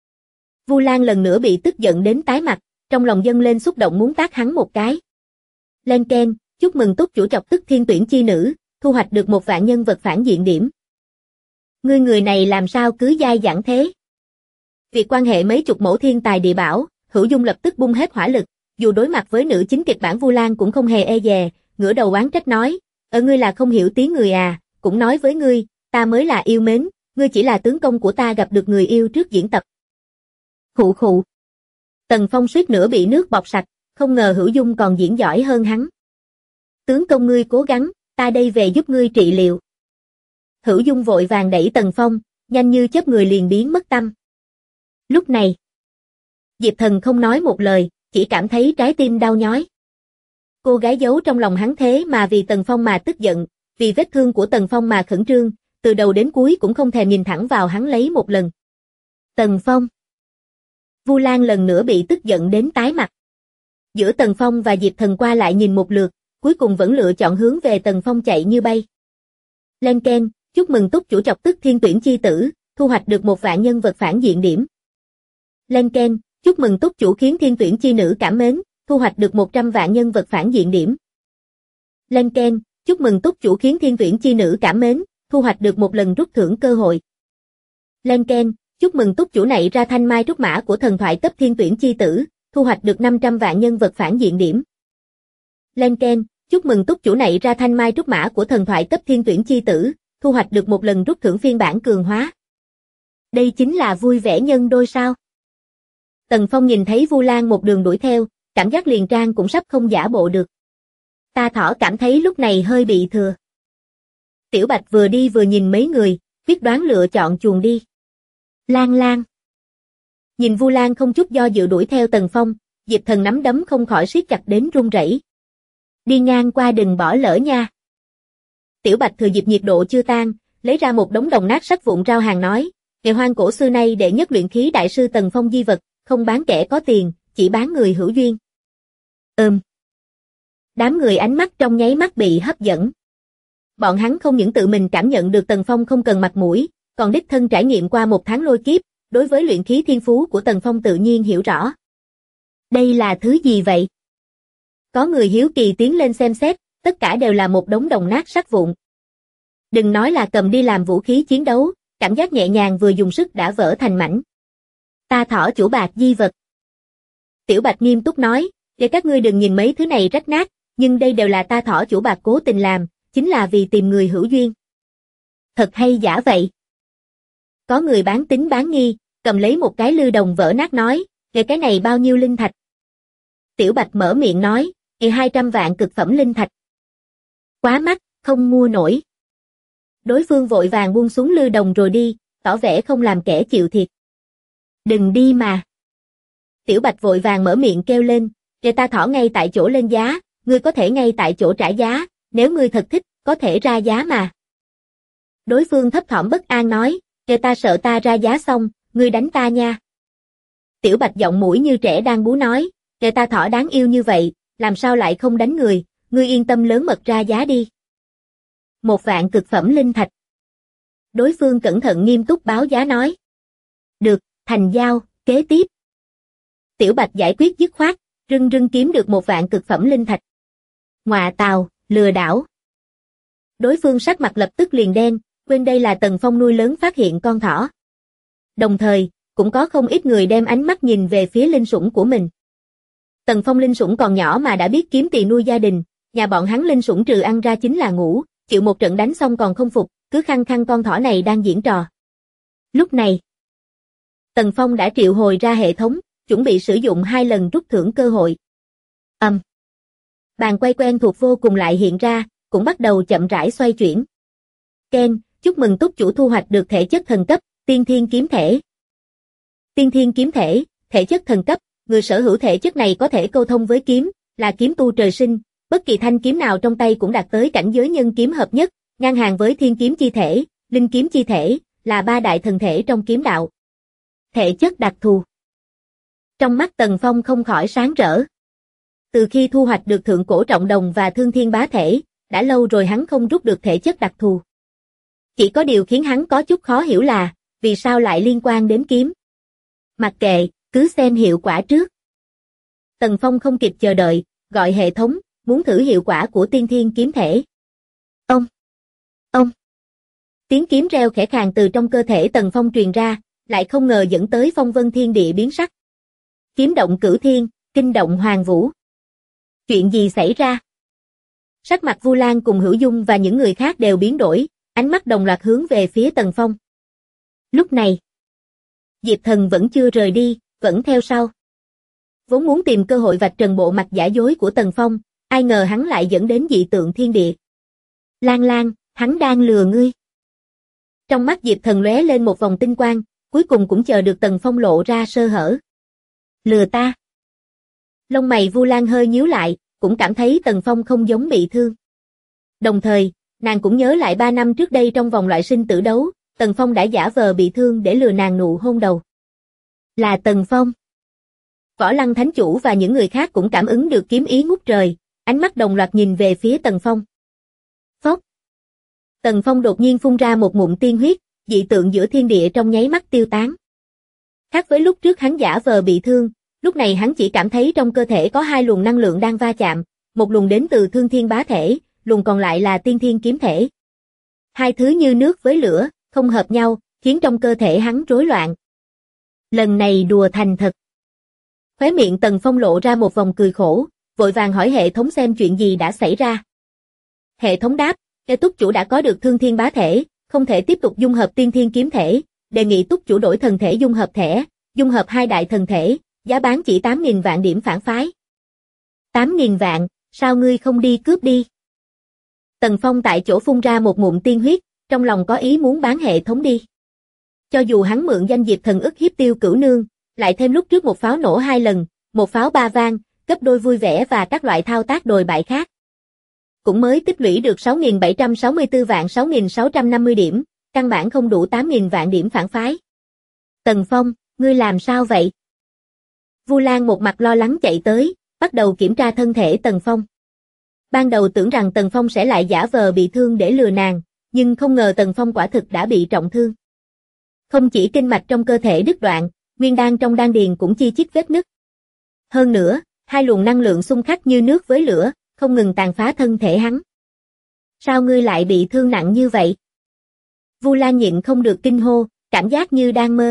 [SPEAKER 2] Vu Lan lần nữa bị tức giận đến tái mặt, trong lòng dâng lên xúc động muốn tát hắn một cái. Lên keng, chúc mừng túc chủ chọc tức thiên tuyển chi nữ, thu hoạch được 1 vạn nhân vật phản diện điểm. Ngươi người này làm sao cứ dai dẳng thế? Việc quan hệ mấy chục mẫu thiên tài địa bảo, Hữu Dung lập tức bung hết hỏa lực, dù đối mặt với nữ chính kịch bản Vu Lan cũng không hề e dè, ngửa đầu oán trách nói, ngươi là không hiểu tiếng người à, cũng nói với ngươi, ta mới là yêu mến, ngươi chỉ là tướng công của ta gặp được người yêu trước diễn tập. Khụ khụ. Tần Phong suýt nữa bị nước bọt sạch, không ngờ Hữu Dung còn diễn giỏi hơn hắn. Tướng công ngươi cố gắng, ta đây về giúp ngươi trị liệu. Hữu Dung vội vàng đẩy Tần Phong, nhanh như chớp người liền biến mất tâm. Lúc này, Diệp Thần không nói một lời, chỉ cảm thấy trái tim đau nhói. Cô gái giấu trong lòng hắn thế mà vì Tần Phong mà tức giận, vì vết thương của Tần Phong mà khẩn trương, từ đầu đến cuối cũng không thèm nhìn thẳng vào hắn lấy một lần. Tần Phong. Vu Lan lần nữa bị tức giận đến tái mặt. Giữa Tần Phong và Diệp Thần qua lại nhìn một lượt, cuối cùng vẫn lựa chọn hướng về Tần Phong chạy như bay. Lên keng, chúc mừng túc chủ chọc tức thiên tuyển chi tử, thu hoạch được 1 vạn nhân vật phản diện điểm. Lên keng, chúc mừng túc chủ khiến thiên tuyển chi nữ cảm mến, thu hoạch được 100 vạn nhân vật phản diện điểm. Lên keng, chúc mừng túc chủ khiến thiên tuyển chi nữ cảm mến, thu hoạch được 1 lần rút thưởng cơ hội. Lên keng, chúc mừng túc chủ này ra thanh mai trúc mã của thần thoại cấp thiên tuyển chi tử, thu hoạch được 500 vạn nhân vật phản diện điểm. Lên keng, chúc mừng túc chủ này ra thanh mai trúc mã của thần thoại cấp thiên tuyển chi tử, thu hoạch được 1 lần rút thưởng phiên bản cường hóa. Đây chính là vui vẻ nhân đôi sao? Tần Phong nhìn thấy Vu Lan một đường đuổi theo, cảm giác liền trang cũng sắp không giả bộ được. Ta Thỏ cảm thấy lúc này hơi bị thừa. Tiểu Bạch vừa đi vừa nhìn mấy người, quyết đoán lựa chọn chuồn đi. Lan Lan. Nhìn Vu Lan không chút do dự đuổi theo Tần Phong, Diệp Thần nắm đấm không khỏi siết chặt đến run rẩy. Đi ngang qua đừng bỏ lỡ nha. Tiểu Bạch thừa dịp nhiệt độ chưa tan, lấy ra một đống đồng nát sắt vụn rao hàng nói, ngày hoang cổ xưa nay đệ nhất luyện khí đại sư Tần Phong di vật, không bán kẻ có tiền, chỉ bán người hữu duyên. Đám người ánh mắt trong nháy mắt bị hấp dẫn. Bọn hắn không những tự mình cảm nhận được Tần Phong không cần mặt mũi, còn đích thân trải nghiệm qua 1 tháng lôi kiếp, đối với luyện khí thiên phú của Tần Phong tự nhiên hiểu rõ. Đây là thứ gì vậy? Có người hiếu kỳ tiến lên xem xét, tất cả đều là một đống đồng nát sắt vụn. Đừng nói là cầm đi làm vũ khí chiến đấu, cảm giác nhẹ nhàng vừa dùng sức đã vỡ thành mảnh. Ta Thỏ chủ bạc di vật. Tiểu Bạch nghiêm túc nói, để các ngươi đừng nhìn mấy thứ này rách nát, nhưng đây đều là ta Thỏ chủ bạc cố tình làm, chính là vì tìm người hữu duyên. Thật hay giả vậy? Có người bán tín bán nghi, cầm lấy một cái lư đồng vỡ nát nói, cái này bao nhiêu linh thạch? Tiểu Bạch mở miệng nói, 200 vạn cực phẩm linh thạch. Quá mắc, không mua nổi. Đối phương vội vàng buông xuống lư đồng rồi đi, tỏ vẻ không làm kẻ chịu thiệt. Đừng đi mà. Tiểu Bạch vội vàng mở miệng kêu lên, ta Thỏ ngay tại chỗ lên giá, ngươi có thể ngay tại chỗ trả giá, nếu ngươi thật thích, có thể ra giá mà. Đối phương thấp thỏm bất an nói, ta sợ ta ra giá xong, ngươi đánh ta nha. Tiểu Bạch giọng mũi như trẻ đang bú nói, ta Thỏ đáng yêu như vậy, làm sao lại không đánh người, ngươi yên tâm lớn mật ra giá đi. 1 vạn cực phẩm linh thạch. Đối phương cẩn thận nghiêm túc báo giá nói. Được, thành giao, kế tiếp. Tiểu Bạch giải quyết dứt khoát, rưng rưng kiếm được 1 vạn cực phẩm linh thạch. Ngọa tào, lừa đảo. Đối phương sắc mặt lập tức liền đen, quên đây là Tần Phong nuôi lớn phát hiện con thỏ. Đồng thời, cũng có không ít người đem ánh mắt nhìn về phía linh sủng của mình. Tần Phong linh sủng còn nhỏ mà đã biết kiếm tiền nuôi gia đình, nhà bọn hắn linh sủng trừ ăn ra chính là ngủ, chịu một trận đánh xong còn không phục, cứ khăng khăng con thỏ này đang diễn trò. Lúc này, Tần Phong đã triệu hồi ra hệ thống, chuẩn bị sử dụng 2 lần rút thưởng cơ hội. Bàn quay quen thuộc vô cùng lại hiện ra, cũng bắt đầu chậm rãi xoay chuyển. Ken, chúc mừng túc chủ thu hoạch được thể chất thần cấp, tiên thiên kiếm thể. Tiên thiên kiếm thể, thể chất thần cấp, người sở hữu thể chất này có thể câu thông với kiếm, là kiếm tu trời sinh, bất kỳ thanh kiếm nào trong tay cũng đạt tới cảnh giới nhân kiếm hợp nhất, ngang hàng với thiên kiếm chi thể, linh kiếm chi thể, là ba đại thần thể trong kiếm đạo. Thể chất đặc thù. Trong mắt Tần Phong không khỏi sáng rỡ. Từ khi thu hoạch được thượng cổ trọng đồng và thương thiên bá thể, đã lâu rồi hắn không rút được thể chất đặc thù. Chỉ có điều khiến hắn có chút khó hiểu là, vì sao lại liên quan đến kiếm. Mặc kệ, cứ xem hiệu quả trước. Tần Phong không kịp chờ đợi, gọi hệ thống, muốn thử hiệu quả của tiên thiên kiếm thể. Ông! Tiếng kiếm reo khẽ khàng từ trong cơ thể Tần Phong truyền ra, lại không ngờ dẫn tới phong vân thiên địa biến sắc. Kiếm động cửu thiên, kinh động hoàng vũ. Chuyện gì xảy ra? Sắc mặt Vu Lan cùng Hữu Dung và những người khác đều biến đổi, ánh mắt đồng loạt hướng về phía Tần Phong. Lúc này, Diệp Thần vẫn chưa rời đi, vẫn theo sau. Vốn muốn tìm cơ hội vạch trần bộ mặt giả dối của Tần Phong, ai ngờ hắn lại dẫn đến dị tượng thiên địa. Lan Lan, hắn đang lừa ngươi. Trong mắt Diệp Thần lóe lên một vòng tinh quang, cuối cùng cũng chờ được Tần Phong lộ ra sơ hở. Lừa ta. Lông mày Vu Lan hơi nhíu lại, cũng cảm thấy Tần Phong không giống bị thương. Đồng thời, nàng cũng nhớ lại 3 năm trước đây trong vòng loại sinh tử đấu, Tần Phong đã giả vờ bị thương để lừa nàng nụ hôn đầu. Là Tần Phong. Võ Lăng Thánh Chủ và những người khác cũng cảm ứng được kiếm ý ngút trời, ánh mắt đồng loạt nhìn về phía Tần Phong. Phốc. Tần Phong đột nhiên phun ra một ngụm tiên huyết, dị tượng giữa thiên địa trong nháy mắt tiêu tán. Khác với lúc trước hắn giả vờ bị thương, lúc này hắn chỉ cảm thấy trong cơ thể có 2 luồng năng lượng đang va chạm, một luồng đến từ thương thiên bá thể, luồng còn lại là tiên thiên kiếm thể. Hai thứ như nước với lửa, không hợp nhau, khiến trong cơ thể hắn rối loạn. Lần này đùa thành thật. Khóe miệng Tần Phong lộ ra một vòng cười khổ, vội vàng hỏi hệ thống xem chuyện gì đã xảy ra. Hệ thống đáp, túc chủ đã có được thương thiên bá thể, không thể tiếp tục dung hợp tiên thiên kiếm thể, đề nghị túc chủ đổi thần thể dung hợp thẻ, dung hợp 2 đại thần thể, giá bán chỉ 8.000 vạn điểm phản phái. 8.000 vạn, sao ngươi không đi cướp đi? Tần Phong tại chỗ phun ra một ngụm tiên huyết, trong lòng có ý muốn bán hệ thống đi. Cho dù hắn mượn danh Diệp Thần ức hiếp Tiêu Cửu Nương, lại thêm lúc trước một pháo nổ 2 lần, một pháo 3 vang, gấp đôi vui vẻ và các loại thao tác đồi bại khác. Cũng mới tích lũy được 6.764 vạn 6.650 điểm, căn bản không đủ 8.000 vạn điểm phản phái. Tần Phong, ngươi làm sao vậy? Vu Lan một mặt lo lắng chạy tới, bắt đầu kiểm tra thân thể Tần Phong. Ban đầu tưởng rằng Tần Phong sẽ lại giả vờ bị thương để lừa nàng, nhưng không ngờ Tần Phong quả thực đã bị trọng thương. Không chỉ kinh mạch trong cơ thể đứt đoạn, nguyên đan trong đan điền cũng chi chít vết nứt. Hơn nữa, 2 luồng năng lượng xung khắc như nước với lửa, không ngừng tàn phá thân thể hắn. Sao ngươi lại bị thương nặng như vậy? Vu Lan nhịn không được kinh hô, cảm giác như đang mơ.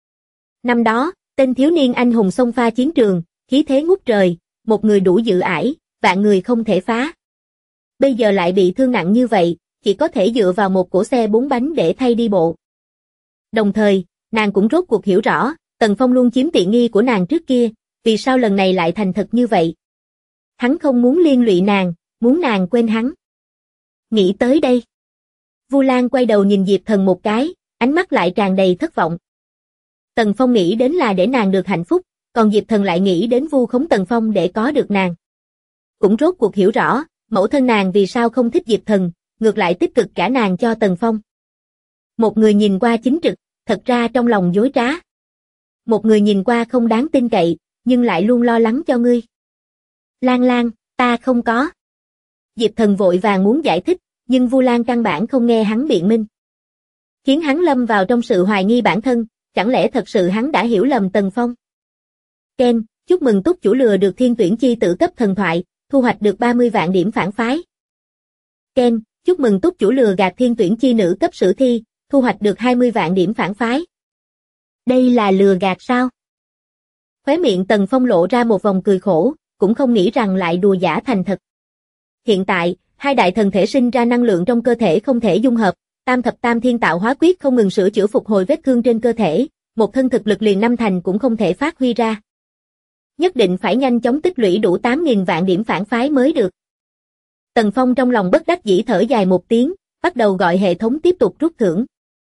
[SPEAKER 2] Năm đó, tên thiếu niên anh hùng xông pha chiến trường, khí thế ngút trời, một người đủ dự ải, vạn người không thể phá. Bây giờ lại bị thương nặng như vậy, chỉ có thể dựa vào một cỗ xe 4 bánh để thay đi bộ. Đồng thời, nàng cũng rốt cuộc hiểu rõ, Tần Phong luôn chiếm tiện nghi của nàng trước kia, vì sao lần này lại thành thật như vậy. Hắn không muốn liên lụy nàng, muốn nàng quên hắn. Nghĩ tới đây, Vu Lan quay đầu nhìn Diệp Thần một cái, ánh mắt lại tràn đầy thất vọng. Tần Phong nghĩ đến là để nàng được hạnh phúc, còn Diệp Thần lại nghĩ đến vu khống Tần Phong để có được nàng. Cũng rốt cuộc hiểu rõ, mẫu thân nàng vì sao không thích Diệp Thần, ngược lại tích cực cả nàng cho Tần Phong. Một người nhìn qua chính trực, thật ra trong lòng dối trá. Một người nhìn qua không đáng tin cậy, nhưng lại luôn lo lắng cho ngươi. Lan Lan, ta không có. Diệp Thần vội vàng muốn giải thích, nhưng Vu Lan căn bản không nghe hắn biện minh. Khiến hắn lâm vào trong sự hoài nghi bản thân, chẳng lẽ thật sự hắn đã hiểu lầm Tần Phong. Ken, chúc mừng túc chủ lừa được thiên tuyển chi tử cấp thần thoại, thu hoạch được 30 vạn điểm phản phái. Ken, chúc mừng túc chủ lừa gạt thiên tuyển chi nữ cấp sử thi, thu hoạch được 20 vạn điểm phản phái. Đây là lừa gạt sao? Khóe miệng Tần Phong lộ ra một vòng cười khổ, cũng không nghĩ rằng lại đùa giả thành thật. Hiện tại, 2 đại thần thể sinh ra năng lượng trong cơ thể không thể dung hợp, tam thập tam thiên tạo hóa quyết không ngừng sửa chữa phục hồi vết thương trên cơ thể, một thân thực lực liền 5 thành cũng không thể phát huy ra. nhất định phải nhanh chóng tích lũy đủ 8.000 vạn điểm phản phái mới được. Tần Phong trong lòng bất đắc dĩ thở dài một tiếng, bắt đầu gọi hệ thống tiếp tục rút thưởng.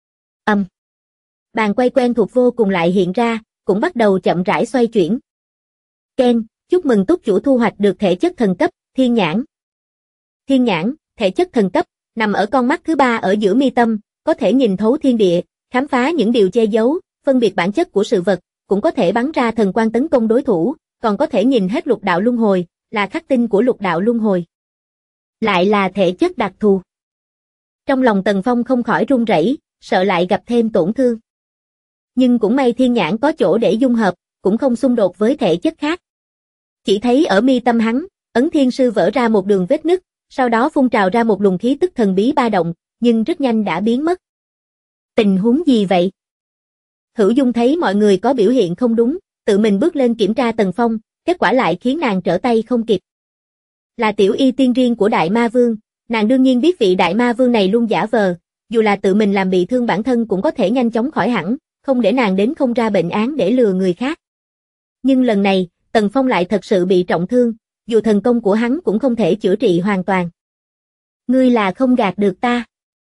[SPEAKER 2] Bàn quay quen thuộc vô cùng lại hiện ra, cũng bắt đầu chậm rãi xoay chuyển. Ken, chúc mừng túc chủ thu hoạch được thể chất thần cấp, thiên nhãn. Thiên nhãn, thể chất thần cấp, nằm ở con mắt thứ ba ở giữa mi tâm, có thể nhìn thấu thiên địa, khám phá những điều che giấu, phân biệt bản chất của sự vật, cũng có thể bắn ra thần quang tấn công đối thủ, còn có thể nhìn hết lục đạo luân hồi, là khắc tinh của lục đạo luân hồi. Lại là thể chất đặc thù. Trong lòng Tần Phong không khỏi run rẩy, sợ lại gặp thêm tổn thương. Nhưng cũng may thiên nhãn có chỗ để dung hợp, cũng không xung đột với thể chất khác. Chỉ thấy ở mi tâm hắn, ấn thiên sư vỡ ra một đường vết nứt, sau đó phun trào ra một luồng khí tức thần bí ba động, nhưng rất nhanh đã biến mất. Tình huống gì vậy? Hữu Dung thấy mọi người có biểu hiện không đúng, tự mình bước lên kiểm tra Tần Phong, kết quả lại khiến nàng trở tay không kịp. Là tiểu y tiên riêng của Đại Ma Vương, nàng đương nhiên biết vị Đại Ma Vương này luôn giả vờ, dù là tự mình làm bị thương bản thân cũng có thể nhanh chóng khỏi hẳn, không để nàng đến không ra bệnh án để lừa người khác. Nhưng lần này, Tần Phong lại thật sự bị trọng thương, dù thần công của hắn cũng không thể chữa trị hoàn toàn. Ngươi là không gạt được ta.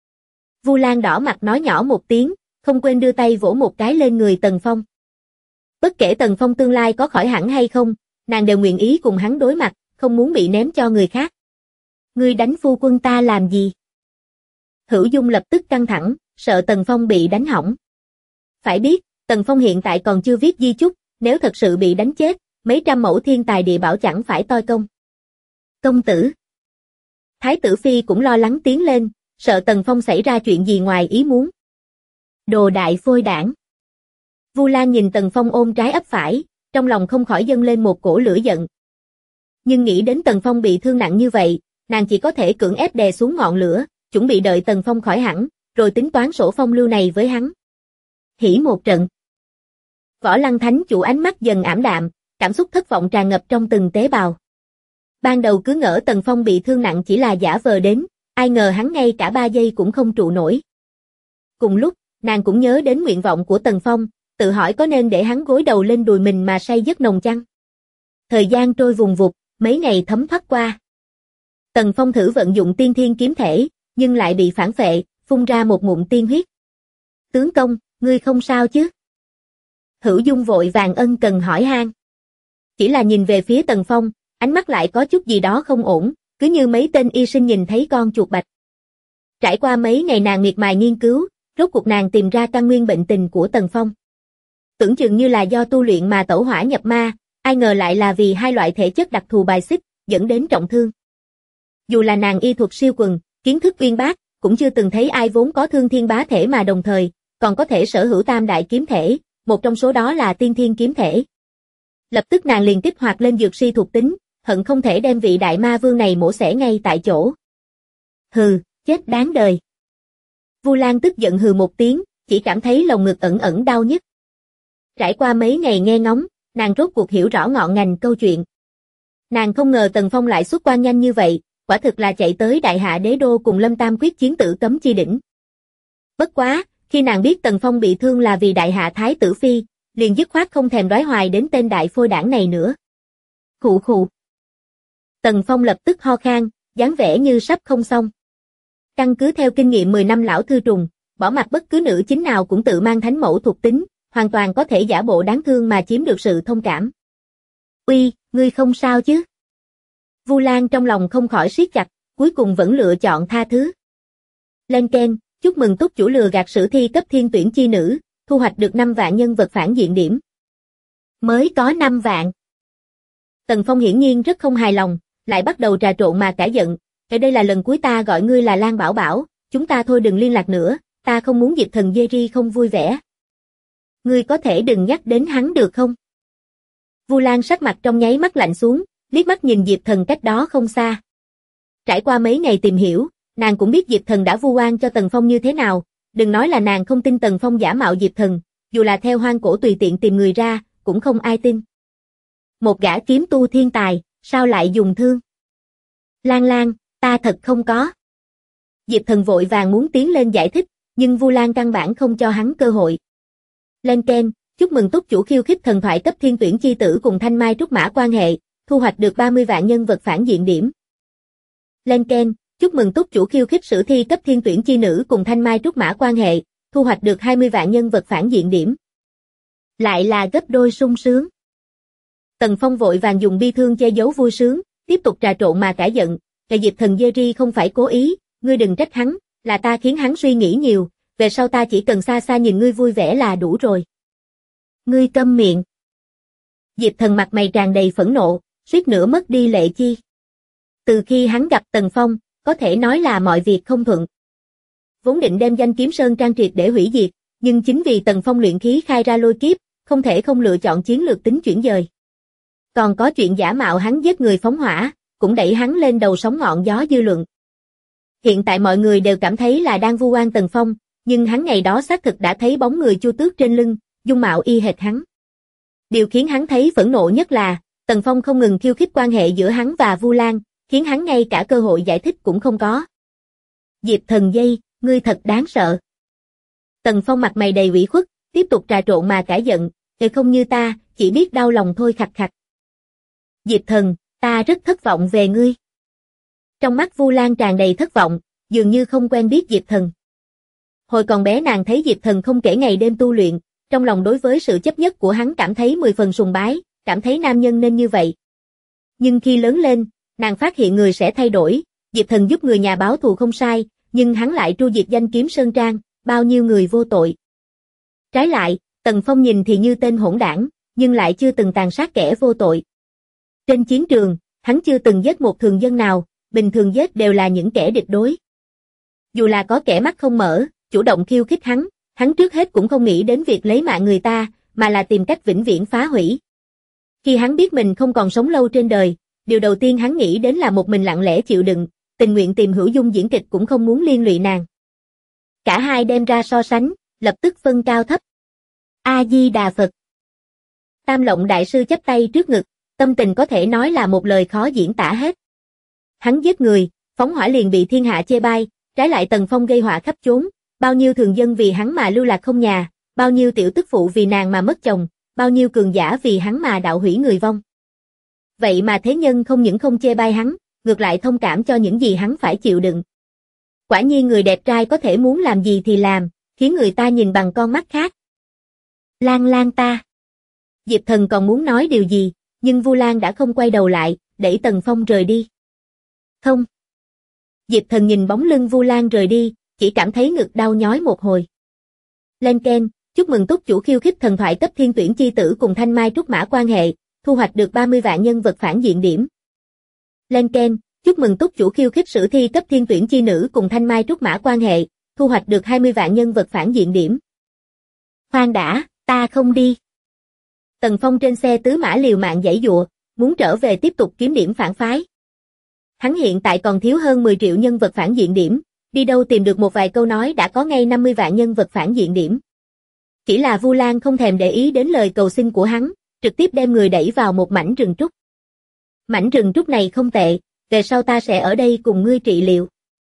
[SPEAKER 2] Vu Lan đỏ mặt nói nhỏ một tiếng, không quên đưa tay vỗ một cái lên người Tần Phong. Bất kể Tần Phong tương lai có khỏi hẳn hay không, nàng đều nguyện ý cùng hắn đối mặt, không muốn bị ném cho người khác. Ngươi đánh phu quân ta làm gì? Hữu Dung lập tức căng thẳng, sợ Tần Phong bị đánh hỏng. Phải biết, Tần Phong hiện tại còn chưa viết di chúc, nếu thật sự bị đánh chết, mấy trăm mẫu thiên tài địa bảo chẳng phải toi công. Công tử. Thái tử Phi cũng lo lắng tiến lên, sợ Tần Phong xảy ra chuyện gì ngoài ý muốn. Đồ đại phôi đảng. Vu Lan nhìn Tần Phong ôm trái ấp phải, trong lòng không khỏi dâng lên một cổ lửa giận. Nhưng nghĩ đến Tần Phong bị thương nặng như vậy, nàng chỉ có thể cưỡng ép đè xuống ngọn lửa, chuẩn bị đợi Tần Phong khỏi hẳn, rồi tính toán sổ phong lưu này với hắn. Hỉ một trận. Võ Lăng Thánh chủ ánh mắt dần ảm đạm, cảm xúc thất vọng tràn ngập trong từng tế bào. Ban đầu cứ ngỡ Tần Phong bị thương nặng chỉ là giả vờ đến, ai ngờ hắn ngay cả 3 giây cũng không trụ nổi. Cùng lúc, nàng cũng nhớ đến nguyện vọng của Tần Phong, tự hỏi có nên để hắn gối đầu lên đùi mình mà say giấc nồng chăng? Thời gian trôi vùng vụt, mấy ngày thấm thoát qua. Tần Phong thử vận dụng tiên thiên kiếm thể, nhưng lại bị phản phệ, phun ra một ngụm tiên huyết. Tướng công, ngươi không sao chứ? Hữu Dung vội vàng ân cần hỏi han. Chỉ là nhìn về phía Tần Phong, ánh mắt lại có chút gì đó không ổn, cứ như mấy tên y sinh nhìn thấy con chuột bạch. Trải qua mấy ngày nàng miệt mài nghiên cứu, rốt cuộc nàng tìm ra căn nguyên bệnh tình của Tần Phong. Tưởng chừng như là do tu luyện mà tẩu hỏa nhập ma, ai ngờ lại là vì hai loại thể chất đặc thù bài xích, dẫn đến trọng thương. Dù là nàng y thuật siêu quần, kiến thức uyên bác, cũng chưa từng thấy ai vốn có thương thiên bá thể mà đồng thời, còn có thể sở hữu tam đại kiếm thể, một trong số đó là tiên thiên kiếm thể. Lập tức nàng liền kích hoạt lên dược si thuộc tính, hận không thể đem vị Đại Ma Vương này mổ xẻ ngay tại chỗ. Hừ, chết đáng đời. Vu Lan tức giận hừ một tiếng, chỉ cảm thấy lồng ngực ẩn ẩn đau nhức. Trải qua mấy ngày nghe ngóng, nàng rốt cuộc hiểu rõ ngọn ngành câu chuyện. Nàng không ngờ Tần Phong lại xuất quan nhanh như vậy, quả thực là chạy tới Đại Hạ Đế Đô cùng Lâm Tam quyết chiến tử cấm chi đỉnh. Bất quá, khi nàng biết Tần Phong bị thương là vì Đại Hạ Thái tử Phi, liền dứt khoát không thèm đoái hoài đến tên đại phôi đảng này nữa. Khụ khụ. Tần Phong lập tức ho khan, dáng vẻ như sắp không xong. Căn cứ theo kinh nghiệm 10 năm lão thư trùng, bỏ mặc bất cứ nữ chính nào cũng tự mang thánh mẫu thuộc tính, hoàn toàn có thể giả bộ đáng thương mà chiếm được sự thông cảm. Uy, ngươi không sao chứ? Vu Lan trong lòng không khỏi siết chặt, cuối cùng vẫn lựa chọn tha thứ. Lên Ken, chúc mừng túc chủ lừa gạt sử thi cấp thiên tuyển chi nữ, thu hoạch được 5 vạn nhân vật phản diện điểm. Mới có 5 vạn. Tần Phong hiển nhiên rất không hài lòng, lại bắt đầu trà trộn mà cả giận. Ở đây là lần cuối ta gọi ngươi là Lan Bảo Bảo, chúng ta thôi đừng liên lạc nữa, ta không muốn Diệp Thần Jerry không vui vẻ. Ngươi có thể đừng nhắc đến hắn được không? Vu Lan sắc mặt trong nháy mắt lạnh xuống, liếc mắt nhìn Diệp Thần cách đó không xa. Trải qua mấy ngày tìm hiểu, nàng cũng biết Diệp Thần đã vu oan cho Tần Phong như thế nào, đừng nói là nàng không tin Tần Phong giả mạo Diệp Thần, dù là theo hoang cổ tùy tiện tìm người ra, cũng không ai tin. Một gã kiếm tu thiên tài, sao lại dùng thương? Lan Lan, ta thật không có. Diệp Thần vội vàng muốn tiến lên giải thích, nhưng Vu Lan căn bản không cho hắn cơ hội. Lên Ken, chúc mừng túc chủ khiêu khích thần thoại cấp thiên tuyển chi tử cùng Thanh Mai Trúc Mã quan hệ, thu hoạch được 30 vạn nhân vật phản diện điểm. Lên Ken, chúc mừng túc chủ khiêu khích sử thi cấp thiên tuyển chi nữ cùng Thanh Mai Trúc Mã quan hệ, thu hoạch được 20 vạn nhân vật phản diện điểm. Lại là gấp đôi sung sướng. Tần Phong vội vàng dùng bi thương che giấu vui sướng, tiếp tục trà trộn mà cả giận, "Cái Diệp Thần Jerry không phải cố ý, ngươi đừng trách hắn, là ta khiến hắn suy nghĩ nhiều, về sau ta chỉ cần xa xa nhìn ngươi vui vẻ là đủ rồi." "Ngươi câm miệng." Diệp Thần mặt mày tràn đầy phẫn nộ, suýt nữa mất đi lệ chi. Từ khi hắn gặp Tần Phong, có thể nói là mọi việc không thuận. Vốn định đem Danh Kiếm Sơn Trang triệt để hủy diệt, nhưng chính vì Tần Phong luyện khí khai ra lôi kiếp, không thể không lựa chọn chiến lược tính chuyển dời. Còn có chuyện giả mạo hắn giết người phóng hỏa, cũng đẩy hắn lên đầu sóng ngọn gió dư luận. Hiện tại mọi người đều cảm thấy là đang vu oan Tần Phong, nhưng hắn ngày đó xác thực đã thấy bóng người Chu Tước trên lưng, dung mạo y hệt hắn. Điều khiến hắn thấy phẫn nộ nhất là, Tần Phong không ngừng khiêu khích quan hệ giữa hắn và Vu Lan, khiến hắn ngay cả cơ hội giải thích cũng không có. "Diệp Thần Dây, ngươi thật đáng sợ." Tần Phong mặt mày đầy ủy khuất, tiếp tục trà trộn mà cả giận, không như ta, chỉ biết đau lòng thôi." Khặt khặt. "Diệp Thần, ta rất thất vọng về ngươi." Trong mắt Vu Lan tràn đầy thất vọng, dường như không quen biết Diệp Thần. Hồi còn bé nàng thấy Diệp Thần không kể ngày đêm tu luyện, trong lòng đối với sự chấp nhất của hắn cảm thấy 10 phần sùng bái, cảm thấy nam nhân nên như vậy. Nhưng khi lớn lên, nàng phát hiện người sẽ thay đổi, Diệp Thần giúp người nhà báo thù không sai, nhưng hắn lại tru diệt Danh Kiếm Sơn Trang, bao nhiêu người vô tội. Trái lại, Tần Phong nhìn thì như tên hỗn đảng, nhưng lại chưa từng tàn sát kẻ vô tội. Trên chiến trường, hắn chưa từng giết một thường dân nào, bình thường giết đều là những kẻ địch đối. Dù là có kẻ mắt không mở, chủ động khiêu khích hắn trước hết cũng không nghĩ đến việc lấy mạng người ta, mà là tìm cách vĩnh viễn phá hủy. Khi hắn biết mình không còn sống lâu trên đời, điều đầu tiên hắn nghĩ đến là một mình lặng lẽ chịu đựng, tình nguyện tìm Hữu Dung diễn kịch cũng không muốn liên lụy nàng. Cả hai đem ra so sánh, lập tức phân cao thấp. A Di Đà Phật. Tam Lộng đại sư chắp tay trước ngực, tâm tình có thể nói là một lời khó diễn tả hết. Hắn giết người, phóng hỏa liền bị thiên hạ chê bai, trái lại Tần Phong gây họa khắp chốn, bao nhiêu thường dân vì hắn mà lưu lạc không nhà, bao nhiêu tiểu tức phụ vì nàng mà mất chồng, bao nhiêu cường giả vì hắn mà đạo hủy người vong. Vậy mà thế nhân không những không chê bai hắn, ngược lại thông cảm cho những gì hắn phải chịu đựng. Quả nhiên người đẹp trai có thể muốn làm gì thì làm, khiến người ta nhìn bằng con mắt khác. Lan Lan ta. Diệp Thần còn muốn nói điều gì, nhưng Vu Lan đã không quay đầu lại, đẩy Tần Phong rời đi. Không. Diệp Thần nhìn bóng lưng Vu Lan rời đi, chỉ cảm thấy ngực đau nhói một hồi. Lên Ken, chúc mừng túc chủ khiêu khích thần thoại cấp thiên tuyển chi tử cùng Thanh Mai Trúc Mã quan hệ, thu hoạch được 30 vạn nhân vật phản diện điểm. Lên Ken, chúc mừng túc chủ khiêu khích sử thi cấp thiên tuyển chi nữ cùng Thanh Mai Trúc Mã quan hệ, thu hoạch được 20 vạn nhân vật phản diện điểm. Khoan đã, ta không đi. Tần Phong trên xe tứ mã liều mạng giãy giụa, muốn trở về tiếp tục kiếm điểm phản phái. Hắn hiện tại còn thiếu hơn 10 triệu nhân vật phản diện điểm, đi đâu tìm được một vài câu nói đã có ngay 50 vạn nhân vật phản diện điểm. Chỉ là Vu Lan không thèm để ý đến lời cầu xin của hắn, trực tiếp đem người đẩy vào một mảnh rừng trúc. Mảnh rừng trúc này không tệ, về sau ta sẽ ở đây cùng ngươi trị liệu.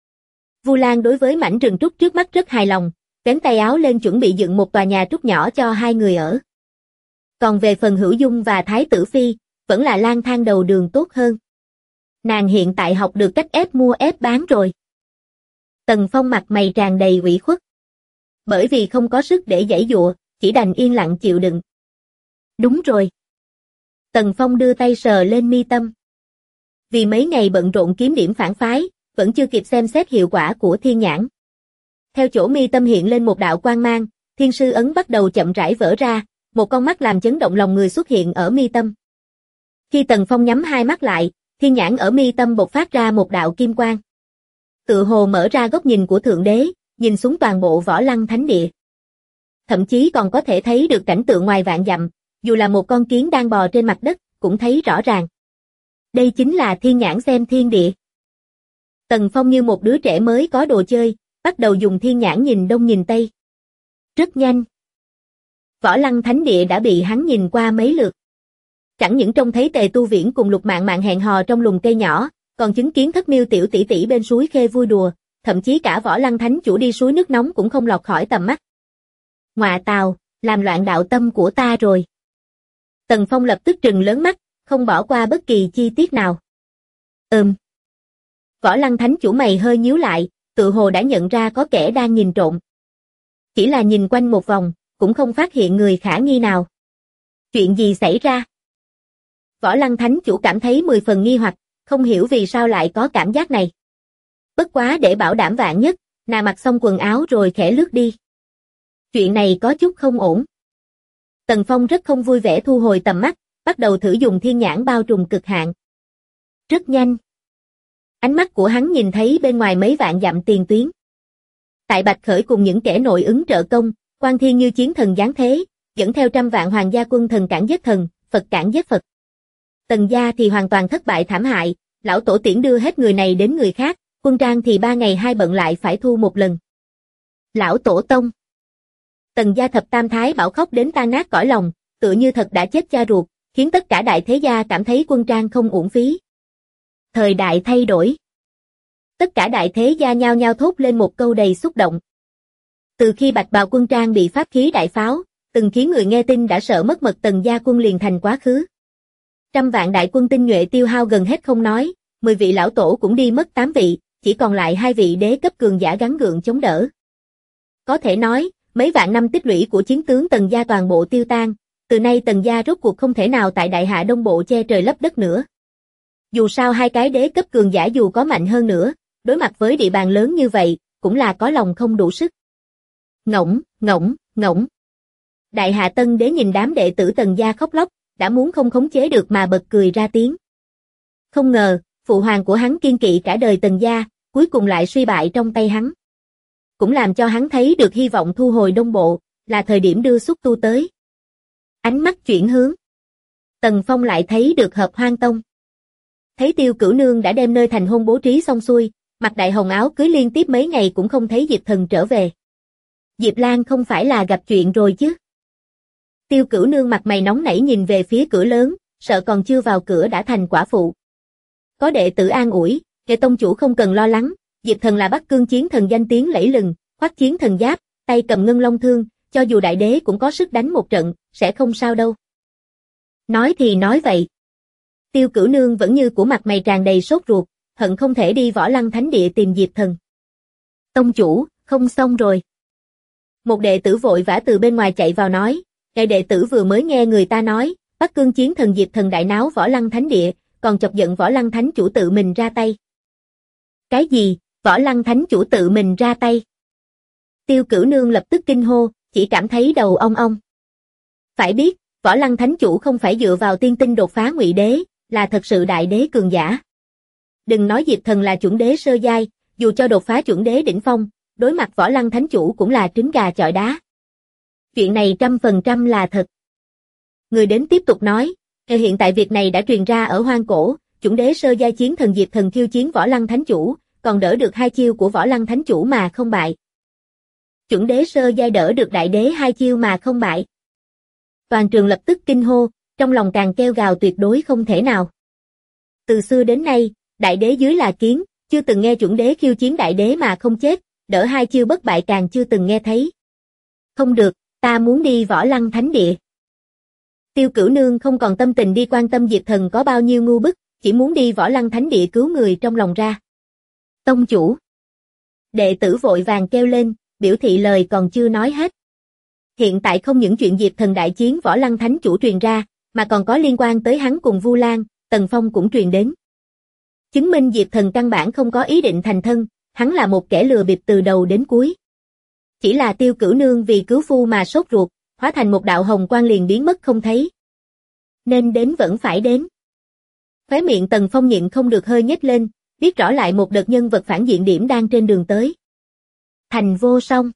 [SPEAKER 2] Vu Lan đối với mảnh rừng trúc trước mắt rất hài lòng, vén tay áo lên chuẩn bị dựng một tòa nhà trúc nhỏ cho hai người ở. Còn về phần Hữu Dung và Thái Tử Phi, vẫn là lang thang đầu đường tốt hơn. Nàng hiện tại học được cách ép mua ép bán rồi. Tần Phong mặt mày tràn đầy ủy khuất. Bởi vì không có sức để giãy giụa, chỉ đành yên lặng chịu đựng. Đúng rồi. Tần Phong đưa tay sờ lên mi tâm. Vì mấy ngày bận rộn kiếm điểm phản phái, vẫn chưa kịp xem xét hiệu quả của thiên nhãn. Theo chỗ mi tâm hiện lên một đạo quang mang, thiên sư ấn bắt đầu chậm rãi vỡ ra, một con mắt làm chấn động lòng người xuất hiện ở mi tâm. Khi Tần Phong nhắm hai mắt lại, thiên nhãn ở mi tâm bộc phát ra một đạo kim quang. Tựa hồ mở ra góc nhìn của Thượng Đế, nhìn xuống toàn bộ Võ Lăng Thánh Địa. Thậm chí còn có thể thấy được cảnh tượng ngoài vạn dặm, dù là một con kiến đang bò trên mặt đất, cũng thấy rõ ràng. Đây chính là thiên nhãn xem thiên địa. Tần Phong như một đứa trẻ mới có đồ chơi, bắt đầu dùng thiên nhãn nhìn đông nhìn tây. Rất nhanh. Võ Lăng Thánh Địa đã bị hắn nhìn qua mấy lượt. Chẳng những trông thấy Tề Tu Viễn cùng Lục Mạn Mạn hẹn hò trong lùm cây nhỏ, còn chứng kiến Thất Miêu tiểu tỷ tỷ bên suối khê vui đùa, thậm chí cả Võ Lăng Thánh chủ đi suối nước nóng cũng không lọt khỏi tầm mắt. Ngoạ tào, làm loạn đạo tâm của ta rồi. Tần Phong lập tức trừng lớn mắt, không bỏ qua bất kỳ chi tiết nào. Võ Lăng Thánh chủ mày hơi nhíu lại, tự hồ đã nhận ra có kẻ đang nhìn trộm. Chỉ là nhìn quanh một vòng, cũng không phát hiện người khả nghi nào. Chuyện gì xảy ra? Võ Lăng Thánh chủ cảm thấy 10 phần nghi hoặc, không hiểu vì sao lại có cảm giác này. Bất quá để bảo đảm vạn nhất, nàng mặc xong quần áo rồi khẽ lướt đi. Chuyện này có chút không ổn. Tần Phong rất không vui vẻ thu hồi tầm mắt, bắt đầu thử dùng thiên nhãn bao trùm cực hạn. Rất nhanh. Ánh mắt của hắn nhìn thấy bên ngoài mấy vạn dặm tiền tuyến. Tại Bạch Khởi cùng những kẻ nội ứng trợ công, Quan Thiên như chiến thần giáng thế, dẫn theo trăm vạn hoàng gia quân thần cản giết thần, Phật cản giết Phật. Tần gia thì hoàn toàn thất bại thảm hại, lão tổ tiễn đưa hết người này đến người khác, quân trang thì 3 ngày 2 bận lại phải thu một lần. Lão tổ tông. Tần gia thập tam thái bảo khóc đến tan nát cõi lòng, tựa như thật đã chết cha ruột, khiến tất cả đại thế gia cảm thấy quân trang không uổng phí. Thời đại thay đổi. Tất cả đại thế gia nhao nhao thốt lên một câu đầy xúc động. Từ khi Bạch Bào quân trang bị pháp khí đại pháo, từng khiến người nghe tin đã sợ mất mật Tần gia quân liền thành quá khứ. Trăm vạn đại quân tinh nhuệ tiêu hao gần hết không nói, 10 vị lão tổ cũng đi mất 8 vị, chỉ còn lại 2 vị đế cấp cường giả gắng gượng chống đỡ. Có thể nói, mấy vạn năm tích lũy của chiến tướng Tần gia toàn bộ tiêu tan, từ nay Tần gia rốt cuộc không thể nào tại Đại Hạ Đông Bộ che trời lấp đất nữa. Dù sao 2 cái đế cấp cường giả dù có mạnh hơn nữa, đối mặt với địa bàn lớn như vậy, cũng là có lòng không đủ sức. Ngỗng. Đại Hạ Tân đế nhìn đám đệ tử Tần gia khóc lóc, đã muốn không khống chế được mà bật cười ra tiếng. Không ngờ, phụ hoàng của hắn kiên kỵ cả đời Tần gia, cuối cùng lại suy bại trong tay hắn. Cũng làm cho hắn thấy được hy vọng thu hồi Đông Bộ, là thời điểm đưa xúc tu tới. Ánh mắt chuyển hướng. Tần Phong lại thấy được Hợp Hoang Tông. Thấy Tiêu Cửu Nương đã đem nơi thành hôn bố trí xong xuôi, mặc đại hồng áo cưới liên tiếp mấy ngày cũng không thấy Diệp Thần trở về. Diệp Lan không phải là gặp chuyện rồi chứ? Tiêu Cửu Nương mặt mày nóng nảy nhìn về phía cửa lớn, sợ còn chưa vào cửa đã thành quả phụ. Có đệ tử an ủi, kẻ tông chủ không cần lo lắng, Diệp Thần là Bắc Cương chiến thần danh tiếng lẫy lừng, khoác chiến thần giáp, tay cầm ngân long thương, cho dù đại đế cũng có sức đánh một trận, sẽ không sao đâu. Nói thì nói vậy. Tiêu Cửu Nương vẫn như của mặt mày tràn đầy sốt ruột, hận không thể đi Võ Lăng Thánh Địa tìm Diệp Thần. Tông chủ, không xong rồi. Một đệ tử vội vã từ bên ngoài chạy vào nói, kẻ đệ tử vừa mới nghe người ta nói, Bắc Cương chiến thần Diệp Thần đại náo Võ Lăng Thánh Địa, còn chọc giận Võ Lăng Thánh chủ tự mình ra tay. Cái gì, Võ Lăng Thánh chủ tự mình ra tay? Tiêu Cửu Nương lập tức kinh hô, chỉ cảm thấy đầu ong ong. Phải biết, Võ Lăng Thánh chủ không phải dựa vào tiên tinh đột phá ngụy đế, là thật sự đại đế cường giả. Đừng nói Diệp Thần là chuẩn đế sơ giai, dù cho đột phá chuẩn đế đỉnh phong, đối mặt Võ Lăng Thánh chủ cũng là trứng gà chọi đá. Chuyện này 100% là thật. Người đến tiếp tục nói, hiện tại việc này đã truyền ra ở Hoang Cổ, chuẩn đế sơ giai chiến thần Diệp Thần khiêu chiến Võ Lăng Thánh chủ, còn đỡ được 2 chiêu của Võ Lăng Thánh chủ mà không bại. Chuẩn đế sơ giai đỡ được đại đế 2 chiêu mà không bại. Toàn trường lập tức kinh hô, trong lòng càng kêu gào tuyệt đối không thể nào. Từ xưa đến nay, đại đế dưới là kiến, chưa từng nghe chuẩn đế khiêu chiến đại đế mà không chết, đỡ 2 chiêu bất bại càng chưa từng nghe thấy. Không được, ta muốn đi Võ Lăng Thánh Địa. Tiêu Cửu Nương không còn tâm tình đi quan tâm Diệp Thần có bao nhiêu ngu bức, chỉ muốn đi Võ Lăng Thánh Địa cứu người trong lòng ra. Tông chủ. Đệ tử vội vàng kêu lên, biểu thị lời còn chưa nói hết. Hiện tại không những chuyện Diệp Thần đại chiến Võ Lăng Thánh chủ truyền ra, mà còn có liên quan tới hắn cùng Vu Lan, Tần Phong cũng truyền đến. Chứng minh Diệp Thần căn bản không có ý định thành thân, hắn là một kẻ lừa bịp từ đầu đến cuối. Chỉ là Tiêu Cửu Nương vì cứu phu mà sốt ruột, hóa thành một đạo hồng quang liền biến mất không thấy. Nên đến vẫn phải đến. Khóe miệng Tần Phong nhịn không được hơi nhếch lên, biết rõ lại một đợt nhân vật phản diện điểm đang trên đường tới. Thành Vô Song.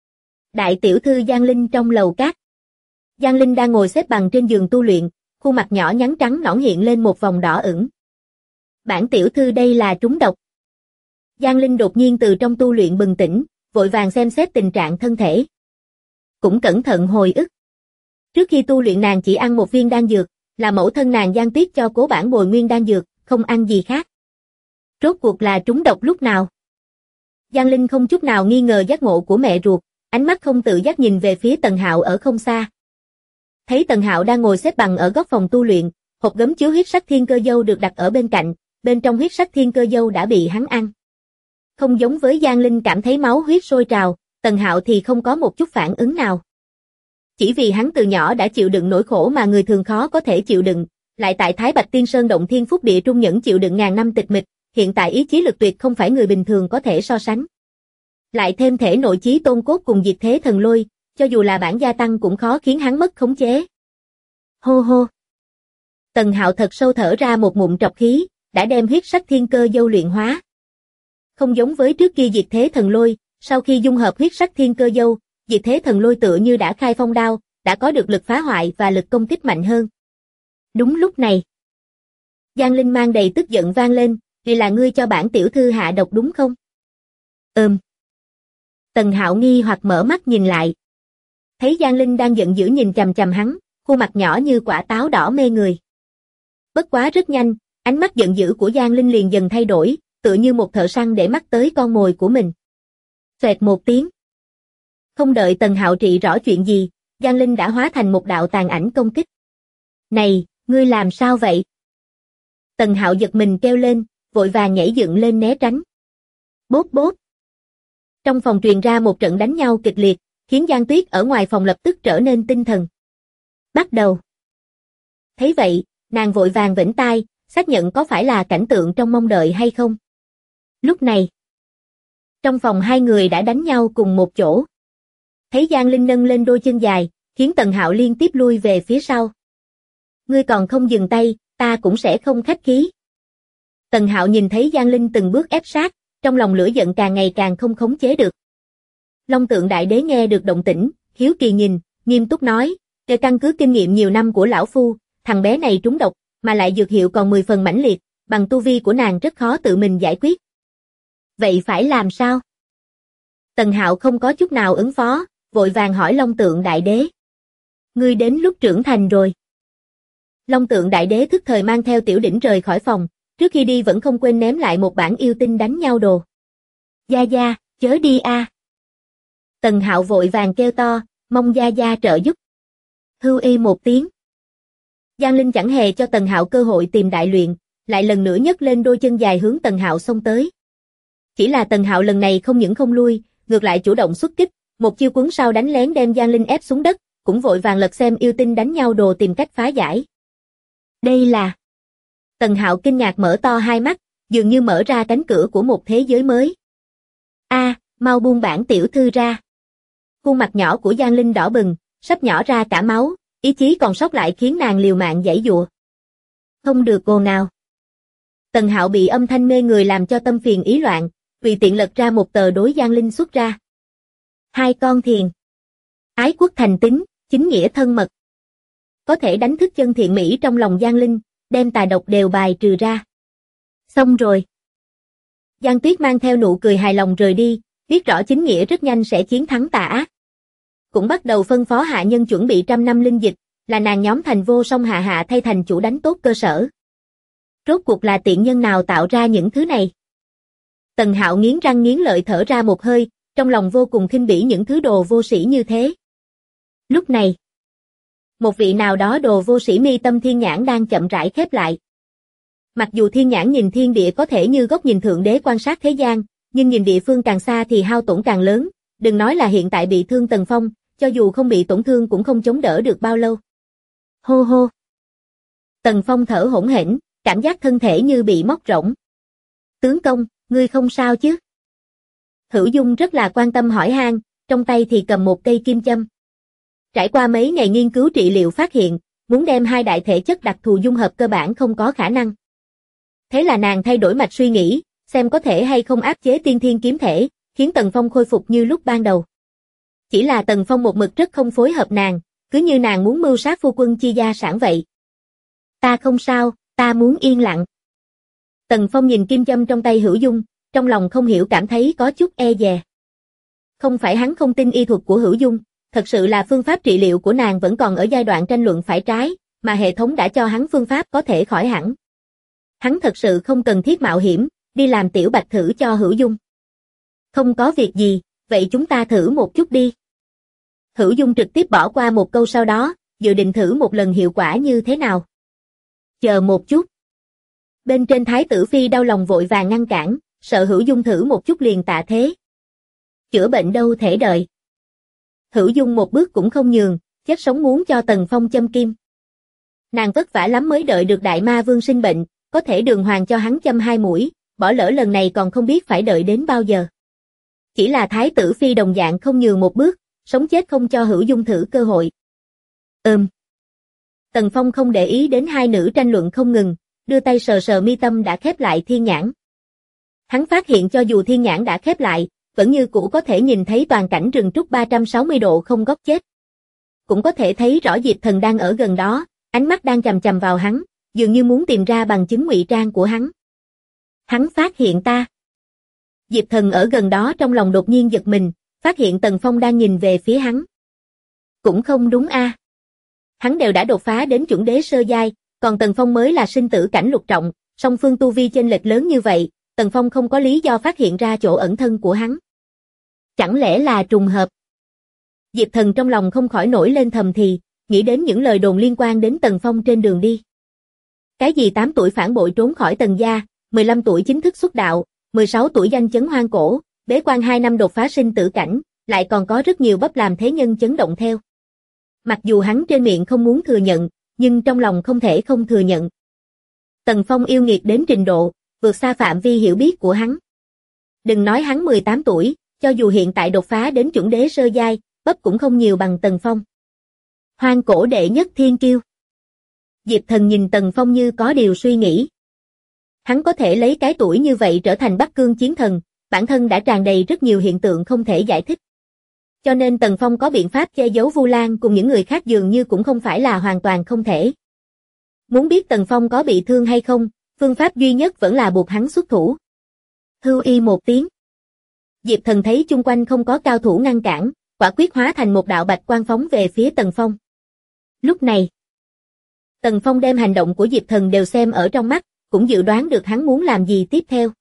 [SPEAKER 2] Đại tiểu thư Giang Linh trong lầu cát. Giang Linh đang ngồi xếp bằng trên giường tu luyện, khuôn mặt nhỏ nhắn trắng nõn hiện lên một vòng đỏ ửng. Bản tiểu thư đây là trúng độc. Giang Linh đột nhiên từ trong tu luyện bừng tỉnh, vội vàng xem xét tình trạng thân thể. Cũng cẩn thận hồi ức. Trước khi tu luyện nàng chỉ ăn một viên đan dược, là mẫu thân nàng Giang Tuyết cho cố bản bồi nguyên đan dược, không ăn gì khác. Rốt cuộc là trúng độc lúc nào? Giang Linh không chút nào nghi ngờ giác ngộ của mẹ ruột, ánh mắt không tự giác nhìn về phía Tần Hạo ở không xa. Thấy Tần Hạo đang ngồi xếp bằng ở góc phòng tu luyện, hộp gấm chứa huyết sắc thiên cơ dâu được đặt ở bên cạnh, bên trong huyết sắc thiên cơ dâu đã bị hắn ăn. Không giống với Giang Linh cảm thấy máu huyết sôi trào, Tần Hạo thì không có một chút phản ứng nào. Chỉ vì hắn từ nhỏ đã chịu đựng nỗi khổ mà người thường khó có thể chịu đựng, lại tại Thái Bạch Tiên Sơn động thiên phúc địa trung nhẫn chịu đựng ngàn năm tịch mịch, hiện tại ý chí lực tuyệt không phải người bình thường có thể so sánh. Lại thêm thể nội chí tôn cốt cùng diệt thế thần lôi, cho dù là bản gia tăng cũng khó khiến hắn mất khống chế. Hô hô. Tần Hạo thật sâu thở ra một ngụm trọc khí, đã đem huyết sắc thiên cơ dâu luyện hóa. Không giống với trước kia diệt thế thần lôi, sau khi dung hợp huyết sắc thiên cơ dâu, diệt thế thần lôi tựa như đã khai phong đao, đã có được lực phá hoại và lực công kích mạnh hơn. Đúng lúc này, Giang Linh mang đầy tức giận vang lên, vì là ngươi cho bản tiểu thư hạ độc đúng không? Tần Hạo nghi hoặc mở mắt nhìn lại. Thấy Giang Linh đang giận dữ nhìn chằm chằm hắn, khuôn mặt nhỏ như quả táo đỏ mê người. Bất quá rất nhanh, ánh mắt giận dữ của Giang Linh liền dần thay đổi, tựa như một thợ săn để mắt tới con mồi của mình. Xoẹt một tiếng. Không đợi Tần Hạo trị rõ chuyện gì, Giang Linh đã hóa thành một đạo tàn ảnh công kích. Này, ngươi làm sao vậy? Tần Hạo giật mình kêu lên, vội vàng nhảy dựng lên né tránh. Bốp bốp. Trong phòng truyền ra một trận đánh nhau kịch liệt, khiến Giang Tuyết ở ngoài phòng lập tức trở nên tinh thần. Bắt đầu. Thấy vậy, nàng vội vàng vểnh tai, xác nhận có phải là cảnh tượng trong mong đợi hay không. Lúc này, trong phòng hai người đã đánh nhau cùng một chỗ. Thấy Giang Linh nâng lên đôi chân dài, khiến Tần Hạo liên tiếp lui về phía sau. Ngươi còn không dừng tay, ta cũng sẽ không khách khí. Tần Hạo nhìn thấy Giang Linh từng bước ép sát, trong lòng lửa giận càng ngày càng không khống chế được. Long Tượng Đại Đế nghe được động tĩnh, hiếu kỳ nhìn, nghiêm túc nói, "Về căn cứ kinh nghiệm nhiều năm của lão phu, thằng bé này trúng độc, mà lại dược hiệu còn 10 phần mãnh liệt, bằng tu vi của nàng rất khó tự mình giải quyết. Vậy phải làm sao?" Tần Hạo không có chút nào ứng phó, vội vàng hỏi Long Tượng Đại Đế. "Ngươi đến lúc trưởng thành rồi." Long Tượng Đại Đế thức thời mang theo Tiểu Đỉnh rời khỏi phòng, trước khi đi vẫn không quên ném lại một bản yêu tinh đánh nhau đồ. "Gia Gia, chớ đi a." Tần Hạo vội vàng kêu to, mong Gia Gia trợ giúp. Hưu y một tiếng. Giang Linh chẳng hề cho Tần Hạo cơ hội tìm đại luyện, lại lần nữa nhấc lên đôi chân dài hướng Tần Hạo xông tới. Chỉ là Tần Hạo lần này không những không lui, ngược lại chủ động xuất kích, một chiêu cuốn sau đánh lén đem Giang Linh ép xuống đất, cũng vội vàng lật xem yêu tinh đánh nhau đồ tìm cách phá giải. Đây là... Tần Hạo kinh ngạc mở to hai mắt, dường như mở ra cánh cửa của một thế giới mới. Mau buông bản tiểu thư ra. Khuôn mặt nhỏ của Giang Linh đỏ bừng, sắp nhỏ ra cả máu, ý chí còn sót lại khiến nàng liều mạng giãy giụa. Không được ồn nào. Tần Hạo bị âm thanh mê người làm cho tâm phiền ý loạn, vì tiện lật ra một tờ đối Giang Linh xuất ra. Hai con thiền. Ái quốc thành tín, chính nghĩa thân mật. Có thể đánh thức chân thiện mỹ trong lòng Giang Linh, đem tà độc đều bài trừ ra. Xong rồi. Giang Tuyết mang theo nụ cười hài lòng rời đi, biết rõ chính nghĩa rất nhanh sẽ chiến thắng tà ác. Cũng bắt đầu phân phó hạ nhân chuẩn bị 100 năm linh dịch, là nàng nhóm Thành Vô Song hạ hạ thay thành chủ đánh tốt cơ sở. Rốt cuộc là tiện nhân nào tạo ra những thứ này? Tần Hạo nghiến răng nghiến lợi thở ra một hơi, trong lòng vô cùng khinh bỉ những thứ đồ vô sĩ như thế. Lúc này, một vị nào đó đồ vô sĩ mi tâm thiên nhãn đang chậm rãi khép lại. Mặc dù thiên nhãn nhìn thiên địa có thể như góc nhìn thượng đế quan sát thế gian, nhưng nhìn địa phương càng xa thì hao tổn càng lớn, đừng nói là hiện tại bị thương Tần Phong, cho dù không bị tổn thương cũng không chống đỡ được bao lâu. Hô hô. Tần Phong thở hổn hển, cảm giác thân thể như bị móc rỗng. Tướng công, ngươi không sao chứ? Hữu Dung rất là quan tâm hỏi han, trong tay thì cầm một cây kim châm. Trải qua mấy ngày nghiên cứu trị liệu phát hiện, muốn đem hai đại thể chất đặc thù dung hợp cơ bản không có khả năng. Thế là nàng thay đổi mạch suy nghĩ, xem có thể hay không áp chế tiên thiên kiếm thể, khiến Tần Phong khôi phục như lúc ban đầu. Chỉ là Tần Phong một mực rất không phối hợp nàng, cứ như nàng muốn mưu sát phu quân chi gia sản vậy. Ta không sao, ta muốn yên lặng. Tần Phong nhìn kim châm trong tay Hữu Dung, trong lòng không hiểu cảm thấy có chút e dè. Không phải hắn không tin y thuật của Hữu Dung, thật sự là phương pháp trị liệu của nàng vẫn còn ở giai đoạn tranh luận phải trái, mà hệ thống đã cho hắn phương pháp có thể khỏi hẳn. Hắn thật sự không cần thiết mạo hiểm, đi làm tiểu bạch thử cho Hữu Dung. Không có việc gì, vậy chúng ta thử một chút đi. Hữu Dung trực tiếp bỏ qua một câu sau đó, dự định thử một lần hiệu quả như thế nào. Chờ một chút. Bên trên Thái tử Phi đau lòng vội vàng ngăn cản, sợ Hữu Dung thử một chút liền tạ thế. Chữa bệnh đâu thể đợi. Hữu Dung một bước cũng không nhường, chết sống muốn cho Tần Phong châm kim. Nàng vất vả lắm mới đợi được Đại Ma Vương sinh bệnh, có thể đường hoàng cho hắn châm 2 mũi, bỏ lỡ lần này còn không biết phải đợi đến bao giờ. Chỉ là Thái tử Phi đồng dạng không nhường một bước, sống chết không cho Hữu Dung thử cơ hội. Tần Phong không để ý đến hai nữ tranh luận không ngừng, đưa tay sờ sờ mi tâm đã khép lại thiên nhãn. Hắn phát hiện cho dù thiên nhãn đã khép lại, vẫn như cũ có thể nhìn thấy toàn cảnh rừng trúc 360 độ không góc chết. Cũng có thể thấy rõ Diệp Thần đang ở gần đó, ánh mắt đang chằm chằm vào hắn, dường như muốn tìm ra bằng chứng ngụy trang của hắn. Hắn phát hiện ta. Diệp Thần ở gần đó trong lòng đột nhiên giật mình, phát hiện Tần Phong đang nhìn về phía hắn. Cũng không đúng a. Hắn đều đã đột phá đến chuẩn đế sơ giai, còn Tần Phong mới là sinh tử cảnh lục trọng, song phương tu vi chênh lệch lớn như vậy, Tần Phong không có lý do phát hiện ra chỗ ẩn thân của hắn. Chẳng lẽ là trùng hợp? Diệp Thần trong lòng không khỏi nổi lên thầm thì, nghĩ đến những lời đồn liên quan đến Tần Phong trên đường đi. Cái gì 8 tuổi phản bội trốn khỏi Tần gia, 15 tuổi chính thức xuất đạo, 16 tuổi danh chấn hoang cổ, bế quan 2 năm đột phá sinh tử cảnh, lại còn có rất nhiều bấp làm thế nhân chấn động theo. Mặc dù hắn trên miệng không muốn thừa nhận, nhưng trong lòng không thể không thừa nhận. Tần Phong yêu nghiệt đến trình độ, vượt xa phạm vi hiểu biết của hắn. Đừng nói hắn 18 tuổi, cho dù hiện tại đột phá đến chuẩn đế sơ giai, bấp cũng không nhiều bằng Tần Phong. Hoang cổ đệ nhất thiên kiêu. Diệp Thần nhìn Tần Phong như có điều suy nghĩ. Hắn có thể lấy cái tuổi như vậy trở thành Bắc Cương chiến thần, bản thân đã tràn đầy rất nhiều hiện tượng không thể giải thích. Cho nên Tần Phong có biện pháp che giấu Vu Lan cùng những người khác dường như cũng không phải là hoàn toàn không thể. Muốn biết Tần Phong có bị thương hay không, phương pháp duy nhất vẫn là buộc hắn xuất thủ. Hưu y một tiếng. Diệp Thần thấy chung quanh không có cao thủ ngăn cản, quả quyết hóa thành một đạo bạch quang phóng về phía Tần Phong. Lúc này, Tần Phong đem hành động của Diệp Thần đều xem ở trong mắt, cũng dự đoán được hắn muốn làm gì tiếp theo.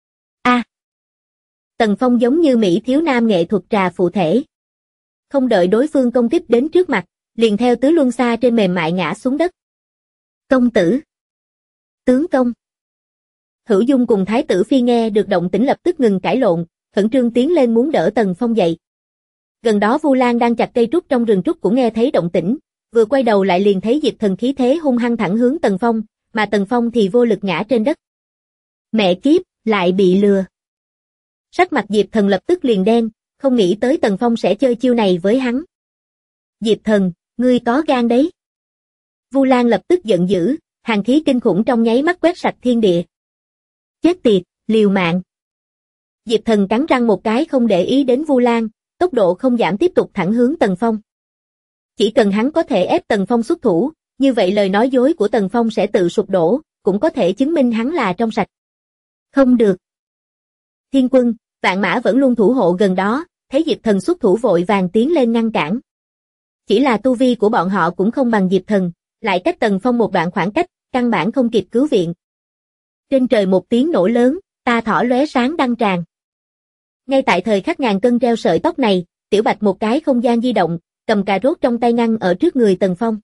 [SPEAKER 2] Tần Phong giống như Mỹ thiếu nam nghệ thuật trà phụ thể. Không đợi đối phương công kích đến trước mặt, liền theo tứ luân xa trên mềm mại ngã xuống đất. Công tử! Tướng công! Hữu Dung cùng Thái tử Phi nghe được động tĩnh lập tức ngừng cãi lộn, khẩn trương tiến lên muốn đỡ Tần Phong dậy. Gần đó Vu Lan đang chặt cây trúc trong rừng trúc cũng nghe thấy động tĩnh, vừa quay đầu lại liền thấy Diệp Thần khí thế hung hăng thẳng hướng Tần Phong, mà Tần Phong thì vô lực ngã trên đất. Mẹ kiếp, lại bị lừa. Sắc mặt Diệp Thần lập tức liền đen, không nghĩ tới Tần Phong sẽ chơi chiêu này với hắn. Diệp Thần, ngươi có gan đấy. Vu Lan lập tức giận dữ, hàn khí kinh khủng trong nháy mắt quét sạch thiên địa. Chết tiệt, liều mạng. Diệp Thần cắn răng một cái không để ý đến Vu Lan, tốc độ không giảm tiếp tục thẳng hướng Tần Phong. Chỉ cần hắn có thể ép Tần Phong xuất thủ, như vậy lời nói dối của Tần Phong sẽ tự sụp đổ, cũng có thể chứng minh hắn là trong sạch. Không được. Thiên Quân, Vạn Mã vẫn luôn thủ hộ gần đó, thấy Diệp Thần xuất thủ vội vàng tiến lên ngăn cản. Chỉ là tu vi của bọn họ cũng không bằng Diệp Thần, lại cách Tần Phong một đoạn khoảng cách, căn bản không kịp cứu viện. Trên trời một tiếng nổ lớn, ta thỏ lóe sáng đăng tràn. Ngay tại thời khắc ngàn cân treo sợi tóc này, Tiểu Bạch một cái không gian di động, cầm cà rốt trong tay ngăn ở trước người Tần Phong.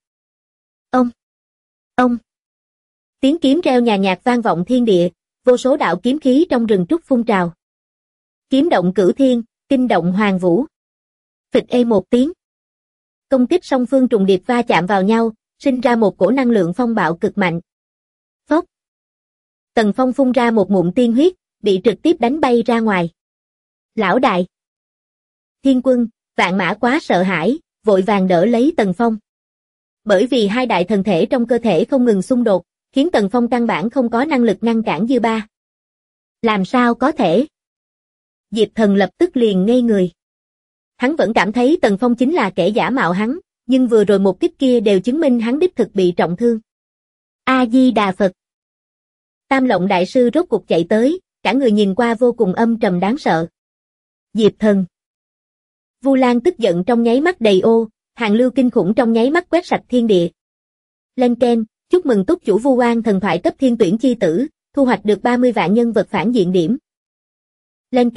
[SPEAKER 2] Ông! Tiếng kiếm reo nhàn nhạt vang vọng thiên địa, vô số đạo kiếm khí trong rừng trúc phun trào. Kiếm động cửu thiên, kinh động hoàng vũ. Phịch ê một tiếng. Công kích song phương trùng điệp va chạm vào nhau, sinh ra một cổ năng lượng phong bạo cực mạnh. Phốc! Tần Phong phun ra một ngụm tiên huyết, bị trực tiếp đánh bay ra ngoài. Lão đại! Thiên Quân, Vạn Mã quá sợ hãi, vội vàng đỡ lấy Tần Phong. Bởi vì hai đại thần thể trong cơ thể không ngừng xung đột, khiến Tần Phong căn bản không có năng lực ngăn cản dư ba. Làm sao có thể? Diệp Thần lập tức liền ngây người. Hắn vẫn cảm thấy Tần Phong chính là kẻ giả mạo hắn, nhưng vừa rồi một kích kia đều chứng minh hắn đích thực bị trọng thương. A-di-đà Phật. Tam Lộng Đại Sư rốt cuộc chạy tới, cả người nhìn qua vô cùng âm trầm đáng sợ. Diệp Thần. Vu Lan tức giận trong nháy mắt đầy ô, hàn lưu kinh khủng trong nháy mắt quét sạch thiên địa. Lên keng, chúc mừng túc chủ Vu Oan thần thoại cấp thiên tuyển chi tử, thu hoạch được 30 vạn nhân vật phản diện điểm. Lên keng,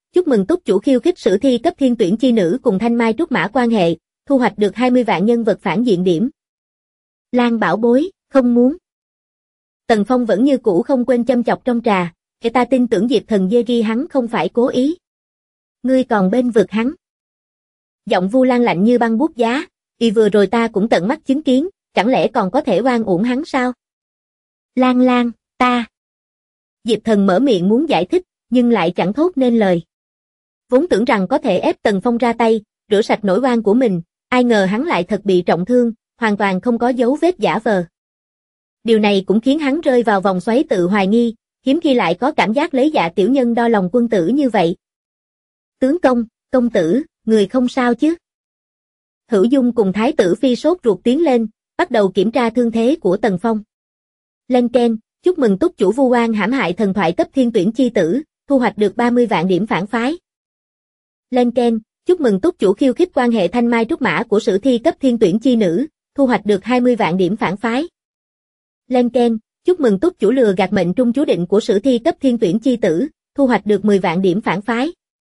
[SPEAKER 2] chúc mừng túc chủ khiêu khích sử thi cấp thiên tuyển chi nữ cùng thanh mai trúc mã quan hệ, thu hoạch được 20 vạn nhân vật phản diện điểm. Lan bảo bối, không muốn. Tần Phong vẫn như cũ không quên châm chọc trong trà, người ta tin tưởng Diệp Thần dê ghi hắn không phải cố ý. Ngươi còn bên vực hắn. Giọng Vu Lan lạnh như băng buốt giá, y vừa rồi ta cũng tận mắt chứng kiến, chẳng lẽ còn có thể oan uổng hắn sao? Lan Lan, ta. Diệp Thần mở miệng muốn giải thích, nhưng lại chẳng thốt nên lời. Vốn tưởng rằng có thể ép Tần Phong ra tay, rửa sạch nỗi oan của mình, ai ngờ hắn lại thật bị trọng thương, hoàn toàn không có dấu vết giả vờ. Điều này cũng khiến hắn rơi vào vòng xoáy tự hoài nghi, hiếm khi lại có cảm giác lấy dạ tiểu nhân đo lòng quân tử như vậy. Tướng công, công tử, người không sao chứ? Hữu Dung cùng Thái tử Phi sốt ruột tiến lên, bắt đầu kiểm tra thương thế của Tần Phong. Lên keng, chúc mừng túc chủ vu oan hãm hại thần thoại cấp thiên tuyển chi tử, thu hoạch được 30 vạn điểm phản phái. Lên keng, chúc mừng túc chủ khiêu khích quan hệ thanh mai trúc mã của sử thi cấp thiên tuyển chi nữ, thu hoạch được 20 vạn điểm phản phái. Lên keng, chúc mừng túc chủ lừa gạt mệnh trung chú định của sử thi cấp thiên tuyển chi tử, thu hoạch được 10 vạn điểm phản phái.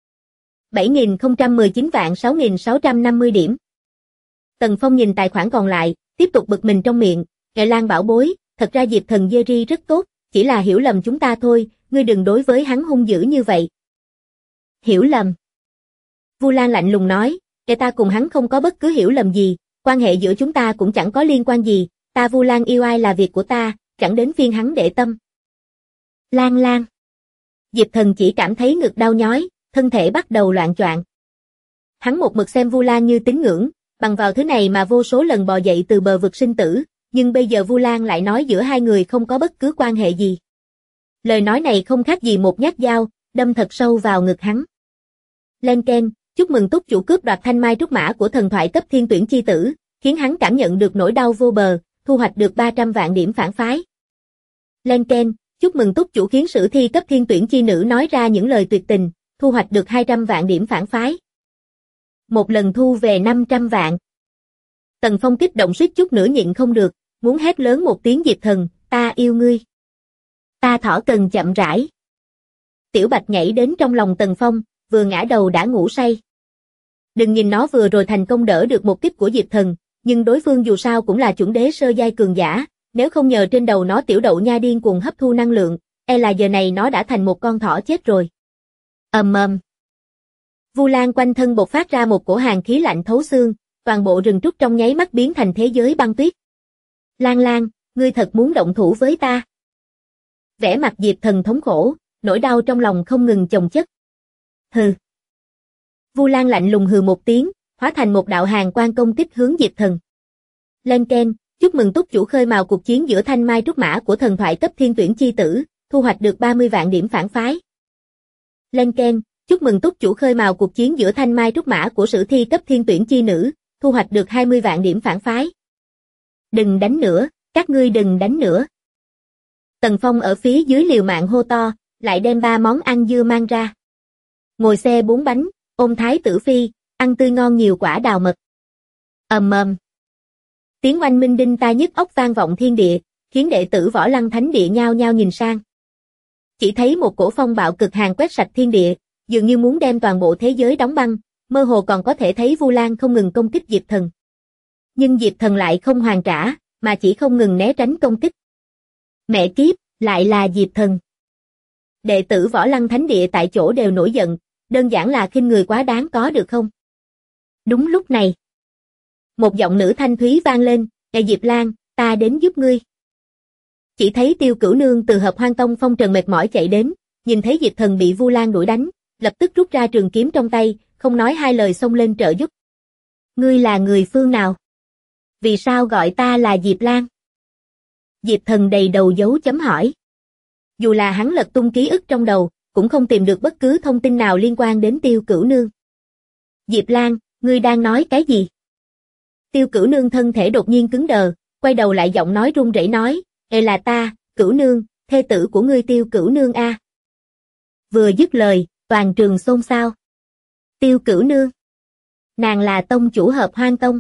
[SPEAKER 2] 7.019 vạn 6.650 điểm. Tần Phong nhìn tài khoản còn lại, tiếp tục bực mình trong miệng, Ngài Lan bảo bối, thật ra Diệp Thần Jerry rất tốt, chỉ là hiểu lầm chúng ta thôi, ngươi đừng đối với hắn hung dữ như vậy. Hiểu lầm. Vu Lan lạnh lùng nói, kẻ ta cùng hắn không có bất cứ hiểu lầm gì, quan hệ giữa chúng ta cũng chẳng có liên quan gì, ta Vu Lan yêu ai là việc của ta, chẳng đến phiên hắn để tâm. Lan Lan. Diệp Thần chỉ cảm thấy ngực đau nhói, thân thể bắt đầu loạn choạng. Hắn một mực xem Vu Lan như tín ngưỡng, bằng vào thứ này mà vô số lần bò dậy từ bờ vực sinh tử, nhưng bây giờ Vu Lan lại nói giữa hai người không có bất cứ quan hệ gì. Lời nói này không khác gì một nhát dao, đâm thật sâu vào ngực hắn. Lên keng, chúc mừng túc chủ cướp đoạt thanh mai trúc mã của thần thoại cấp thiên tuyển chi tử, khiến hắn cảm nhận được nỗi đau vô bờ, thu hoạch được 300 vạn điểm phản phái. Lên keng, chúc mừng túc chủ khiến sử thi cấp thiên tuyển chi nữ nói ra những lời tuyệt tình, thu hoạch được 200 vạn điểm phản phái. Một lần thu về 500 vạn. Tần Phong kích động suýt chút nữa nhịn không được, muốn hét lớn một tiếng Diệp Thần, ta yêu ngươi. Ta thỏ cần chậm rãi. Tiểu Bạch nhảy đến trong lòng Tần Phong, vừa ngã đầu đã ngủ say. Đừng nhìn nó vừa rồi thành công đỡ được một kích của Diệp Thần, nhưng đối phương dù sao cũng là chuẩn đế sơ giai cường giả, nếu không nhờ trên đầu nó tiểu đậu nha điên cuồng hấp thu năng lượng, e là giờ này nó đã thành một con thỏ chết rồi. Ầm. Vu Lan quanh thân bộc phát ra một cổ hàn khí lạnh thấu xương, toàn bộ rừng trúc trong nháy mắt biến thành thế giới băng tuyết. Lan Lan, ngươi thật muốn động thủ với ta? Vẻ mặt Diệp Thần thống khổ, nỗi đau trong lòng không ngừng chồng chất. Hừ. Vu Lan lạnh lùng hừ một tiếng, hóa thành một đạo hàn quang công kích hướng Diệp Thần. Lên keng, chúc mừng túc chủ khơi mào cuộc chiến giữa thanh mai trúc mã của thần thoại cấp thiên tuyển chi tử, thu hoạch được 30 vạn điểm phản phái. Lên keng, chúc mừng túc chủ khơi mào cuộc chiến giữa thanh mai trúc mã của sử thi cấp thiên tuyển chi nữ, thu hoạch được 20 vạn điểm phản phái. Đừng đánh nữa, các ngươi đừng đánh nữa. Tần Phong ở phía dưới liều mạng hô to, lại đem 3 món ăn dưa mang ra. Ngồi xe 4 bánh, ôm Thái tử Phi, ăn tươi ngon nhiều quả đào mật. Ầm. Tiếng oanh minh đinh tai nhức óc vang vọng thiên địa, khiến đệ tử Võ Lăng Thánh Địa nhao nhao nhìn sang. Chỉ thấy một cổ phong bạo cực hàn quét sạch thiên địa, dường như muốn đem toàn bộ thế giới đóng băng, mơ hồ còn có thể thấy Vu Lan không ngừng công kích Diệp Thần. Nhưng Diệp Thần lại không hoàn trả, mà chỉ không ngừng né tránh công kích. Mẹ kiếp, lại là Diệp Thần. Đệ tử Võ Lăng Thánh Địa tại chỗ đều nổi giận, đơn giản là khinh người quá đáng có được không? Đúng lúc này, một giọng nữ thanh thúy vang lên, "Ngài Diệp Lan, ta đến giúp ngươi." Chỉ thấy Tiêu Cửu Nương từ Hợp Hoan Tông phong trần mệt mỏi chạy đến, nhìn thấy Diệp Thần bị Vu Lan đuổi đánh, lập tức rút ra trường kiếm trong tay, không nói hai lời xông lên trợ giúp. "Ngươi là người phương nào? Vì sao gọi ta là Diệp Lan?" Diệp Thần đầy đầu dấu chấm hỏi. Dù là hắn lật tung ký ức trong đầu, cũng không tìm được bất cứ thông tin nào liên quan đến Tiêu Cửu Nương. "Diệp Lan, ngươi đang nói cái gì?" Tiêu Cửu Nương thân thể đột nhiên cứng đờ, quay đầu lại giọng nói run rẩy nói, là ta, Cửu Nương, thê tử của ngươi Tiêu Cửu Nương a." Vừa dứt lời, toàn trường xôn xao. Tiêu Cửu Nương? Nàng là tông chủ Hợp Hoan Tông.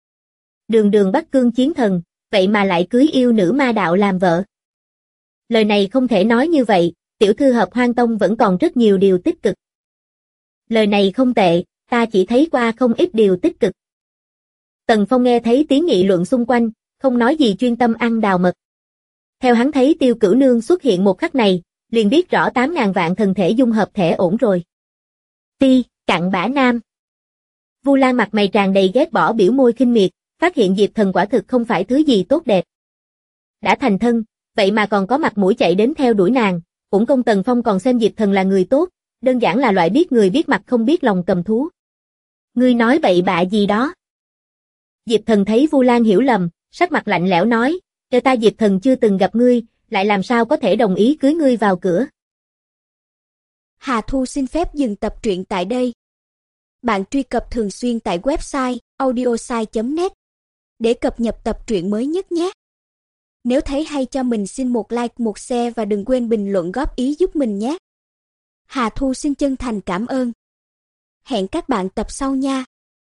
[SPEAKER 2] Đường đường Bắc Cương chiến thần, vậy mà lại cưới yêu nữ ma đạo làm vợ. Lời này không thể nói như vậy, tiểu thư Hợp Hoan Tông vẫn còn rất nhiều điều tích cực. Lời này không tệ, ta chỉ thấy qua không ít điều tích cực. Tần Phong nghe thấy tiếng nghị luận xung quanh, không nói gì chuyên tâm ăn đào mật. Theo hắn thấy Tiêu Cửu Nương xuất hiện một khắc này, liền biết rõ 8.000 vạn thần thể dung hợp thể ổn rồi. Ti, cặn bã nam. Vu Lan mặt mày tràn đầy ghét bỏ biểu môi khinh miệt, phát hiện Diệp Thần quả thực không phải thứ gì tốt đẹp. Đã thành thân, vậy mà còn có mặt mũi chạy đến theo đuổi nàng, cũng công Tần Phong còn xem Diệp Thần là người tốt, đơn giản là loại biết người biết mặt không biết lòng cầm thú. Ngươi nói bậy bạ gì đó? Diệp Thần thấy Vu Lan hiểu lầm, sắc mặt lạnh lẽo nói, cho ta Diệp Thần chưa từng gặp ngươi, lại làm sao có thể đồng ý cưới ngươi vào cửa.
[SPEAKER 3] Hà Thu xin phép dừng tập truyện tại đây. Bạn truy cập thường xuyên tại website audiosai.net để cập nhật tập truyện mới nhất nhé. Nếu thấy hay cho mình xin một like, một share và đừng quên bình luận góp ý giúp mình nhé. Hà Thu xin chân thành cảm ơn. Hẹn các bạn tập sau nha.